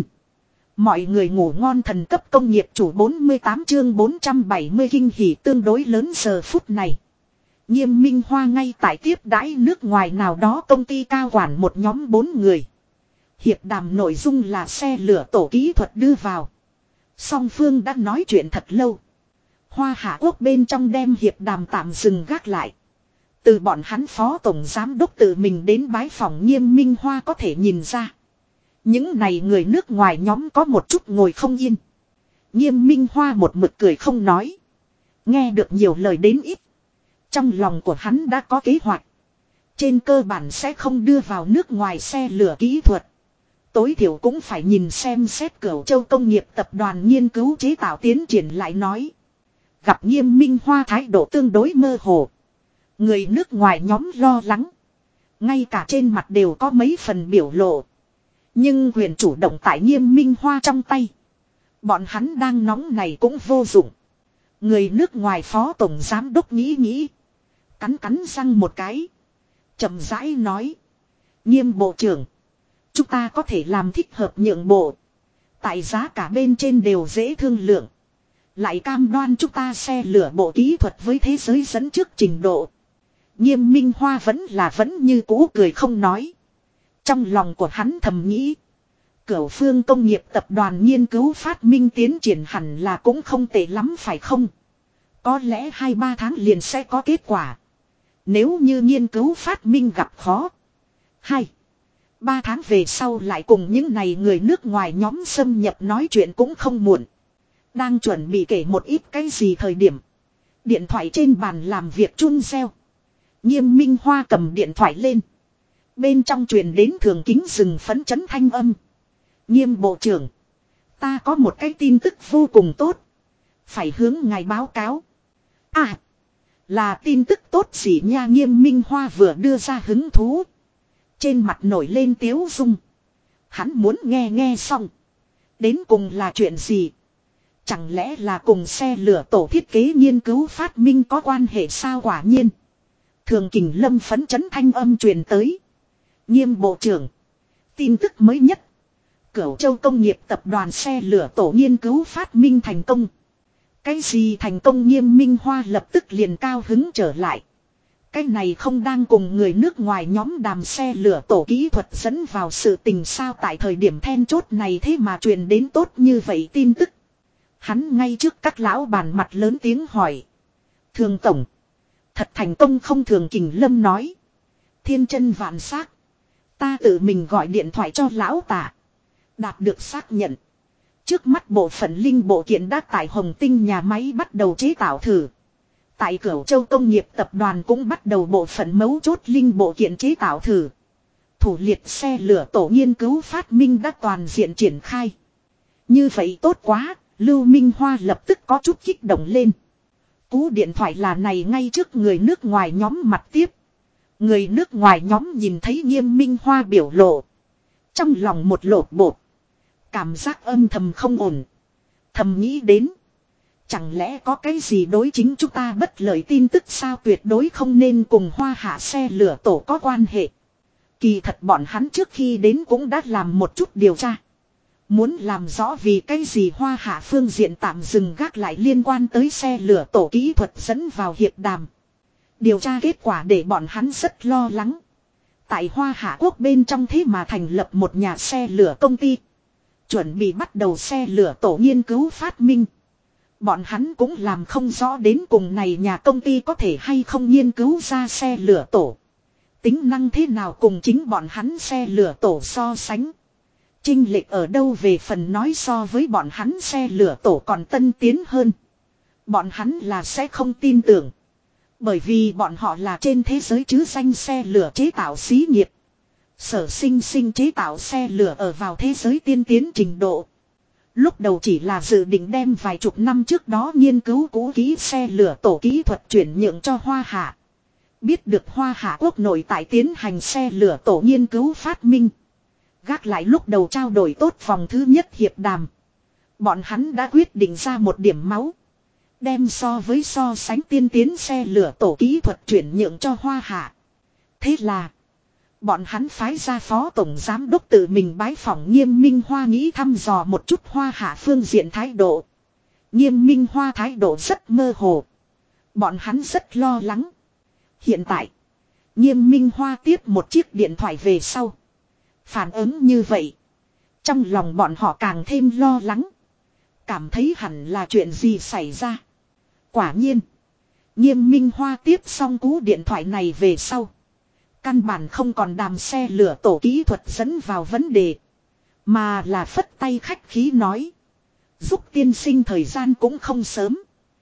Mọi người ngủ ngon thần cấp công nghiệp chủ 48 chương 470 kinh hỉ tương đối lớn giờ phút này. Nghiêm Minh Hoa ngay tại tiếp đãi nước ngoài nào đó công ty cao quản một nhóm 4 người. Hiệp đàm nội dung là xe lửa tổ kỹ thuật đưa vào. Song phương đã nói chuyện thật lâu. Hoa Hạ Quốc bên trong đem hiệp đàm tạm dừng gác lại. Từ bọn hắn phó tổng giám đốc tự mình đến bái phòng Nghiêm Minh Hoa có thể nhìn ra. Những này người nước ngoài nhóm có một chút ngồi không yên. Nghiêm Minh Hoa một mực cười không nói. Nghe được nhiều lời đến ít. Trong lòng của hắn đã có kế hoạch. Trên cơ bản sẽ không đưa vào nước ngoài xe lửa kỹ thuật. Tối thiểu cũng phải nhìn xem xét Cửu Châu công nghiệp tập đoàn nghiên cứu chế tạo tiến triển lại nói. Gặp Nghiêm Minh Hoa thái độ tương đối mơ hồ. Người nước ngoài nhóm lo lắng. Ngay cả trên mặt đều có mấy phần biểu lộ. Nhưng quyền chủ động tại Nghiêm Minh Hoa trong tay. Bọn hắn đang nóng này cũng vô dụng. Người nước ngoài phó tổng giám đốc nghĩ. Cắn răng một cái. Chậm rãi nói. Nghiêm bộ trưởng. Chúng ta có thể làm thích hợp nhượng bộ. Tại giá cả bên trên đều dễ thương lượng. Lại cam đoan chúng ta xe lửa bộ kỹ thuật với thế giới dẫn trước trình độ. Nghiêm Minh Hoa vẫn như cũ cười không nói. Trong lòng của hắn thầm nghĩ. Cửu Phương công nghiệp tập đoàn nghiên cứu phát minh tiến triển hẳn là cũng không tệ lắm phải không? Có lẽ 2-3 tháng liền sẽ có kết quả. Nếu như nghiên cứu phát minh gặp khó. 2-3 tháng về sau lại cùng những này người nước ngoài nhóm xâm nhập nói chuyện cũng không muộn. Đang chuẩn bị kể một ít cái gì thời điểm. Điện thoại trên bàn làm việc chun reo. Nghiêm Minh Hoa cầm điện thoại lên. Bên trong truyền đến Thường Kính Dừng phấn chấn thanh âm. Nghiêm bộ trưởng. Ta có một cái tin tức vô cùng tốt. Phải hướng ngài báo cáo. À. Là tin tức tốt gì nha. Nghiêm Minh Hoa vừa đưa ra hứng thú. Trên mặt nổi lên tiếu dung. Hắn muốn nghe xong. Đến cùng là chuyện gì? Chẳng lẽ là cùng xe lửa tổ thiết kế nghiên cứu phát minh có quan hệ sao? Quả nhiên. Thường Kình Lâm phấn chấn thanh âm truyền tới. Nghiêm bộ trưởng. Tin tức mới nhất. Cửu Châu công nghiệp tập đoàn xe lửa tổ nghiên cứu phát minh thành công. Cái gì thành công? Nghiêm Minh Hoa lập tức liền cao hứng trở lại. Cái này không đang cùng người nước ngoài nhóm đàm xe lửa tổ kỹ thuật dẫn vào sự tình sao? Tại thời điểm then chốt này thế mà truyền đến tốt như vậy tin tức. Hắn ngay trước các lão bàn mặt lớn tiếng hỏi. Thường tổng. Thật thành công không? Thường Kình Lâm nói. Thiên chân vạn xác. Ta tự mình gọi điện thoại cho lão Tạ. Đạt được xác nhận. Trước mắt bộ phận linh bộ kiện đã tại Hồng Tinh nhà máy bắt đầu chế tạo thử. Tại Cửu Châu Công nghiệp tập đoàn cũng bắt đầu bộ phận mấu chốt linh bộ kiện chế tạo thử. Thủ liệt xe lửa tổ nghiên cứu phát minh đã toàn diện triển khai. Như vậy tốt quá, Lưu Minh Hoa lập tức có chút kích động lên. Cú điện thoại là này ngay trước người nước ngoài nhóm mặt tiếp. Người nước ngoài nhóm nhìn thấy Nghiêm Minh Hoa biểu lộ. Trong lòng một lột bột. Cảm giác âm thầm không ổn. Thầm nghĩ đến. Chẳng lẽ có cái gì đối chính chúng ta bất lợi tin tức sao? Tuyệt đối không nên cùng Hoa Hạ xe lửa tổ có quan hệ. Kỳ thật bọn hắn trước khi đến cũng đã làm một chút điều tra. Muốn làm rõ vì cái gì Hoa Hạ phương diện tạm dừng gác lại liên quan tới xe lửa tổ kỹ thuật dẫn vào hiệp đàm. Điều tra kết quả để bọn hắn rất lo lắng. Tại Hoa Hạ quốc bên trong thế mà thành lập một nhà xe lửa công ty. Chuẩn bị bắt đầu xe lửa tổ nghiên cứu phát minh. Bọn hắn cũng làm không rõ đến cùng này nhà công ty có thể hay không nghiên cứu ra xe lửa tổ. Tính năng thế nào cùng chính bọn hắn xe lửa tổ so sánh. Chênh lệch ở đâu về phần nói so với bọn hắn xe lửa tổ còn tân tiến hơn. Bọn hắn là sẽ không tin tưởng. Bởi vì bọn họ là trên thế giới chứ danh xe lửa chế tạo xí nghiệp. Sở sinh chế tạo xe lửa ở vào thế giới tiên tiến trình độ. Lúc đầu chỉ là dự định đem vài chục năm trước đó nghiên cứu cũ kỹ xe lửa tổ kỹ thuật chuyển nhượng cho Hoa Hạ. Biết được Hoa Hạ quốc nội tại tiến hành xe lửa tổ nghiên cứu phát minh. Gác lại lúc đầu trao đổi tốt vòng thứ nhất hiệp đàm. Bọn hắn đã quyết định ra một điểm máu. Đem so sánh tiên tiến xe lửa tổ kỹ thuật chuyển nhượng cho Hoa Hạ. Thế là bọn hắn phái ra phó tổng giám đốc tự mình bái phỏng Nghiêm Minh Hoa nghĩ thăm dò một chút Hoa Hạ phương diện thái độ. Nghiêm Minh Hoa thái độ rất mơ hồ. Bọn hắn rất lo lắng. Hiện tại, Nghiêm Minh Hoa tiếp một chiếc điện thoại về sau. Phản ứng như vậy. Trong lòng bọn họ càng thêm lo lắng. Cảm thấy hẳn là chuyện gì xảy ra. Quả nhiên, Nghiêm Minh Hoa tiếp xong cú điện thoại này về sau. Căn bản không còn đàm xe lửa tổ kỹ thuật dẫn vào vấn đề. Mà là phất tay khách khí nói. Giúp tiên sinh thời gian cũng không sớm.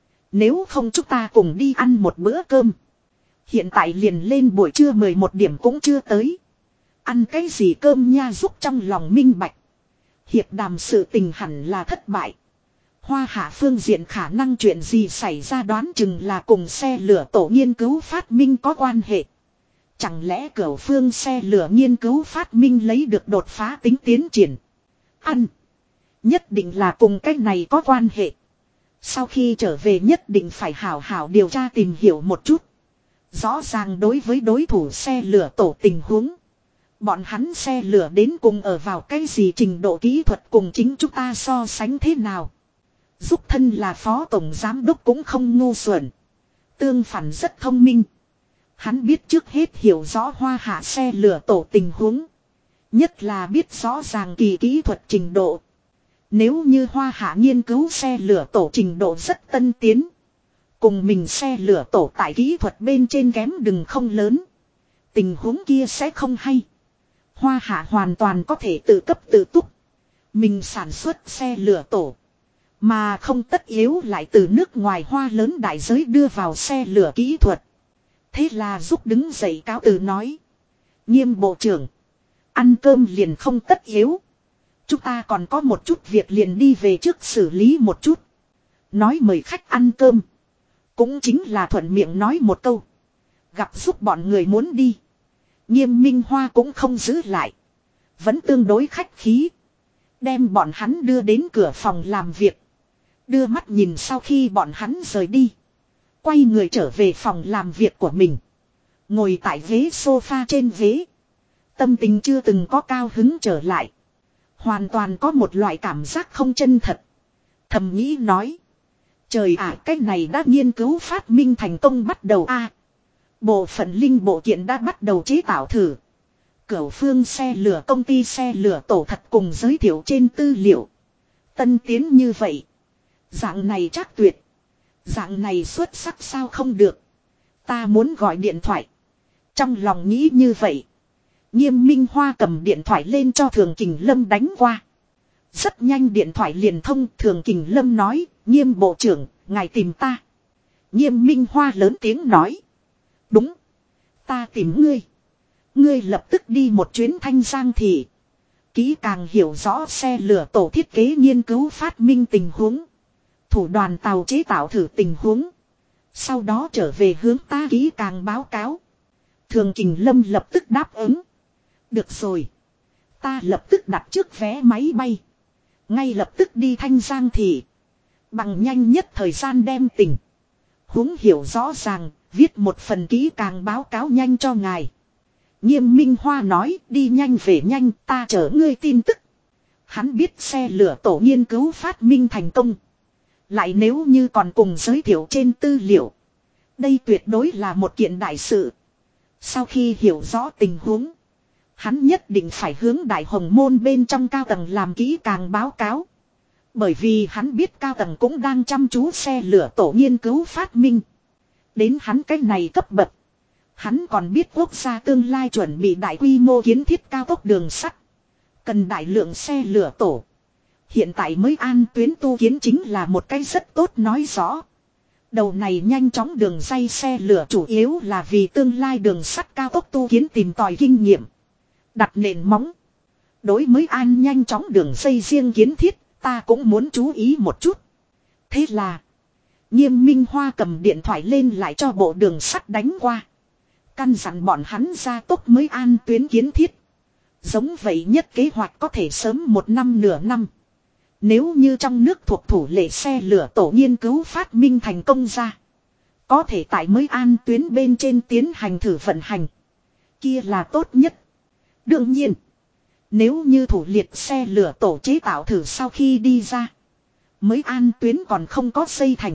Nếu không chúng ta cùng đi ăn một bữa cơm. Hiện tại liền lên buổi trưa 11 điểm cũng chưa tới. Ăn cái gì cơm nha? Giúp trong lòng minh bạch. Hiệp đàm sự tình hẳn là thất bại. Hoa Hạ phương diện khả năng chuyện gì xảy ra đoán chừng là cùng xe lửa tổ nghiên cứu phát minh có quan hệ. Chẳng lẽ Cửu phương xe lửa nghiên cứu phát minh lấy được đột phá tính tiến triển. Ăn. Nhất định là cùng cái này có quan hệ. Sau khi trở về nhất định phải hảo hảo điều tra tìm hiểu một chút. Rõ ràng đối với đối thủ xe lửa tổ tình huống. Bọn hắn xe lửa đến cùng ở vào cái gì trình độ kỹ thuật cùng chính chúng ta so sánh thế nào. Giúp thân là phó tổng giám đốc cũng không ngu xuẩn. Tương phản rất thông minh. Hắn biết trước hết hiểu rõ Hoa Hạ xe lửa tổ tình huống. Nhất là biết rõ ràng kỳ kỹ thuật trình độ. Nếu như Hoa Hạ nghiên cứu xe lửa tổ trình độ rất tân tiến. Cùng mình xe lửa tổ tại kỹ thuật bên trên kém đừng không lớn. Tình huống kia sẽ không hay. Hoa Hạ hoàn toàn có thể tự cấp tự túc. Mình sản xuất xe lửa tổ. Mà không tất yếu lại từ nước ngoài hoa lớn đại giới đưa vào xe lửa kỹ thuật. Thế là Giúp đứng dậy cáo từ nói. Nghiêm bộ trưởng. Ăn cơm liền không tất yếu. Chúng ta còn có một chút việc liền đi về trước xử lý một chút. Nói mời khách ăn cơm. Cũng chính là thuận miệng nói một câu. Gặp Giúp bọn người muốn đi. Nghiêm Minh Hoa cũng không giữ lại. Vẫn tương đối khách khí. Đem bọn hắn đưa đến cửa phòng làm việc. Đưa mắt nhìn sau khi bọn hắn rời đi. Quay người trở về phòng làm việc của mình. Ngồi tại ghế sofa trên ghế. Tâm tình chưa từng có cao hứng trở lại. Hoàn toàn có một loại cảm giác không chân thật. Thầm nghĩ nói. Trời ạ, cái này đã nghiên cứu phát minh thành công bắt đầu a. Bộ phận linh bộ kiện đã bắt đầu chế tạo thử. Cửu phương xe lửa công ty xe lửa tổ thật cùng giới thiệu trên tư liệu. Tân tiến như vậy. Dạng này chắc tuyệt. Dạng này xuất sắc sao không được. Ta muốn gọi điện thoại. Trong lòng nghĩ như vậy. Nghiêm Minh Hoa cầm điện thoại lên cho Thường Kình Lâm đánh qua. Rất nhanh điện thoại liền thông. Thường Kình Lâm nói. Nghiêm bộ trưởng, ngài tìm ta. Nghiêm Minh Hoa lớn tiếng nói. Đúng. Ta tìm ngươi. Ngươi lập tức đi một chuyến Thanh Giang thị. Kỹ càng hiểu rõ xe lửa tổ thiết kế nghiên cứu phát minh tình huống. Thủ đoàn tàu chế tạo thử tình huống. Sau đó trở về hướng ta kỹ càng báo cáo. Thường Kình Lâm lập tức đáp ứng. Được rồi. Ta lập tức đặt trước vé máy bay. Ngay lập tức đi Thanh Giang thị. Bằng nhanh nhất thời gian đem tình huống hiểu rõ ràng, viết một phần kỹ càng báo cáo nhanh cho ngài. Nghiêm Minh Hoa nói đi nhanh về nhanh, ta chở ngươi tin tức. Hắn biết xe lửa tổ nghiên cứu phát minh thành công. Lại nếu như còn cùng giới thiệu trên tư liệu. Đây tuyệt đối là một kiện đại sự. Sau khi hiểu rõ tình huống. Hắn nhất định phải hướng Đại Hồng Môn bên trong cao tầng làm kỹ càng báo cáo. Bởi vì hắn biết cao tầng cũng đang chăm chú xe lửa tổ nghiên cứu phát minh. Đến hắn cái này cấp bậc. Hắn còn biết quốc gia tương lai chuẩn bị đại quy mô kiến thiết cao tốc đường sắt. Cần đại lượng xe lửa tổ. Hiện tại mới an tuyến tu kiến chính là một cái rất tốt nói rõ. Đầu này nhanh chóng đường dây xe lửa chủ yếu là vì tương lai đường sắt cao tốc tu kiến tìm tòi kinh nghiệm. Đặt nền móng. Đối mới an nhanh chóng đường dây riêng kiến thiết, ta cũng muốn chú ý một chút. Thế là, Nghiêm Minh Hoa cầm điện thoại lên lại cho bộ đường sắt đánh qua. Căn dặn bọn hắn ra tốc mới an tuyến kiến thiết. Giống vậy nhất kế hoạch có thể sớm 1 năm nửa năm. Nếu như trong nước thuộc thủ lệ xe lửa tổ nghiên cứu phát minh thành công ra. Có thể tại mới an tuyến bên trên tiến hành thử vận hành. Kia là tốt nhất. Đương nhiên. Nếu như thủ liệt xe lửa tổ chế tạo thử sau khi đi ra. Mới an tuyến còn không có xây thành.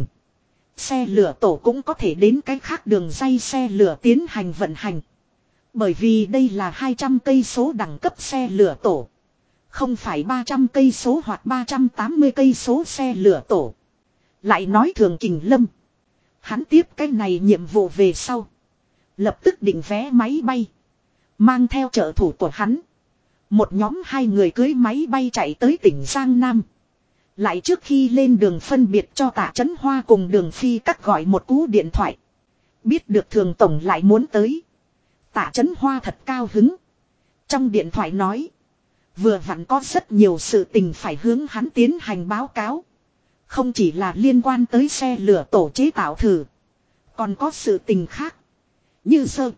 Xe lửa tổ cũng có thể đến cái khác đường dây xe lửa tiến hành vận hành. Bởi vì đây là 200 cây số đẳng cấp xe lửa tổ. Không phải 300 cây số hoặc 380 cây số xe lửa tổ. Lại nói Thường Kình Lâm. Hắn tiếp cái này nhiệm vụ về sau. Lập tức định vé máy bay. Mang theo trợ thủ của hắn. Một nhóm 2 người cưới máy bay chạy tới tỉnh Giang Nam. Lại trước khi lên đường phân biệt cho Tạ Chấn Hoa cùng Đường Phi cắt gọi một cú điện thoại. Biết được Thường Tổng lại muốn tới. Tạ Chấn Hoa thật cao hứng. Trong điện thoại nói. Vừa vặn có rất nhiều sự tình phải hướng hắn tiến hành báo cáo. Không chỉ là liên quan tới xe lửa tổ chế tạo thử. Còn có sự tình khác. Như sơ.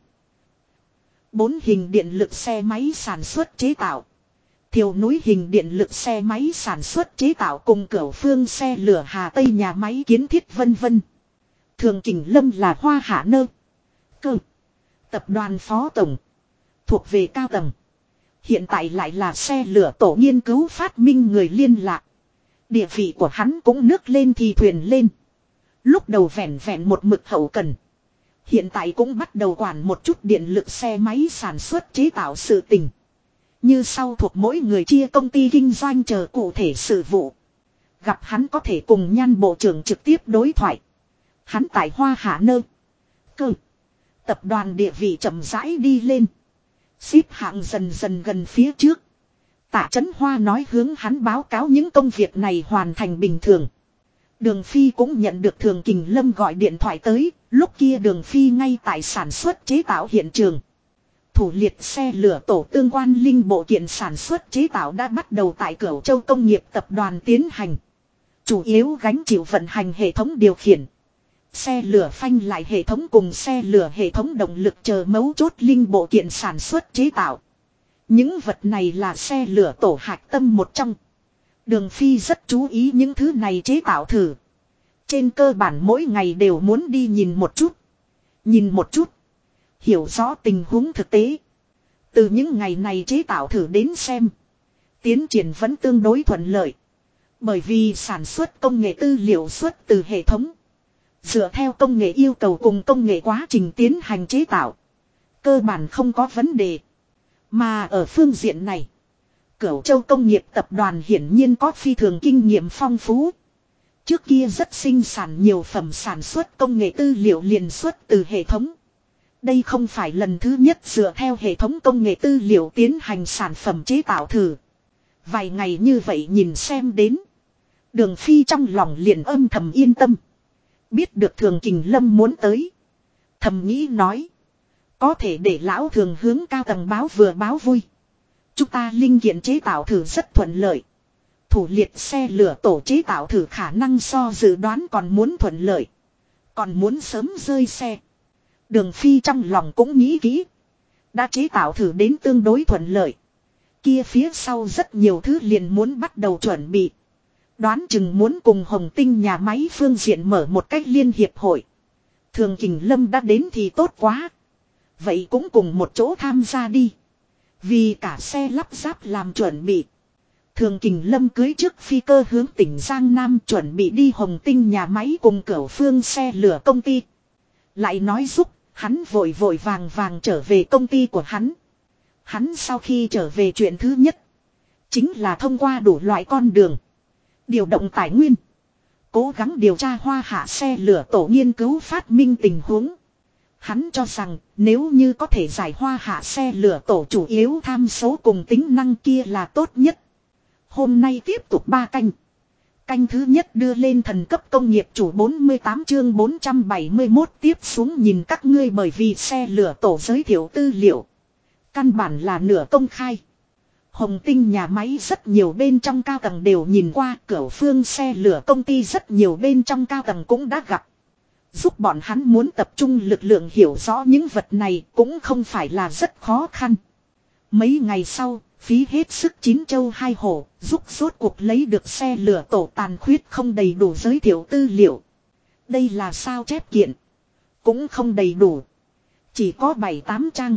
4 hình điện lực xe máy sản xuất chế tạo. Thiều núi hình điện lực xe máy sản xuất chế tạo cùng Cửu Phương xe lửa Hà Tây nhà máy kiến thiết vân vân. Thường Kình Lâm là Hoa Hạ Nơ. Cơ. Tập đoàn phó tổng. Thuộc về cao tầng. Hiện tại lại là xe lửa tổ nghiên cứu phát minh người liên lạc. Địa vị của hắn cũng nước lên thì thuyền lên. Lúc đầu vẹn vẹn một mực hậu cần. Hiện tại cũng bắt đầu quản một chút điện lực xe máy sản xuất chế tạo sự tình. Như sau thuộc mỗi người chia công ty kinh doanh chờ cụ thể sự vụ. Gặp hắn có thể cùng Nhan bộ trưởng trực tiếp đối thoại. Hắn tại Hoa Hạ Nơ. Cơ. Tập đoàn địa vị chậm rãi đi lên. Xếp hạng dần dần gần phía trước. Tạ Chấn Hoa nói hướng hắn báo cáo những công việc này hoàn thành bình thường. Đường Phi cũng nhận được Thường Kình Lâm gọi điện thoại tới. Lúc kia Đường Phi ngay tại sản xuất chế tạo hiện trường. Thủ liệt xe lửa tổ tương quan linh bộ kiện sản xuất chế tạo đã bắt đầu tại Cửu Châu Công nghiệp tập đoàn tiến hành. Chủ yếu gánh chịu vận hành hệ thống điều khiển. Xe lửa phanh lại hệ thống cùng xe lửa hệ thống động lực chờ mấu chốt linh bộ kiện sản xuất chế tạo. Những vật này là xe lửa tổ hạch tâm một trong. Đường Phi rất chú ý những thứ này chế tạo thử. Trên cơ bản mỗi ngày đều muốn đi nhìn một chút. Nhìn một chút. Hiểu rõ tình huống thực tế. Từ những ngày này chế tạo thử đến xem. Tiến triển vẫn tương đối thuận lợi. Bởi vì sản xuất công nghệ tư liệu xuất từ hệ thống. Dựa theo công nghệ yêu cầu cùng công nghệ quá trình tiến hành chế tạo. Cơ bản không có vấn đề. Mà ở phương diện này. Cửu Châu Công nghiệp tập đoàn hiển nhiên có phi thường kinh nghiệm phong phú. Trước kia rất sinh sản nhiều phẩm sản xuất công nghệ tư liệu liền xuất từ hệ thống. Đây không phải lần thứ nhất dựa theo hệ thống công nghệ tư liệu tiến hành sản phẩm chế tạo thử. Vài ngày như vậy nhìn xem đến. Đường Phi trong lòng liền âm thầm yên tâm. Biết được Thường Kình Lâm muốn tới. Thầm nghĩ nói. Có thể để lão thường hướng cao tầng báo vừa báo vui. Chúng ta linh kiện chế tạo thử rất thuận lợi. Thủ liệt xe lửa tổ chế tạo thử khả năng so dự đoán còn muốn thuận lợi. Còn muốn sớm rơi xe. Đường Phi trong lòng cũng nghĩ kỹ. Đã chế tạo thử đến tương đối thuận lợi. Kia phía sau rất nhiều thứ liền muốn bắt đầu chuẩn bị. Đoán chừng muốn cùng Hồng Tinh nhà máy phương diện mở một cách liên hiệp hội. Thường Kình Lâm đã đến thì tốt quá. Vậy cũng cùng một chỗ tham gia đi. Vì cả xe lắp ráp làm chuẩn bị. Thường Kình Lâm cưới trước phi cơ hướng tỉnh Giang Nam chuẩn bị đi Hồng Tinh nhà máy cùng Cửu Phương xe lửa công ty. Lại nói giúp, hắn vội vội vàng vàng trở về công ty của hắn. Hắn sau khi trở về chuyện thứ nhất. Chính là thông qua đủ loại con đường. Điều động tài nguyên. Cố gắng điều tra Hoa Hạ xe lửa tổ nghiên cứu phát minh tình huống. Hắn cho rằng nếu như có thể giải Hoa Hạ xe lửa tổ chủ yếu tham số cùng tính năng kia là tốt nhất. Hôm nay tiếp tục 3 canh. Canh thứ nhất đưa lên thần cấp công nghiệp chủ 48 chương 471 tiếp xuống nhìn các ngươi bởi vì xe lửa tổ giới thiệu tư liệu. Căn bản là nửa công khai. Hồng Tinh nhà máy rất nhiều bên trong cao tầng đều nhìn qua, Cửu Phương xe lửa công ty rất nhiều bên trong cao tầng cũng đã gặp. Giúp bọn hắn muốn tập trung lực lượng hiểu rõ những vật này cũng không phải là rất khó khăn. Mấy ngày sau, phí hết sức 9 châu 2 hổ, giúp rốt cuộc lấy được xe lửa tổ tàn khuyết không đầy đủ giới thiệu tư liệu. Đây là sao chép kiện. Cũng không đầy đủ. Chỉ có 7-8 trang.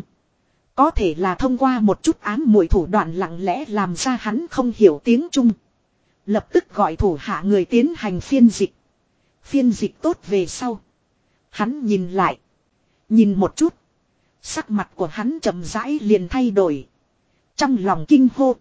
Có thể là thông qua một chút ám muội thủ đoạn lặng lẽ làm ra hắn không hiểu tiếng Trung. Lập tức gọi thủ hạ người tiến hành phiên dịch. Phiên dịch tốt về sau. Hắn nhìn lại. Nhìn một chút. Sắc mặt của hắn chậm rãi liền thay đổi. Trong lòng kinh hô.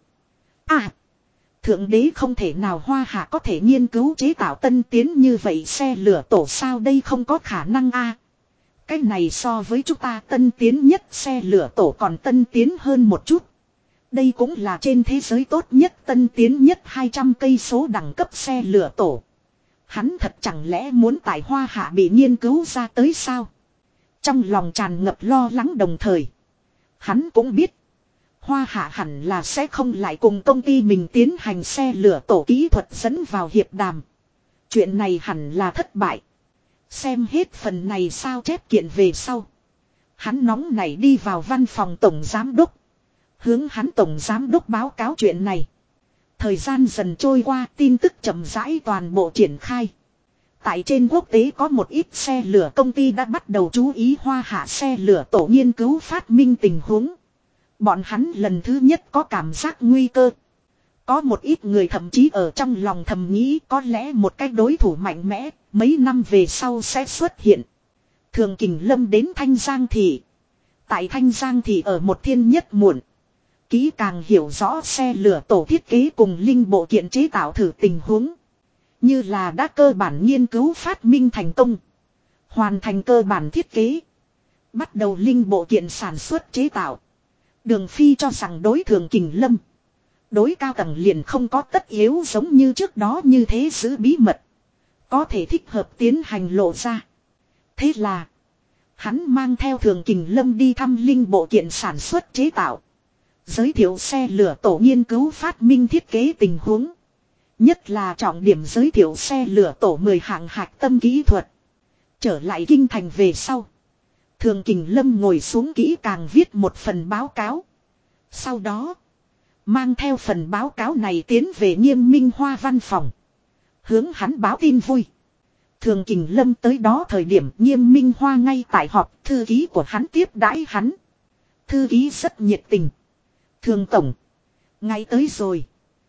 À. Thượng đế không thể nào Hoa Hạ có thể nghiên cứu chế tạo tân tiến như vậy xe lửa tổ sao đây không có khả năng a. Cái này so với chúng ta tân tiến nhất xe lửa tổ còn tân tiến hơn một chút. Đây cũng là trên thế giới tốt nhất tân tiến nhất 200 cây số đẳng cấp xe lửa tổ. Hắn thật chẳng lẽ muốn tại Hoa Hạ bị nghiên cứu ra tới sao? Trong lòng tràn ngập lo lắng đồng thời. Hắn cũng biết. Hoa Hạ hẳn là sẽ không lại cùng công ty mình tiến hành xe lửa tổ kỹ thuật dẫn vào hiệp đàm. Chuyện này hẳn là thất bại. Xem hết phần này sao chép kiện về sau. Hắn nóng nảy đi vào văn phòng tổng giám đốc. Hướng hắn tổng giám đốc báo cáo chuyện này. Thời gian dần trôi qua tin tức chậm rãi toàn bộ triển khai. Tại trên quốc tế có một ít xe lửa công ty đã bắt đầu chú ý Hoa Hạ xe lửa tổ nghiên cứu phát minh tình huống. Bọn hắn lần thứ nhất có cảm giác nguy cơ. Có một ít người thậm chí ở trong lòng thầm nghĩ có lẽ một cái đối thủ mạnh mẽ, mấy năm về sau sẽ xuất hiện. Thường Kình Lâm đến Thanh Giang Thị. Tại Thanh Giang Thị ở một thiên nhất muộn. Kỹ càng hiểu rõ xe lửa tổ thiết kế cùng linh bộ kiện chế tạo thử tình huống. Như là đã cơ bản nghiên cứu phát minh thành công. Hoàn thành cơ bản thiết kế. Bắt đầu linh bộ kiện sản xuất chế tạo. Đường Phi cho rằng đối Thường Kình Lâm. Đối cao tầng liền không có tất yếu giống như trước đó như thế giữ bí mật. Có thể thích hợp tiến hành lộ ra. Thế là. Hắn mang theo Thường Kình Lâm đi thăm linh bộ kiện sản xuất chế tạo. Giới thiệu xe lửa tổ nghiên cứu phát minh thiết kế tình huống. Nhất là trọng điểm giới thiệu xe lửa tổ 10 hạng hạch tâm kỹ thuật. Trở lại kinh thành về sau. Thường Kình Lâm ngồi xuống kỹ càng viết một phần báo cáo. Sau đó. Mang theo phần báo cáo này tiến về Nghiêm Minh Hoa văn phòng. Hướng hắn báo tin vui. Thường Kình Lâm tới đó thời điểm Nghiêm Minh Hoa ngay tại họp, thư ký của hắn tiếp đãi hắn. Thư ký rất nhiệt tình. Thường tổng. Ngay tới rồi.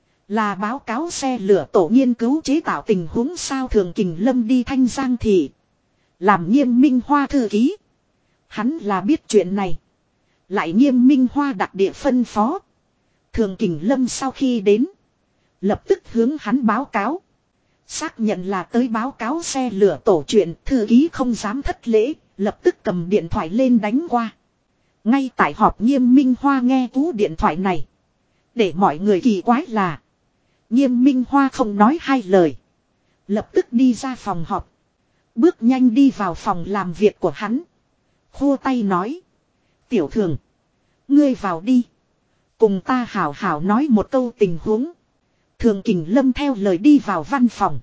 Là báo cáo xe lửa tổ nghiên cứu chế tạo tình huống sao Thường Kình Lâm đi Thanh Giang Thị. Làm Nghiêm Minh Hoa thư ký. Hắn là biết chuyện này. Lại Nghiêm Minh Hoa đặc địa phân phó. Thường Kình Lâm sau khi đến. Lập tức hướng hắn báo cáo. Xác nhận là tới báo cáo xe lửa tổ chuyện, thư ký không dám thất lễ, lập tức cầm điện thoại lên đánh qua. Ngay tại họp Nghiêm Minh Hoa nghe cú điện thoại này. Để mọi người kỳ quái là Nghiêm Minh Hoa không nói hai lời. Lập tức đi ra phòng họp. Bước nhanh đi vào phòng làm việc của hắn. Khua tay nói. Tiểu Thường. Ngươi vào đi. Cùng ta hảo hảo nói một câu tình huống. Thường Kình Lâm theo lời đi vào văn phòng.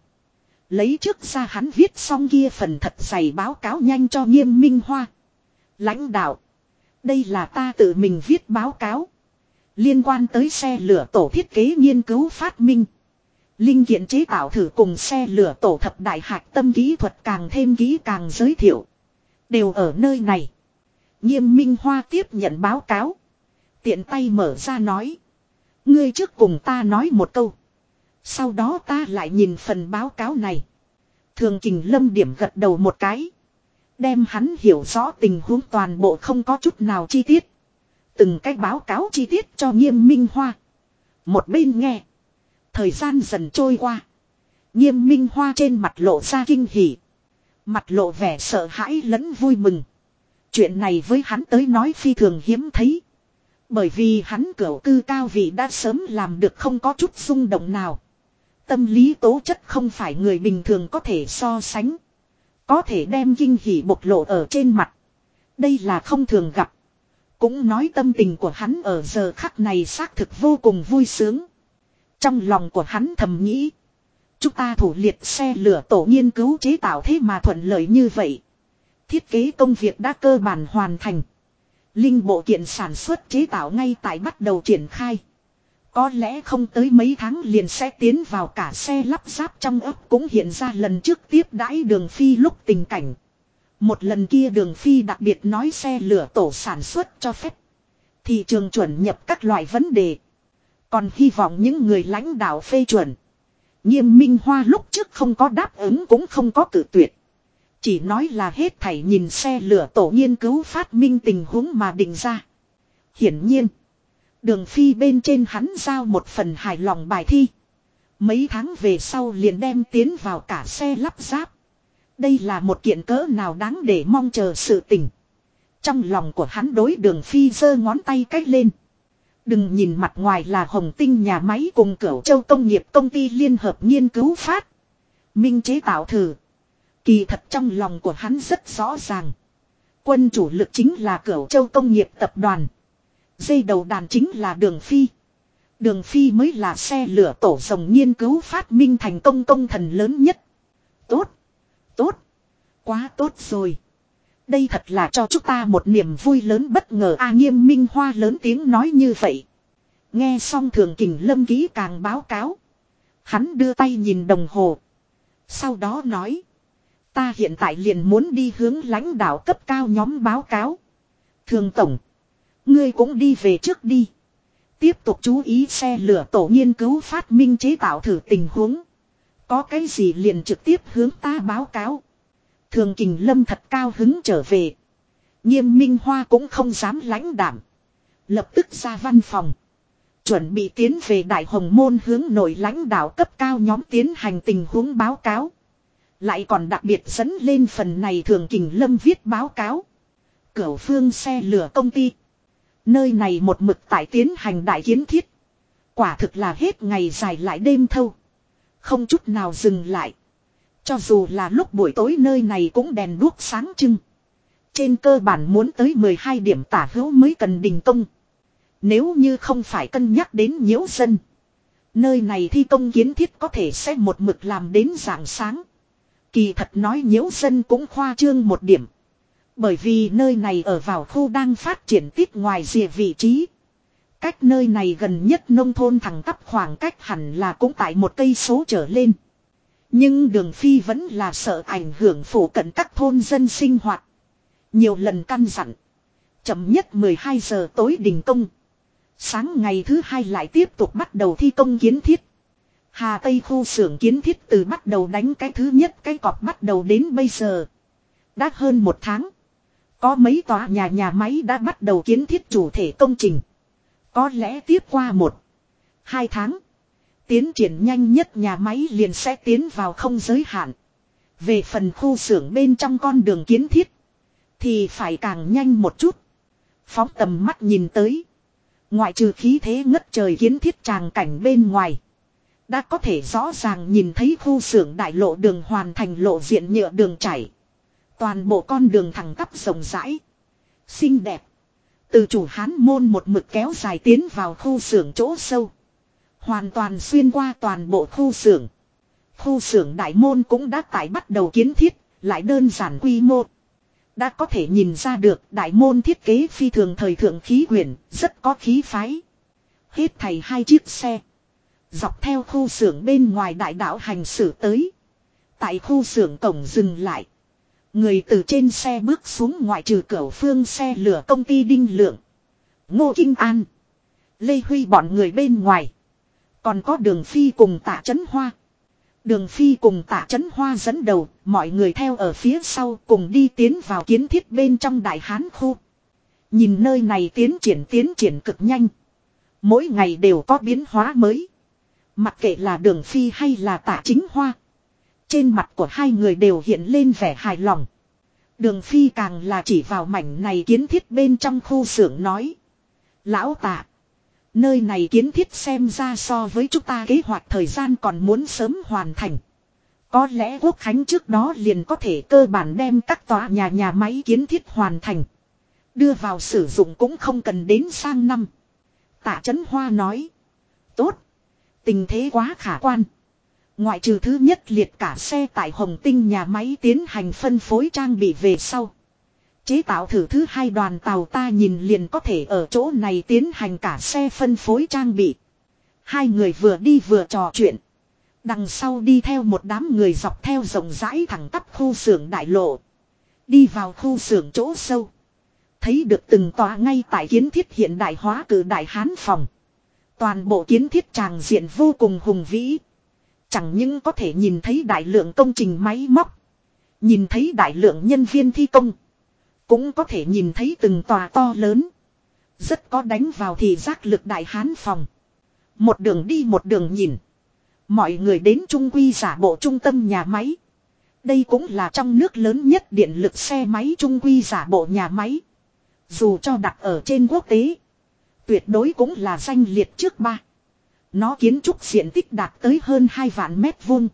Lấy trước ra hắn viết xong kia phần thật dày báo cáo nhanh cho Nghiêm Minh Hoa. Lãnh đạo. Đây là ta tự mình viết báo cáo. Liên quan tới xe lửa tổ thiết kế nghiên cứu phát minh. Linh kiện chế tạo thử cùng xe lửa tổ thập đại hạch tâm kỹ thuật càng thêm kỹ càng giới thiệu. Đều ở nơi này. Nghiêm Minh Hoa tiếp nhận báo cáo. Tiện tay mở ra nói. Ngươi trước cùng ta nói một câu. Sau đó ta lại nhìn phần báo cáo này. Thường Kình Lâm điểm gật đầu một cái. Đem hắn hiểu rõ tình huống toàn bộ không có chút nào chi tiết. Từng cái báo cáo chi tiết cho Nghiêm Minh Hoa. Một bên nghe. Thời gian dần trôi qua. Nghiêm Minh Hoa trên mặt lộ ra kinh hỉ. Mặt lộ vẻ sợ hãi lẫn vui mừng. Chuyện này với hắn tới nói phi thường hiếm thấy. Bởi vì hắn cửu cư cao vị đã sớm làm được không có chút rung động nào. Tâm lý tố chất không phải người bình thường có thể so sánh. Có thể đem kinh hỉ bộc lộ ở trên mặt. Đây là không thường gặp. Cũng nói tâm tình của hắn ở giờ khắc này xác thực vô cùng vui sướng. Trong lòng của hắn thầm nghĩ. Chúng ta thủ liệt xe lửa tổ nghiên cứu chế tạo thế mà thuận lợi như vậy. Thiết kế công việc đã cơ bản hoàn thành. Linh bộ kiện sản xuất chế tạo ngay tại bắt đầu triển khai. Có lẽ không tới mấy tháng liền sẽ tiến vào cả xe lắp ráp trong ấp cũng hiện ra lần trước tiếp đãi Đường Phi lúc tình cảnh. Một lần kia Đường Phi đặc biệt nói xe lửa tổ sản xuất cho phép. Thị trường chuẩn nhập các loại vấn đề. Còn hy vọng những người lãnh đạo phê chuẩn. Nghiêm Minh Hoa lúc trước không có đáp ứng cũng không có cự tuyệt. Chỉ nói là hết thảy nhìn xe lửa tổ nghiên cứu phát minh tình huống mà định ra. Hiển nhiên. Đường Phi bên trên hắn giao một phần hài lòng bài thi. Mấy tháng về sau liền đem tiến vào cả xe lắp ráp. Đây là một kiện cỡ nào đáng để mong chờ sự tình. Trong lòng của hắn đối Đường Phi giơ ngón tay cách lên. Đừng nhìn mặt ngoài là Hồng Tinh nhà máy cùng Cửu Châu công nghiệp công ty liên hợp nghiên cứu phát minh chế tạo thử. Kỳ thật trong lòng của hắn rất rõ ràng. Quân chủ lực chính là Cửu Châu công nghiệp tập đoàn. Dây đầu đàn chính là Đường Phi. Đường Phi mới là xe lửa tổ rồng nghiên cứu phát minh thành công công thần lớn nhất. Tốt. Tốt. Quá tốt rồi. Đây thật là cho chúng ta một niềm vui lớn bất ngờ. Nghiêm Minh Hoa lớn tiếng nói như vậy. Nghe xong Thường Kình Lâm kỹ càng báo cáo. Hắn đưa tay nhìn đồng hồ. Sau đó nói. Ta hiện tại liền muốn đi hướng lãnh đạo cấp cao nhóm báo cáo. Thường Tổng. Ngươi cũng đi về trước đi. Tiếp tục chú ý xe lửa tổ nghiên cứu phát minh chế tạo thử tình huống. Có cái gì liền trực tiếp hướng ta báo cáo. Thường Kình Lâm thật cao hứng trở về. Nghiêm Minh Hoa cũng không dám lãnh đảm. Lập tức ra văn phòng. Chuẩn bị tiến về Đại Hồng Môn hướng nội lãnh đạo cấp cao nhóm tiến hành tình huống báo cáo. Lại còn đặc biệt dẫn lên phần này Thường Kình Lâm viết báo cáo. Cửu Phương xe lửa công ty. Nơi này một mực tại tiến hành đại kiến thiết. Quả thực là hết ngày dài lại đêm thâu. Không chút nào dừng lại. Cho dù là lúc buổi tối nơi này cũng đèn đuốc sáng trưng. Trên cơ bản muốn tới 12 điểm tả hữu mới cần đình công. Nếu như không phải cân nhắc đến nhiễu dân. Nơi này thi công kiến thiết có thể sẽ một mực làm đến rạng sáng. Kỳ thật nói nhiễu dân cũng khoa trương một điểm. Bởi vì nơi này ở vào khu đang phát triển tít ngoài rìa vị trí. Cách nơi này gần nhất nông thôn thẳng tắp khoảng cách hẳn là cũng tại 1 cây số trở lên. Nhưng Đường Phi vẫn là sợ ảnh hưởng phủ cận các thôn dân sinh hoạt. Nhiều lần căn dặn. Chậm nhất 12 giờ tối đình công. Sáng ngày thứ 2 lại tiếp tục bắt đầu thi công kiến thiết. Hà Tây khu xưởng kiến thiết từ bắt đầu đánh cái thứ nhất cái cọp bắt đầu đến bây giờ. Đã hơn 1 tháng. Có mấy tòa nhà máy đã bắt đầu kiến thiết chủ thể công trình. Có lẽ tiếp qua 1-2 tháng. Tiến triển nhanh nhất nhà máy liền sẽ tiến vào không giới hạn. Về phần khu xưởng bên trong con đường kiến thiết thì phải càng nhanh một chút. Phóng tầm mắt nhìn tới. Ngoại trừ khí thế ngất trời kiến thiết tràng cảnh bên ngoài. Đã có thể rõ ràng nhìn thấy khu xưởng đại lộ đường hoàn thành lộ diện nhựa đường chảy. Toàn bộ con đường thẳng tắp rộng rãi. Xinh đẹp. Từ chủ hán môn một mực kéo dài tiến vào khu xưởng chỗ sâu. Hoàn toàn xuyên qua toàn bộ khu xưởng. Khu xưởng đại môn cũng đã tại bắt đầu kiến thiết, lại đơn giản quy mô. Đã có thể nhìn ra được đại môn thiết kế phi thường thời thượng khí quyển, rất có khí phái. Hết thảy 2 chiếc xe. Dọc theo khu xưởng bên ngoài đại đạo hành xử tới. Tại khu xưởng cổng dừng lại. Người từ trên xe bước xuống ngoại trừ cửa phương xe lửa công ty Đinh Lượng. Ngô Kinh An. Lê Huy bọn người bên ngoài. Còn có Đường Phi cùng Tạ Chấn Hoa. Đường Phi cùng Tạ Chấn Hoa dẫn đầu, mọi người theo ở phía sau cùng đi tiến vào kiến thiết bên trong Đại Hán khu. Nhìn nơi này tiến triển cực nhanh. Mỗi ngày đều có biến hóa mới. Mặc kệ là Đường Phi hay là Tạ Chính Hoa. Trên mặt của hai người đều hiện lên vẻ hài lòng. Đường Phi càng là chỉ vào mảnh này kiến thiết bên trong khu xưởng nói. Lão Tạ. Nơi này kiến thiết xem ra so với chúng ta kế hoạch thời gian còn muốn sớm hoàn thành. Có lẽ Quốc Khánh trước đó liền có thể cơ bản đem các tòa nhà máy kiến thiết hoàn thành. Đưa vào sử dụng cũng không cần đến sang năm. Tạ Chấn Hoa nói. Tốt. Tình thế quá khả quan. Ngoại trừ thứ nhất liệt cả xe tại Hồng Tinh nhà máy tiến hành phân phối trang bị về sau. Chế tạo thử thứ 2 đoàn tàu ta nhìn liền có thể ở chỗ này tiến hành cả xe phân phối trang bị. Hai người vừa đi vừa trò chuyện. Đằng sau đi theo một đám người dọc theo rộng rãi thẳng tắp khu xưởng đại lộ. Đi vào khu xưởng chỗ sâu. Thấy được từng tòa ngay tại kiến thiết hiện đại hóa cử đại hán phòng. Toàn bộ kiến thiết tràng diện vô cùng hùng vĩ. Chẳng những có thể nhìn thấy đại lượng công trình máy móc. Nhìn thấy đại lượng nhân viên thi công. Cũng có thể nhìn thấy từng tòa to lớn. Rất có đánh vào thì giác lực đại hán phòng. Một đường đi một đường nhìn. Mọi người đến Trung Quy giả bộ trung tâm nhà máy. Đây cũng là trong nước lớn nhất điện lực xe máy Trung Quy giả bộ nhà máy. Dù cho đặt ở trên quốc tế. Tuyệt đối cũng là danh liệt trước 3. Nó kiến trúc diện tích đạt tới hơn 2 vạn mét vuông.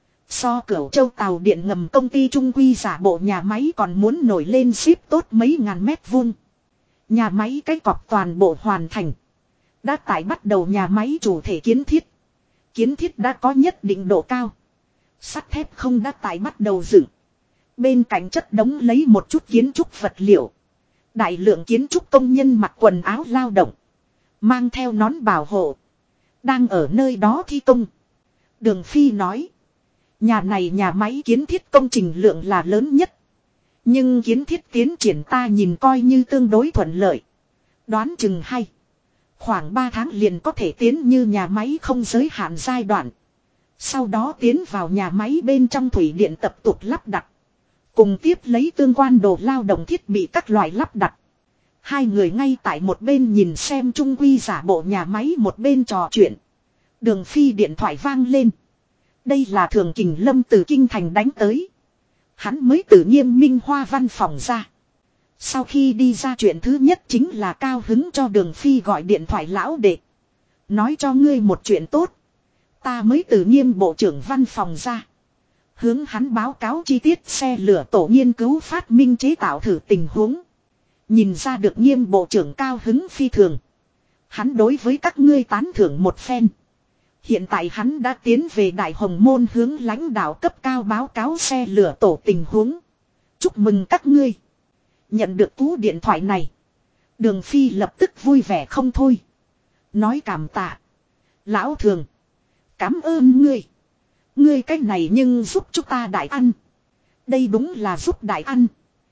So Cửu Châu tàu điện ngầm công ty Trung Quy giả bộ nhà máy còn muốn nổi lên ship tốt mấy ngàn mét vuông. Nhà máy cái cọc toàn bộ hoàn thành. Đã tại bắt đầu nhà máy chủ thể kiến thiết. Kiến thiết đã có nhất định độ cao. Sắt thép không đã tại bắt đầu dựng. Bên cạnh chất đống lấy một chút kiến trúc vật liệu. Đại lượng kiến trúc công nhân mặc quần áo lao động. Mang theo nón bảo hộ. Đang ở nơi đó thi công. Đường Phi nói. Nhà này nhà máy kiến thiết công trình lượng là lớn nhất. Nhưng kiến thiết tiến triển ta nhìn coi như tương đối thuận lợi. Đoán chừng hay. Khoảng 3 tháng liền có thể tiến như nhà máy không giới hạn giai đoạn. Sau đó tiến vào nhà máy bên trong thủy điện tập tục lắp đặt. Cùng tiếp lấy tương quan đồ lao động thiết bị các loại lắp đặt. Hai người ngay tại một bên nhìn xem Trung Quy giả bộ nhà máy một bên trò chuyện. Đường Phi điện thoại vang lên. Đây là Thường Kình Lâm từ Kinh Thành đánh tới. Hắn mới từ Nghiêm Minh Hoa văn phòng ra. Sau khi đi ra chuyện thứ nhất chính là cao hứng cho Đường Phi gọi điện thoại lão đệ. Nói cho ngươi một chuyện tốt. Ta mới từ Nghiêm bộ trưởng văn phòng ra. Hướng hắn báo cáo chi tiết xe lửa tổ nghiên cứu phát minh chế tạo thử tình huống. Nhìn ra được Nghiêm bộ trưởng cao hứng phi thường. Hắn đối với các ngươi tán thưởng một phen. Hiện tại hắn đã tiến về Đại Hồng Môn hướng lãnh đạo cấp cao báo cáo xe lửa tổ tình huống. Chúc mừng các ngươi. Nhận được cú điện thoại này. Đường Phi lập tức vui vẻ không thôi. Nói cảm tạ. Lão Thường. Cảm ơn ngươi. Ngươi cách này nhưng giúp chúng ta đại ăn. Đây đúng là giúp đại ăn.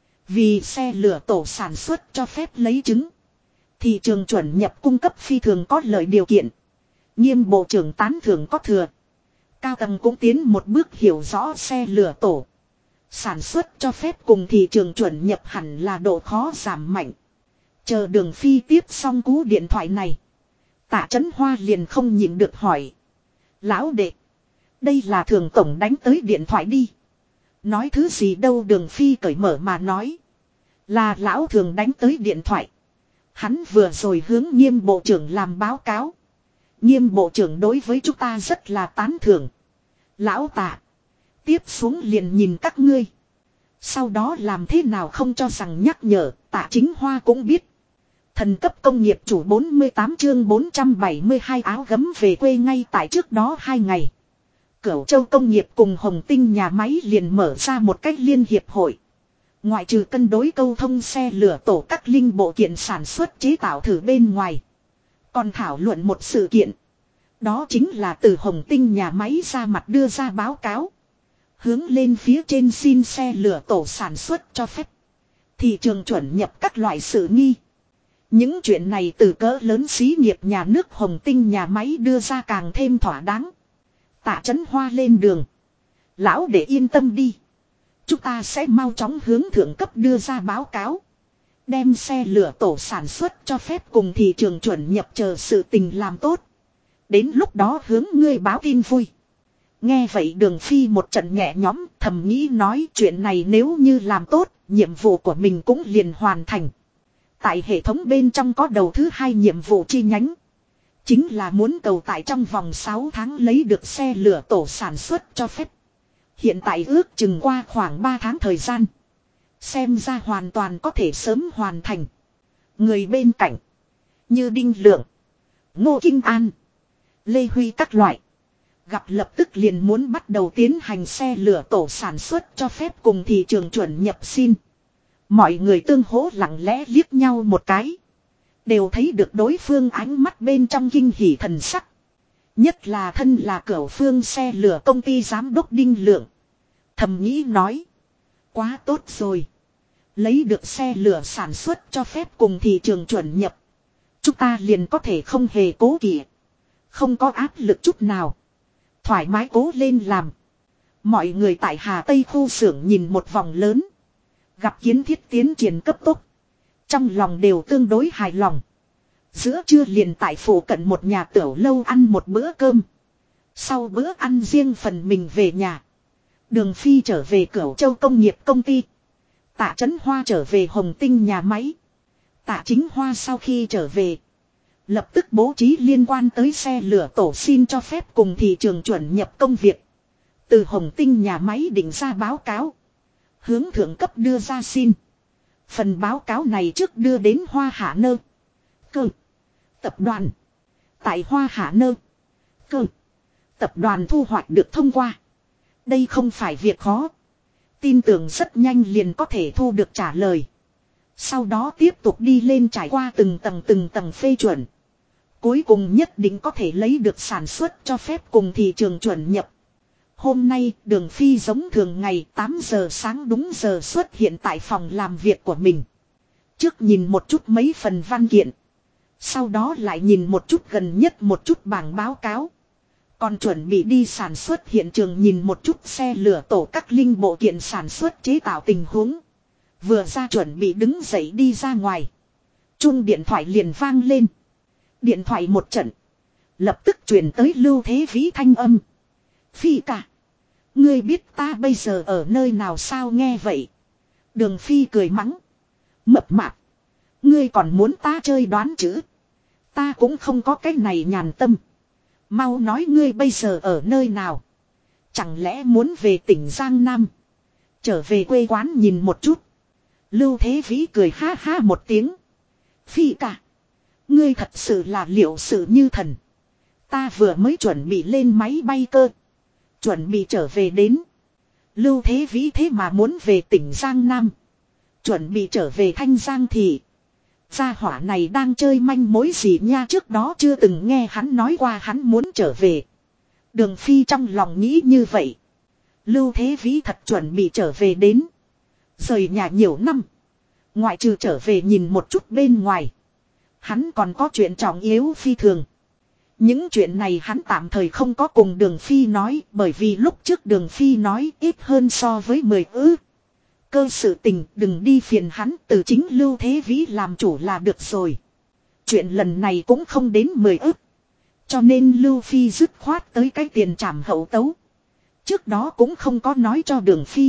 Vì xe lửa tổ sản xuất cho phép lấy trứng. Thị trường chuẩn nhập cung cấp phi thường có lợi điều kiện. Nghiêm bộ trưởng tán thưởng có thừa. Cao tầng cũng tiến một bước hiểu rõ xe lửa tổ. Sản xuất cho phép cùng thị trường chuẩn nhập hẳn là độ khó giảm mạnh. Chờ Đường Phi tiếp xong cú điện thoại này. Tạ Chấn Hoa liền không nhịn được hỏi. Lão đệ. Đây là Thường tổng đánh tới điện thoại đi. Nói thứ gì đâu, Đường Phi cởi mở mà nói. Là lão Thường đánh tới điện thoại. Hắn vừa rồi hướng Nghiêm bộ trưởng làm báo cáo. Nghiêm bộ trưởng đối với chúng ta rất là tán thưởng. Lão Tạ. Tiếp xuống liền nhìn các ngươi. Sau đó làm thế nào không cho rằng nhắc nhở, Tạ Chính Hoa cũng biết. Thần cấp công nghiệp chủ 48 chương 472 áo gấm về quê ngay tại trước đó 2 ngày. Cửu Châu công nghiệp cùng Hồng Tinh nhà máy liền mở ra một cách liên hiệp hội. Ngoại trừ cân đối câu thông xe lửa tổ các linh bộ kiện sản xuất chế tạo thử bên ngoài. Còn thảo luận một sự kiện. Đó chính là từ Hồng Tinh nhà máy ra mặt đưa ra báo cáo. Hướng lên phía trên xin xe lửa tổ sản xuất cho phép. Thị trường chuẩn nhập các loại sự nghi. Những chuyện này từ cỡ lớn xí nghiệp nhà nước Hồng Tinh nhà máy đưa ra càng thêm thỏa đáng. Tạ Chấn Hoa lên đường. Lão để yên tâm đi. Chúng ta sẽ mau chóng hướng thượng cấp đưa ra báo cáo. Đem xe lửa tổ sản xuất cho phép cùng thị trường chuẩn nhập chờ sự tình làm tốt. Đến lúc đó hướng ngươi báo tin vui. Nghe vậy Đường Phi một trận nhẹ nhõm, thầm nghĩ nói chuyện này nếu như làm tốt, nhiệm vụ của mình cũng liền hoàn thành. Tại hệ thống bên trong có đầu thứ 2 nhiệm vụ chi nhánh. Chính là muốn cầu tại trong vòng 6 tháng lấy được xe lửa tổ sản xuất cho phép. Hiện tại ước chừng qua khoảng 3 tháng thời gian. Xem ra hoàn toàn có thể sớm hoàn thành. Người bên cạnh. Như Đinh Lượng. Ngô Kinh An. Lê Huy các loại. Gặp lập tức liền muốn bắt đầu tiến hành xe lửa tổ sản xuất cho phép cùng thị trường chuẩn nhập xin. Mọi người tương hỗ lặng lẽ liếc nhau một cái. Đều thấy được đối phương ánh mắt bên trong kinh hỉ thần sắc. Nhất là thân là cửu phương xe lửa công ty giám đốc Đinh Lượng. Thầm nghĩ nói. Quá tốt rồi. Lấy được xe lửa sản xuất cho phép cùng thị trường chuẩn nhập. Chúng ta liền có thể không hề cố kỵ. Không có áp lực chút nào. Thoải mái cố lên làm. Mọi người tại Hà Tây khu xưởng nhìn một vòng lớn. Gặp kiến thiết tiến triển cấp tốc. Trong lòng đều tương đối hài lòng. Giữa trưa liền tại phủ cận một nhà tiểu lâu ăn một bữa cơm. Sau bữa ăn riêng phần mình về nhà. Đường Phi trở về Cửu Châu công nghiệp công ty. Tạ Chấn Hoa trở về Hồng Tinh nhà máy. Tạ Chính Hoa sau khi trở về. Lập tức bố trí liên quan tới xe lửa tổ xin cho phép cùng thị trường chuẩn nhập công việc. Từ Hồng Tinh nhà máy định ra báo cáo. Hướng thượng cấp đưa ra xin. Phần báo cáo này trước đưa đến Hoa Hạ Nơ. Cơ. Tập đoàn. Tại Hoa Hạ Nơ. Cơ. Tập đoàn thu hoạch được thông qua. Đây không phải việc khó. Tin tưởng rất nhanh liền có thể thu được trả lời. Sau đó tiếp tục đi lên trải qua từng tầng phê chuẩn. Cuối cùng nhất định có thể lấy được sản xuất cho phép cùng thị trường chuẩn nhập. Hôm nay Đường Phi giống thường ngày 8 giờ sáng đúng giờ xuất hiện tại phòng làm việc của mình. Trước nhìn một chút mấy phần văn kiện. Sau đó lại nhìn một chút gần nhất một chút bảng báo cáo. Còn chuẩn bị đi sản xuất hiện trường nhìn một chút xe lửa tổ các linh bộ kiện sản xuất chế tạo tình huống. Vừa ra chuẩn bị đứng dậy đi ra ngoài. Chuông điện thoại liền vang lên. Điện thoại một trận. Lập tức truyền tới Lưu Thế Vĩ thanh âm. Phi ca. Ngươi biết ta bây giờ ở nơi nào sao nghe vậy. Đường Phi cười mắng. Mập mạp. Ngươi còn muốn ta chơi đoán chữ. Ta cũng không có cái này nhàn tâm. Mau nói ngươi bây giờ ở nơi nào. Chẳng lẽ muốn về tỉnh Giang Nam. Trở về quê quán nhìn một chút. Lưu Thế Vĩ cười ha ha một tiếng. Phi ca. Ngươi thật sự là liệu sự như thần. Ta vừa mới chuẩn bị lên máy bay cơ. Chuẩn bị trở về đến. Lưu Thế Vĩ thế mà muốn về tỉnh Giang Nam. Chuẩn bị trở về Thanh Giang thị. Gia hỏa này đang chơi manh mối gì nha, trước đó chưa từng nghe hắn nói qua hắn muốn trở về. Đường Phi trong lòng nghĩ như vậy. Lưu Thế Vĩ thật chuẩn bị trở về đến. Rời nhà nhiều năm. Ngoại trừ trở về nhìn một chút bên ngoài. Hắn còn có chuyện trọng yếu phi thường. Những chuyện này hắn tạm thời không có cùng Đường Phi nói. Bởi vì lúc trước Đường Phi nói ít hơn so với 10 ư. Cơ sự tình đừng đi phiền hắn, từ chính Lưu Thế Vĩ làm chủ là được rồi. Chuyện lần này cũng không đến 10 ức. Cho nên Lưu Phi dứt khoát tới cái tiền trảm hậu tấu. Trước đó cũng không có nói cho Đường Phi.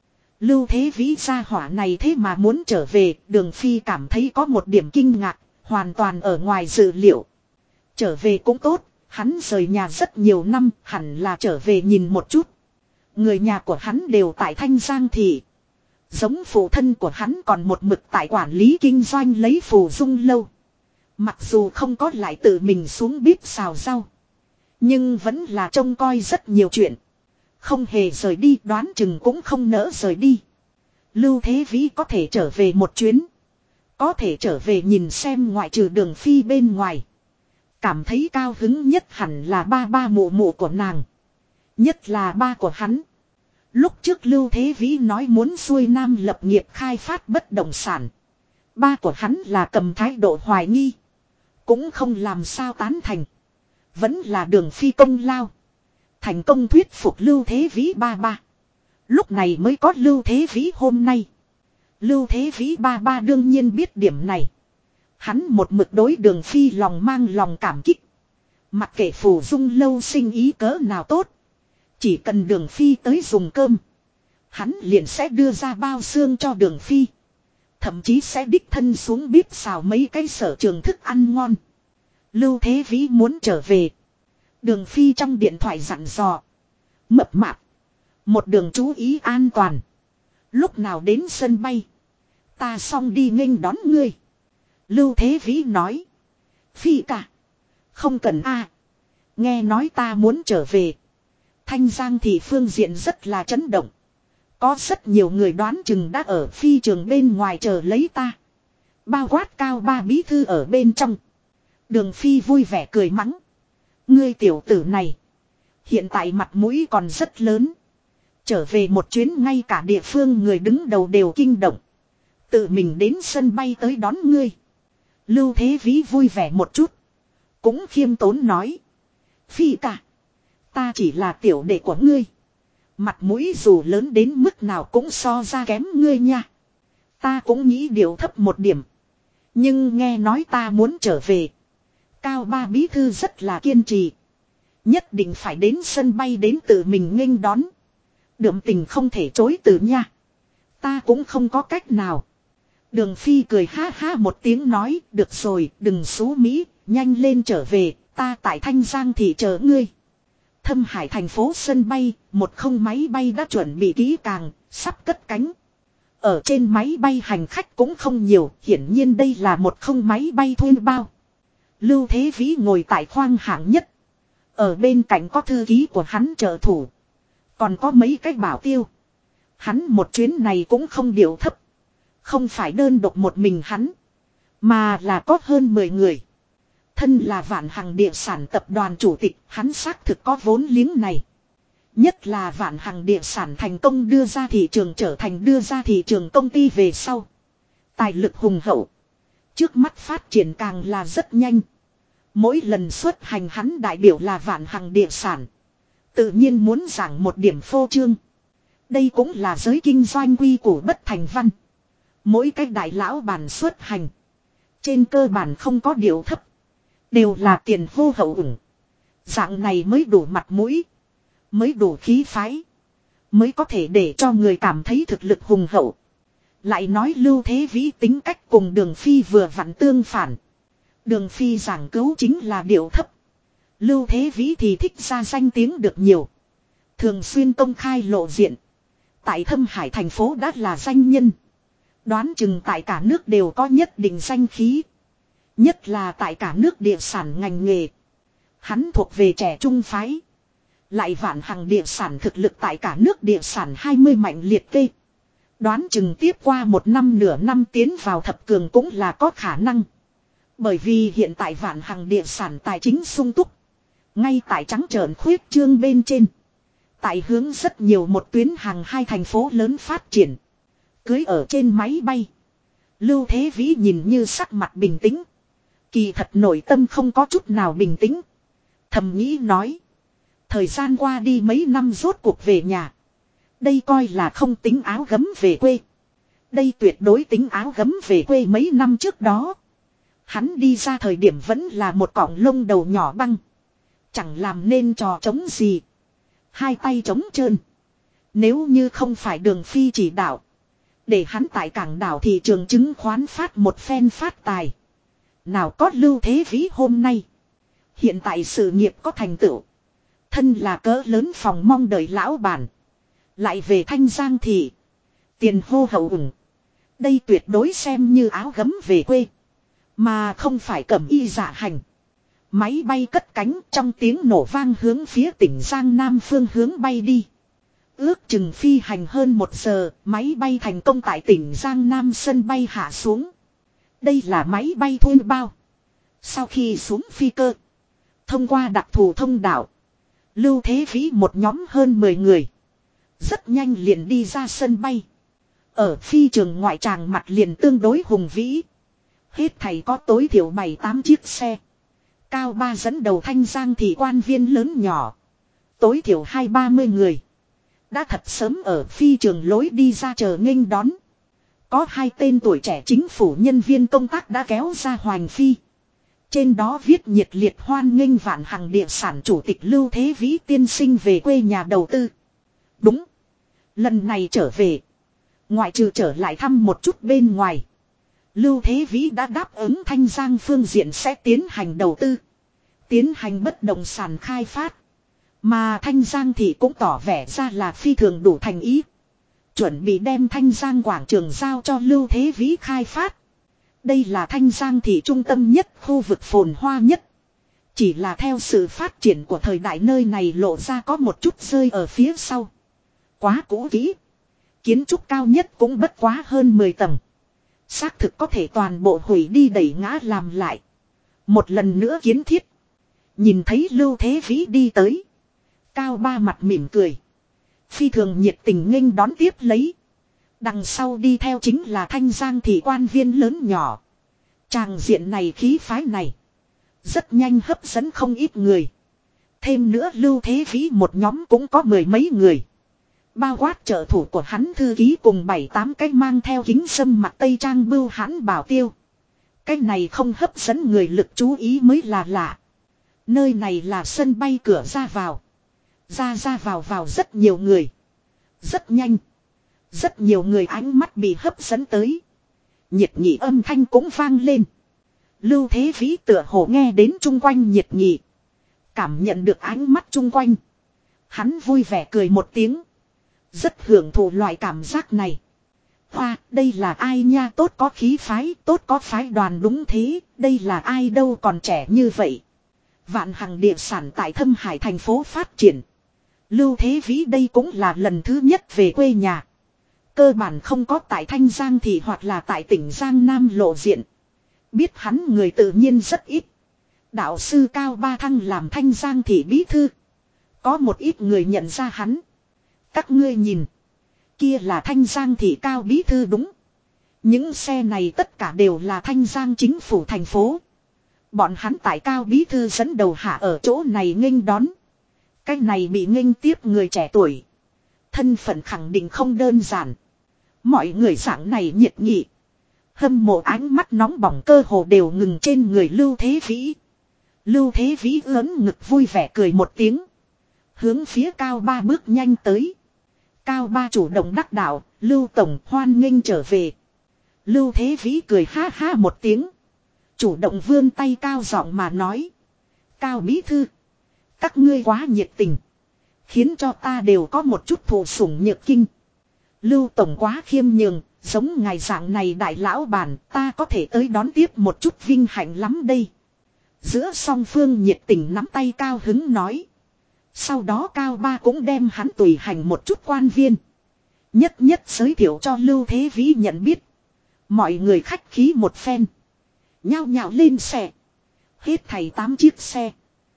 Lưu Thế Vĩ gia hỏa này thế mà muốn trở về, Đường Phi cảm thấy có một điểm kinh ngạc, hoàn toàn ở ngoài dự liệu. Trở về cũng tốt, hắn rời nhà rất nhiều năm, hẳn là trở về nhìn một chút. Người nhà của hắn đều tại Thanh Giang thị. Giống phụ thân của hắn còn một mực tại quản lý kinh doanh lấy phù dung lâu. Mặc dù không có lại tự mình xuống bếp xào rau, nhưng vẫn là trông coi rất nhiều chuyện. Không hề rời đi, đoán chừng cũng không nỡ rời đi. Lưu Thế Vĩ có thể trở về một chuyến. Có thể trở về nhìn xem ngoại trừ Đường Phi bên ngoài. Cảm thấy cao hứng nhất hẳn là ba mụ mụ của nàng. Nhất là ba của hắn. Lúc trước Lưu Thế Vĩ nói muốn xuôi nam lập nghiệp khai phát bất động sản. Ba của hắn là cầm thái độ hoài nghi. Cũng không làm sao tán thành. Vẫn là Đường Phi công lao. Thành công thuyết phục Lưu Thế Vĩ ba. Lúc này mới có Lưu Thế Vĩ hôm nay. Lưu Thế Vĩ ba đương nhiên biết điểm này. Hắn một mực đối Đường Phi lòng mang lòng cảm kích. Mặc kệ phù dung lâu sinh ý cỡ nào tốt. Chỉ cần Đường Phi tới dùng cơm. Hắn liền sẽ đưa ra bao xương cho Đường Phi. Thậm chí sẽ đích thân xuống bếp xào mấy cái sở trường thức ăn ngon. Lưu Thế Vĩ muốn trở về. Đường Phi trong điện thoại dặn dò. Mập mạp. Một đường chú ý an toàn. Lúc nào đến sân bay. Ta xong đi nghênh đón ngươi. Lưu Thế Vĩ nói. Phi cả. Không cần a. Nghe nói ta muốn trở về. Thanh Giang thì phương diện rất là chấn động. Có rất nhiều người đoán chừng đã ở phi trường bên ngoài chờ lấy ta. Bao quát cao ba bí thư ở bên trong. Đường Phi vui vẻ cười mắng. Ngươi tiểu tử này. Hiện tại mặt mũi còn rất lớn. Trở về một chuyến ngay cả địa phương người đứng đầu đều kinh động. Tự mình đến sân bay tới đón ngươi. Lưu Thế Vĩ vui vẻ một chút. Cũng khiêm tốn nói. Phi cả. Ta chỉ là tiểu đệ của ngươi. Mặt mũi dù lớn đến mức nào cũng so ra kém ngươi nha. Ta cũng nghĩ điều thấp một điểm. Nhưng nghe nói ta muốn trở về. Cao ba bí thư rất là kiên trì. Nhất định phải đến sân bay đến tự mình nghênh đón. Đượm tình không thể chối từ nha. Ta cũng không có cách nào. Đường Phi cười ha ha một tiếng nói. Được rồi, đừng xú Mỹ. Nhanh lên trở về. Ta tại Thanh Giang thì chờ ngươi. Thâm Hải thành phố sân bay. Một không máy bay đã chuẩn bị kỹ càng. Sắp cất cánh. Ở trên máy bay hành khách cũng không nhiều. Hiển nhiên đây là một không máy bay thuê bao. Lưu Thế Vĩ ngồi tại khoang hạng nhất. Ở bên cạnh có thư ký của hắn trợ thủ. Còn có mấy cái bảo tiêu. Hắn một chuyến này cũng không điệu thấp. Không phải đơn độc một mình hắn. Mà là có hơn 10 người. Thân là Vạn Hằng địa sản tập đoàn chủ tịch. Hắn xác thực có vốn liếng này. Nhất là Vạn Hằng địa sản thành công đưa ra thị trường trở thành đưa ra thị trường công ty về sau. Tài lực hùng hậu. Trước mắt phát triển càng là rất nhanh. Mỗi lần xuất hành hắn đại biểu là Vạn Hằng địa sản. Tự nhiên muốn giảng một điểm phô trương. Đây cũng là giới kinh doanh quy củ bất thành văn. Mỗi cái đại lão bản xuất hành. Trên cơ bản không có điều thấp. Đều là tiền hô hậu ủng. Dạng này mới đủ mặt mũi. Mới đủ khí phái. Mới có thể để cho người cảm thấy thực lực hùng hậu. Lại nói Lưu Thế Vĩ tính cách cùng Đường Phi vừa vặn tương phản. Đường Phi giảng cứu chính là điệu thấp. Lưu Thế Vĩ thì thích ra danh tiếng được nhiều. Thường xuyên công khai lộ diện. Tại Thâm Hải thành phố đã là danh nhân. Đoán chừng tại cả nước đều có nhất định danh khí. Nhất là tại cả nước địa sản ngành nghề. Hắn thuộc về trẻ trung phái. Lại Vạn Hằng địa sản thực lực tại cả nước địa sản 20 mạnh liệt kê. Đoán chừng tiếp qua một năm nửa năm tiến vào thập cường cũng là có khả năng. Bởi vì hiện tại Vạn Hằng địa sản tài chính sung túc. Ngay tại trắng trợn khuyết trương bên trên. Tại hướng rất nhiều một tuyến hàng hai thành phố lớn phát triển. Cưới ở trên máy bay. Lưu Thế Vĩ nhìn như sắc mặt bình tĩnh. Kỳ thật nội tâm không có chút nào bình tĩnh. Thầm nghĩ nói. Thời gian qua đi mấy năm rốt cuộc về nhà. Đây coi là không tính áo gấm về quê. Đây tuyệt đối tính áo gấm về quê mấy năm trước đó. Hắn đi ra thời điểm vẫn là một cọng lông đầu nhỏ băng. Chẳng làm nên trò trống gì. Hai tay trống trơn. Nếu như không phải Đường Phi chỉ đạo. Để hắn tại cảng đảo thị trường chứng khoán phát một phen phát tài. Nào có Lưu Thế Vĩ hôm nay. Hiện tại sự nghiệp có thành tựu. Thân là cỡ lớn phòng mong đợi lão bản. Lại về Thanh Giang thị. Tiền hô hậu ủng. Đây tuyệt đối xem như áo gấm về quê. Mà không phải cẩm y dạ hành. Máy bay cất cánh trong tiếng nổ vang hướng phía tỉnh Giang Nam phương hướng bay đi. Ước chừng phi hành hơn 1 giờ, máy bay thành công tại tỉnh Giang Nam sân bay hạ xuống. Đây là máy bay thuê bao. Sau khi xuống phi cơ, thông qua đặc thù thông đạo, Lưu Thế Vĩ một nhóm hơn 10 người. Rất nhanh liền đi ra sân bay. Ở phi trường ngoại tràng mặt liền tương đối hùng vĩ. Hết thảy có tối thiểu 7-8 chiếc xe. Cao ba dẫn đầu Thanh Giang thị quan viên lớn nhỏ. Tối thiểu 20-30 người. Đã thật sớm ở phi trường lối đi ra chờ nghênh đón. Có 2 tên tuổi trẻ chính phủ nhân viên công tác đã kéo ra hoành phi. Trên đó viết nhiệt liệt hoan nghênh Vạn Hằng địa sản chủ tịch Lưu Thế Vĩ tiên sinh về quê nhà đầu tư. Đúng. Lần này trở về. Ngoại trừ trở lại thăm một chút bên ngoài. Lưu Thế Vĩ đã đáp ứng Thanh Giang phương diện sẽ tiến hành đầu tư. Tiến hành bất động sản khai phát. Mà Thanh Giang thì cũng tỏ vẻ ra là phi thường đủ thành ý. Chuẩn bị đem Thanh Giang quảng trường giao cho Lưu Thế Vĩ khai phát. Đây là Thanh Giang thị trung tâm nhất, khu vực phồn hoa nhất. Chỉ là theo sự phát triển của thời đại nơi này lộ ra có một chút rơi ở phía sau. Quá cũ kỹ. Kiến trúc cao nhất cũng bất quá hơn 10 tầng. Xác thực có thể toàn bộ hủy đi đẩy ngã làm lại. Một lần nữa kiến thiết. Nhìn thấy Lưu Thế Vĩ đi tới. Cao ba mặt mỉm cười. Phi thường nhiệt tình nghênh đón tiếp lấy. Đằng sau đi theo chính là Thanh Giang thị quan viên lớn nhỏ. Tràng diện này khí phái này. Rất nhanh hấp dẫn không ít người. Thêm nữa Lưu Thế Vĩ một nhóm cũng có 10 mấy người. Bao quát trợ thủ của hắn thư ký cùng 7-8 cái mang theo kính sâm mặt tây trang bưu hãn bảo tiêu. Cái này không hấp dẫn người lực chú ý mới là lạ. Nơi này là sân bay cửa ra vào. Ra vào rất nhiều người. Rất nhanh. Rất nhiều người ánh mắt bị hấp dẫn tới. Nhiệt nghị âm thanh cũng vang lên. Lưu Thế Vĩ tựa hồ nghe đến chung quanh nhiệt nghị. Cảm nhận được ánh mắt chung quanh. Hắn vui vẻ cười một tiếng. Rất hưởng thụ loại cảm giác này. Hoa, đây là ai nha, tốt có khí phái, tốt có phái đoàn, đúng thế, đây là ai đâu còn trẻ như vậy. Vạn Hằng địa sản tại Thâm Hải thành phố phát triển. Lưu Thế Vĩ đây cũng là lần thứ nhất về quê nhà. Cơ bản không có tại Thanh Giang thị hoặc là tại tỉnh Giang Nam lộ diện. Biết hắn người tự nhiên rất ít. Đạo sư Cao Ba Thăng làm Thanh Giang thị bí thư. Có một ít người nhận ra hắn. Các ngươi nhìn. Kia là Thanh Giang thị Cao bí thư đúng. Những xe này tất cả đều là Thanh Giang chính phủ thành phố. Bọn hắn tại Cao bí thư dẫn đầu hạ ở chỗ này nghênh đón. Cái này bị nghênh tiếp người trẻ tuổi. Thân phận khẳng định không đơn giản. Mọi người dạng này nhiệt nghị. Hâm mộ ánh mắt nóng bỏng cơ hồ đều ngừng trên người Lưu Thế Vĩ. Lưu Thế Vĩ ớn ngực vui vẻ cười một tiếng. Hướng phía Cao Ba bước nhanh tới. Cao Ba chủ động đắc đạo, Lưu Tổng hoan nghênh trở về. Lưu Thế Vĩ cười ha ha một tiếng. Chủ động vươn tay cao giọng mà nói. Cao bí thư. Các ngươi quá nhiệt tình. Khiến cho ta đều có một chút thụ sủng nhược kinh. Lưu Tổng quá khiêm nhường, giống ngài dạng này đại lão bản, ta có thể tới đón tiếp một chút vinh hạnh lắm đây. Giữa song phương nhiệt tình nắm tay cao hứng nói. Sau đó Cao Ba cũng đem hắn tùy hành một chút quan viên. Nhất nhất giới thiệu cho Lưu Thế Vĩ nhận biết. Mọi người khách khí một phen. Nhao nhao lên xe. Hết thảy 8 chiếc xe.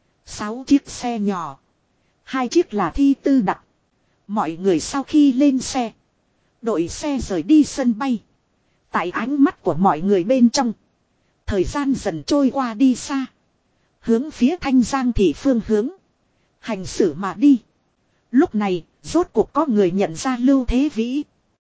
6 chiếc xe nhỏ. 2 chiếc là thi tư đặc. Mọi người sau khi lên xe. Đội xe rời đi sân bay. Tại ánh mắt của mọi người bên trong. Thời gian dần trôi qua đi xa. Hướng phía Thanh Giang thị phương hướng. Hành xử mà đi. Lúc này, rốt cuộc có người nhận ra Lưu Thế Vĩ.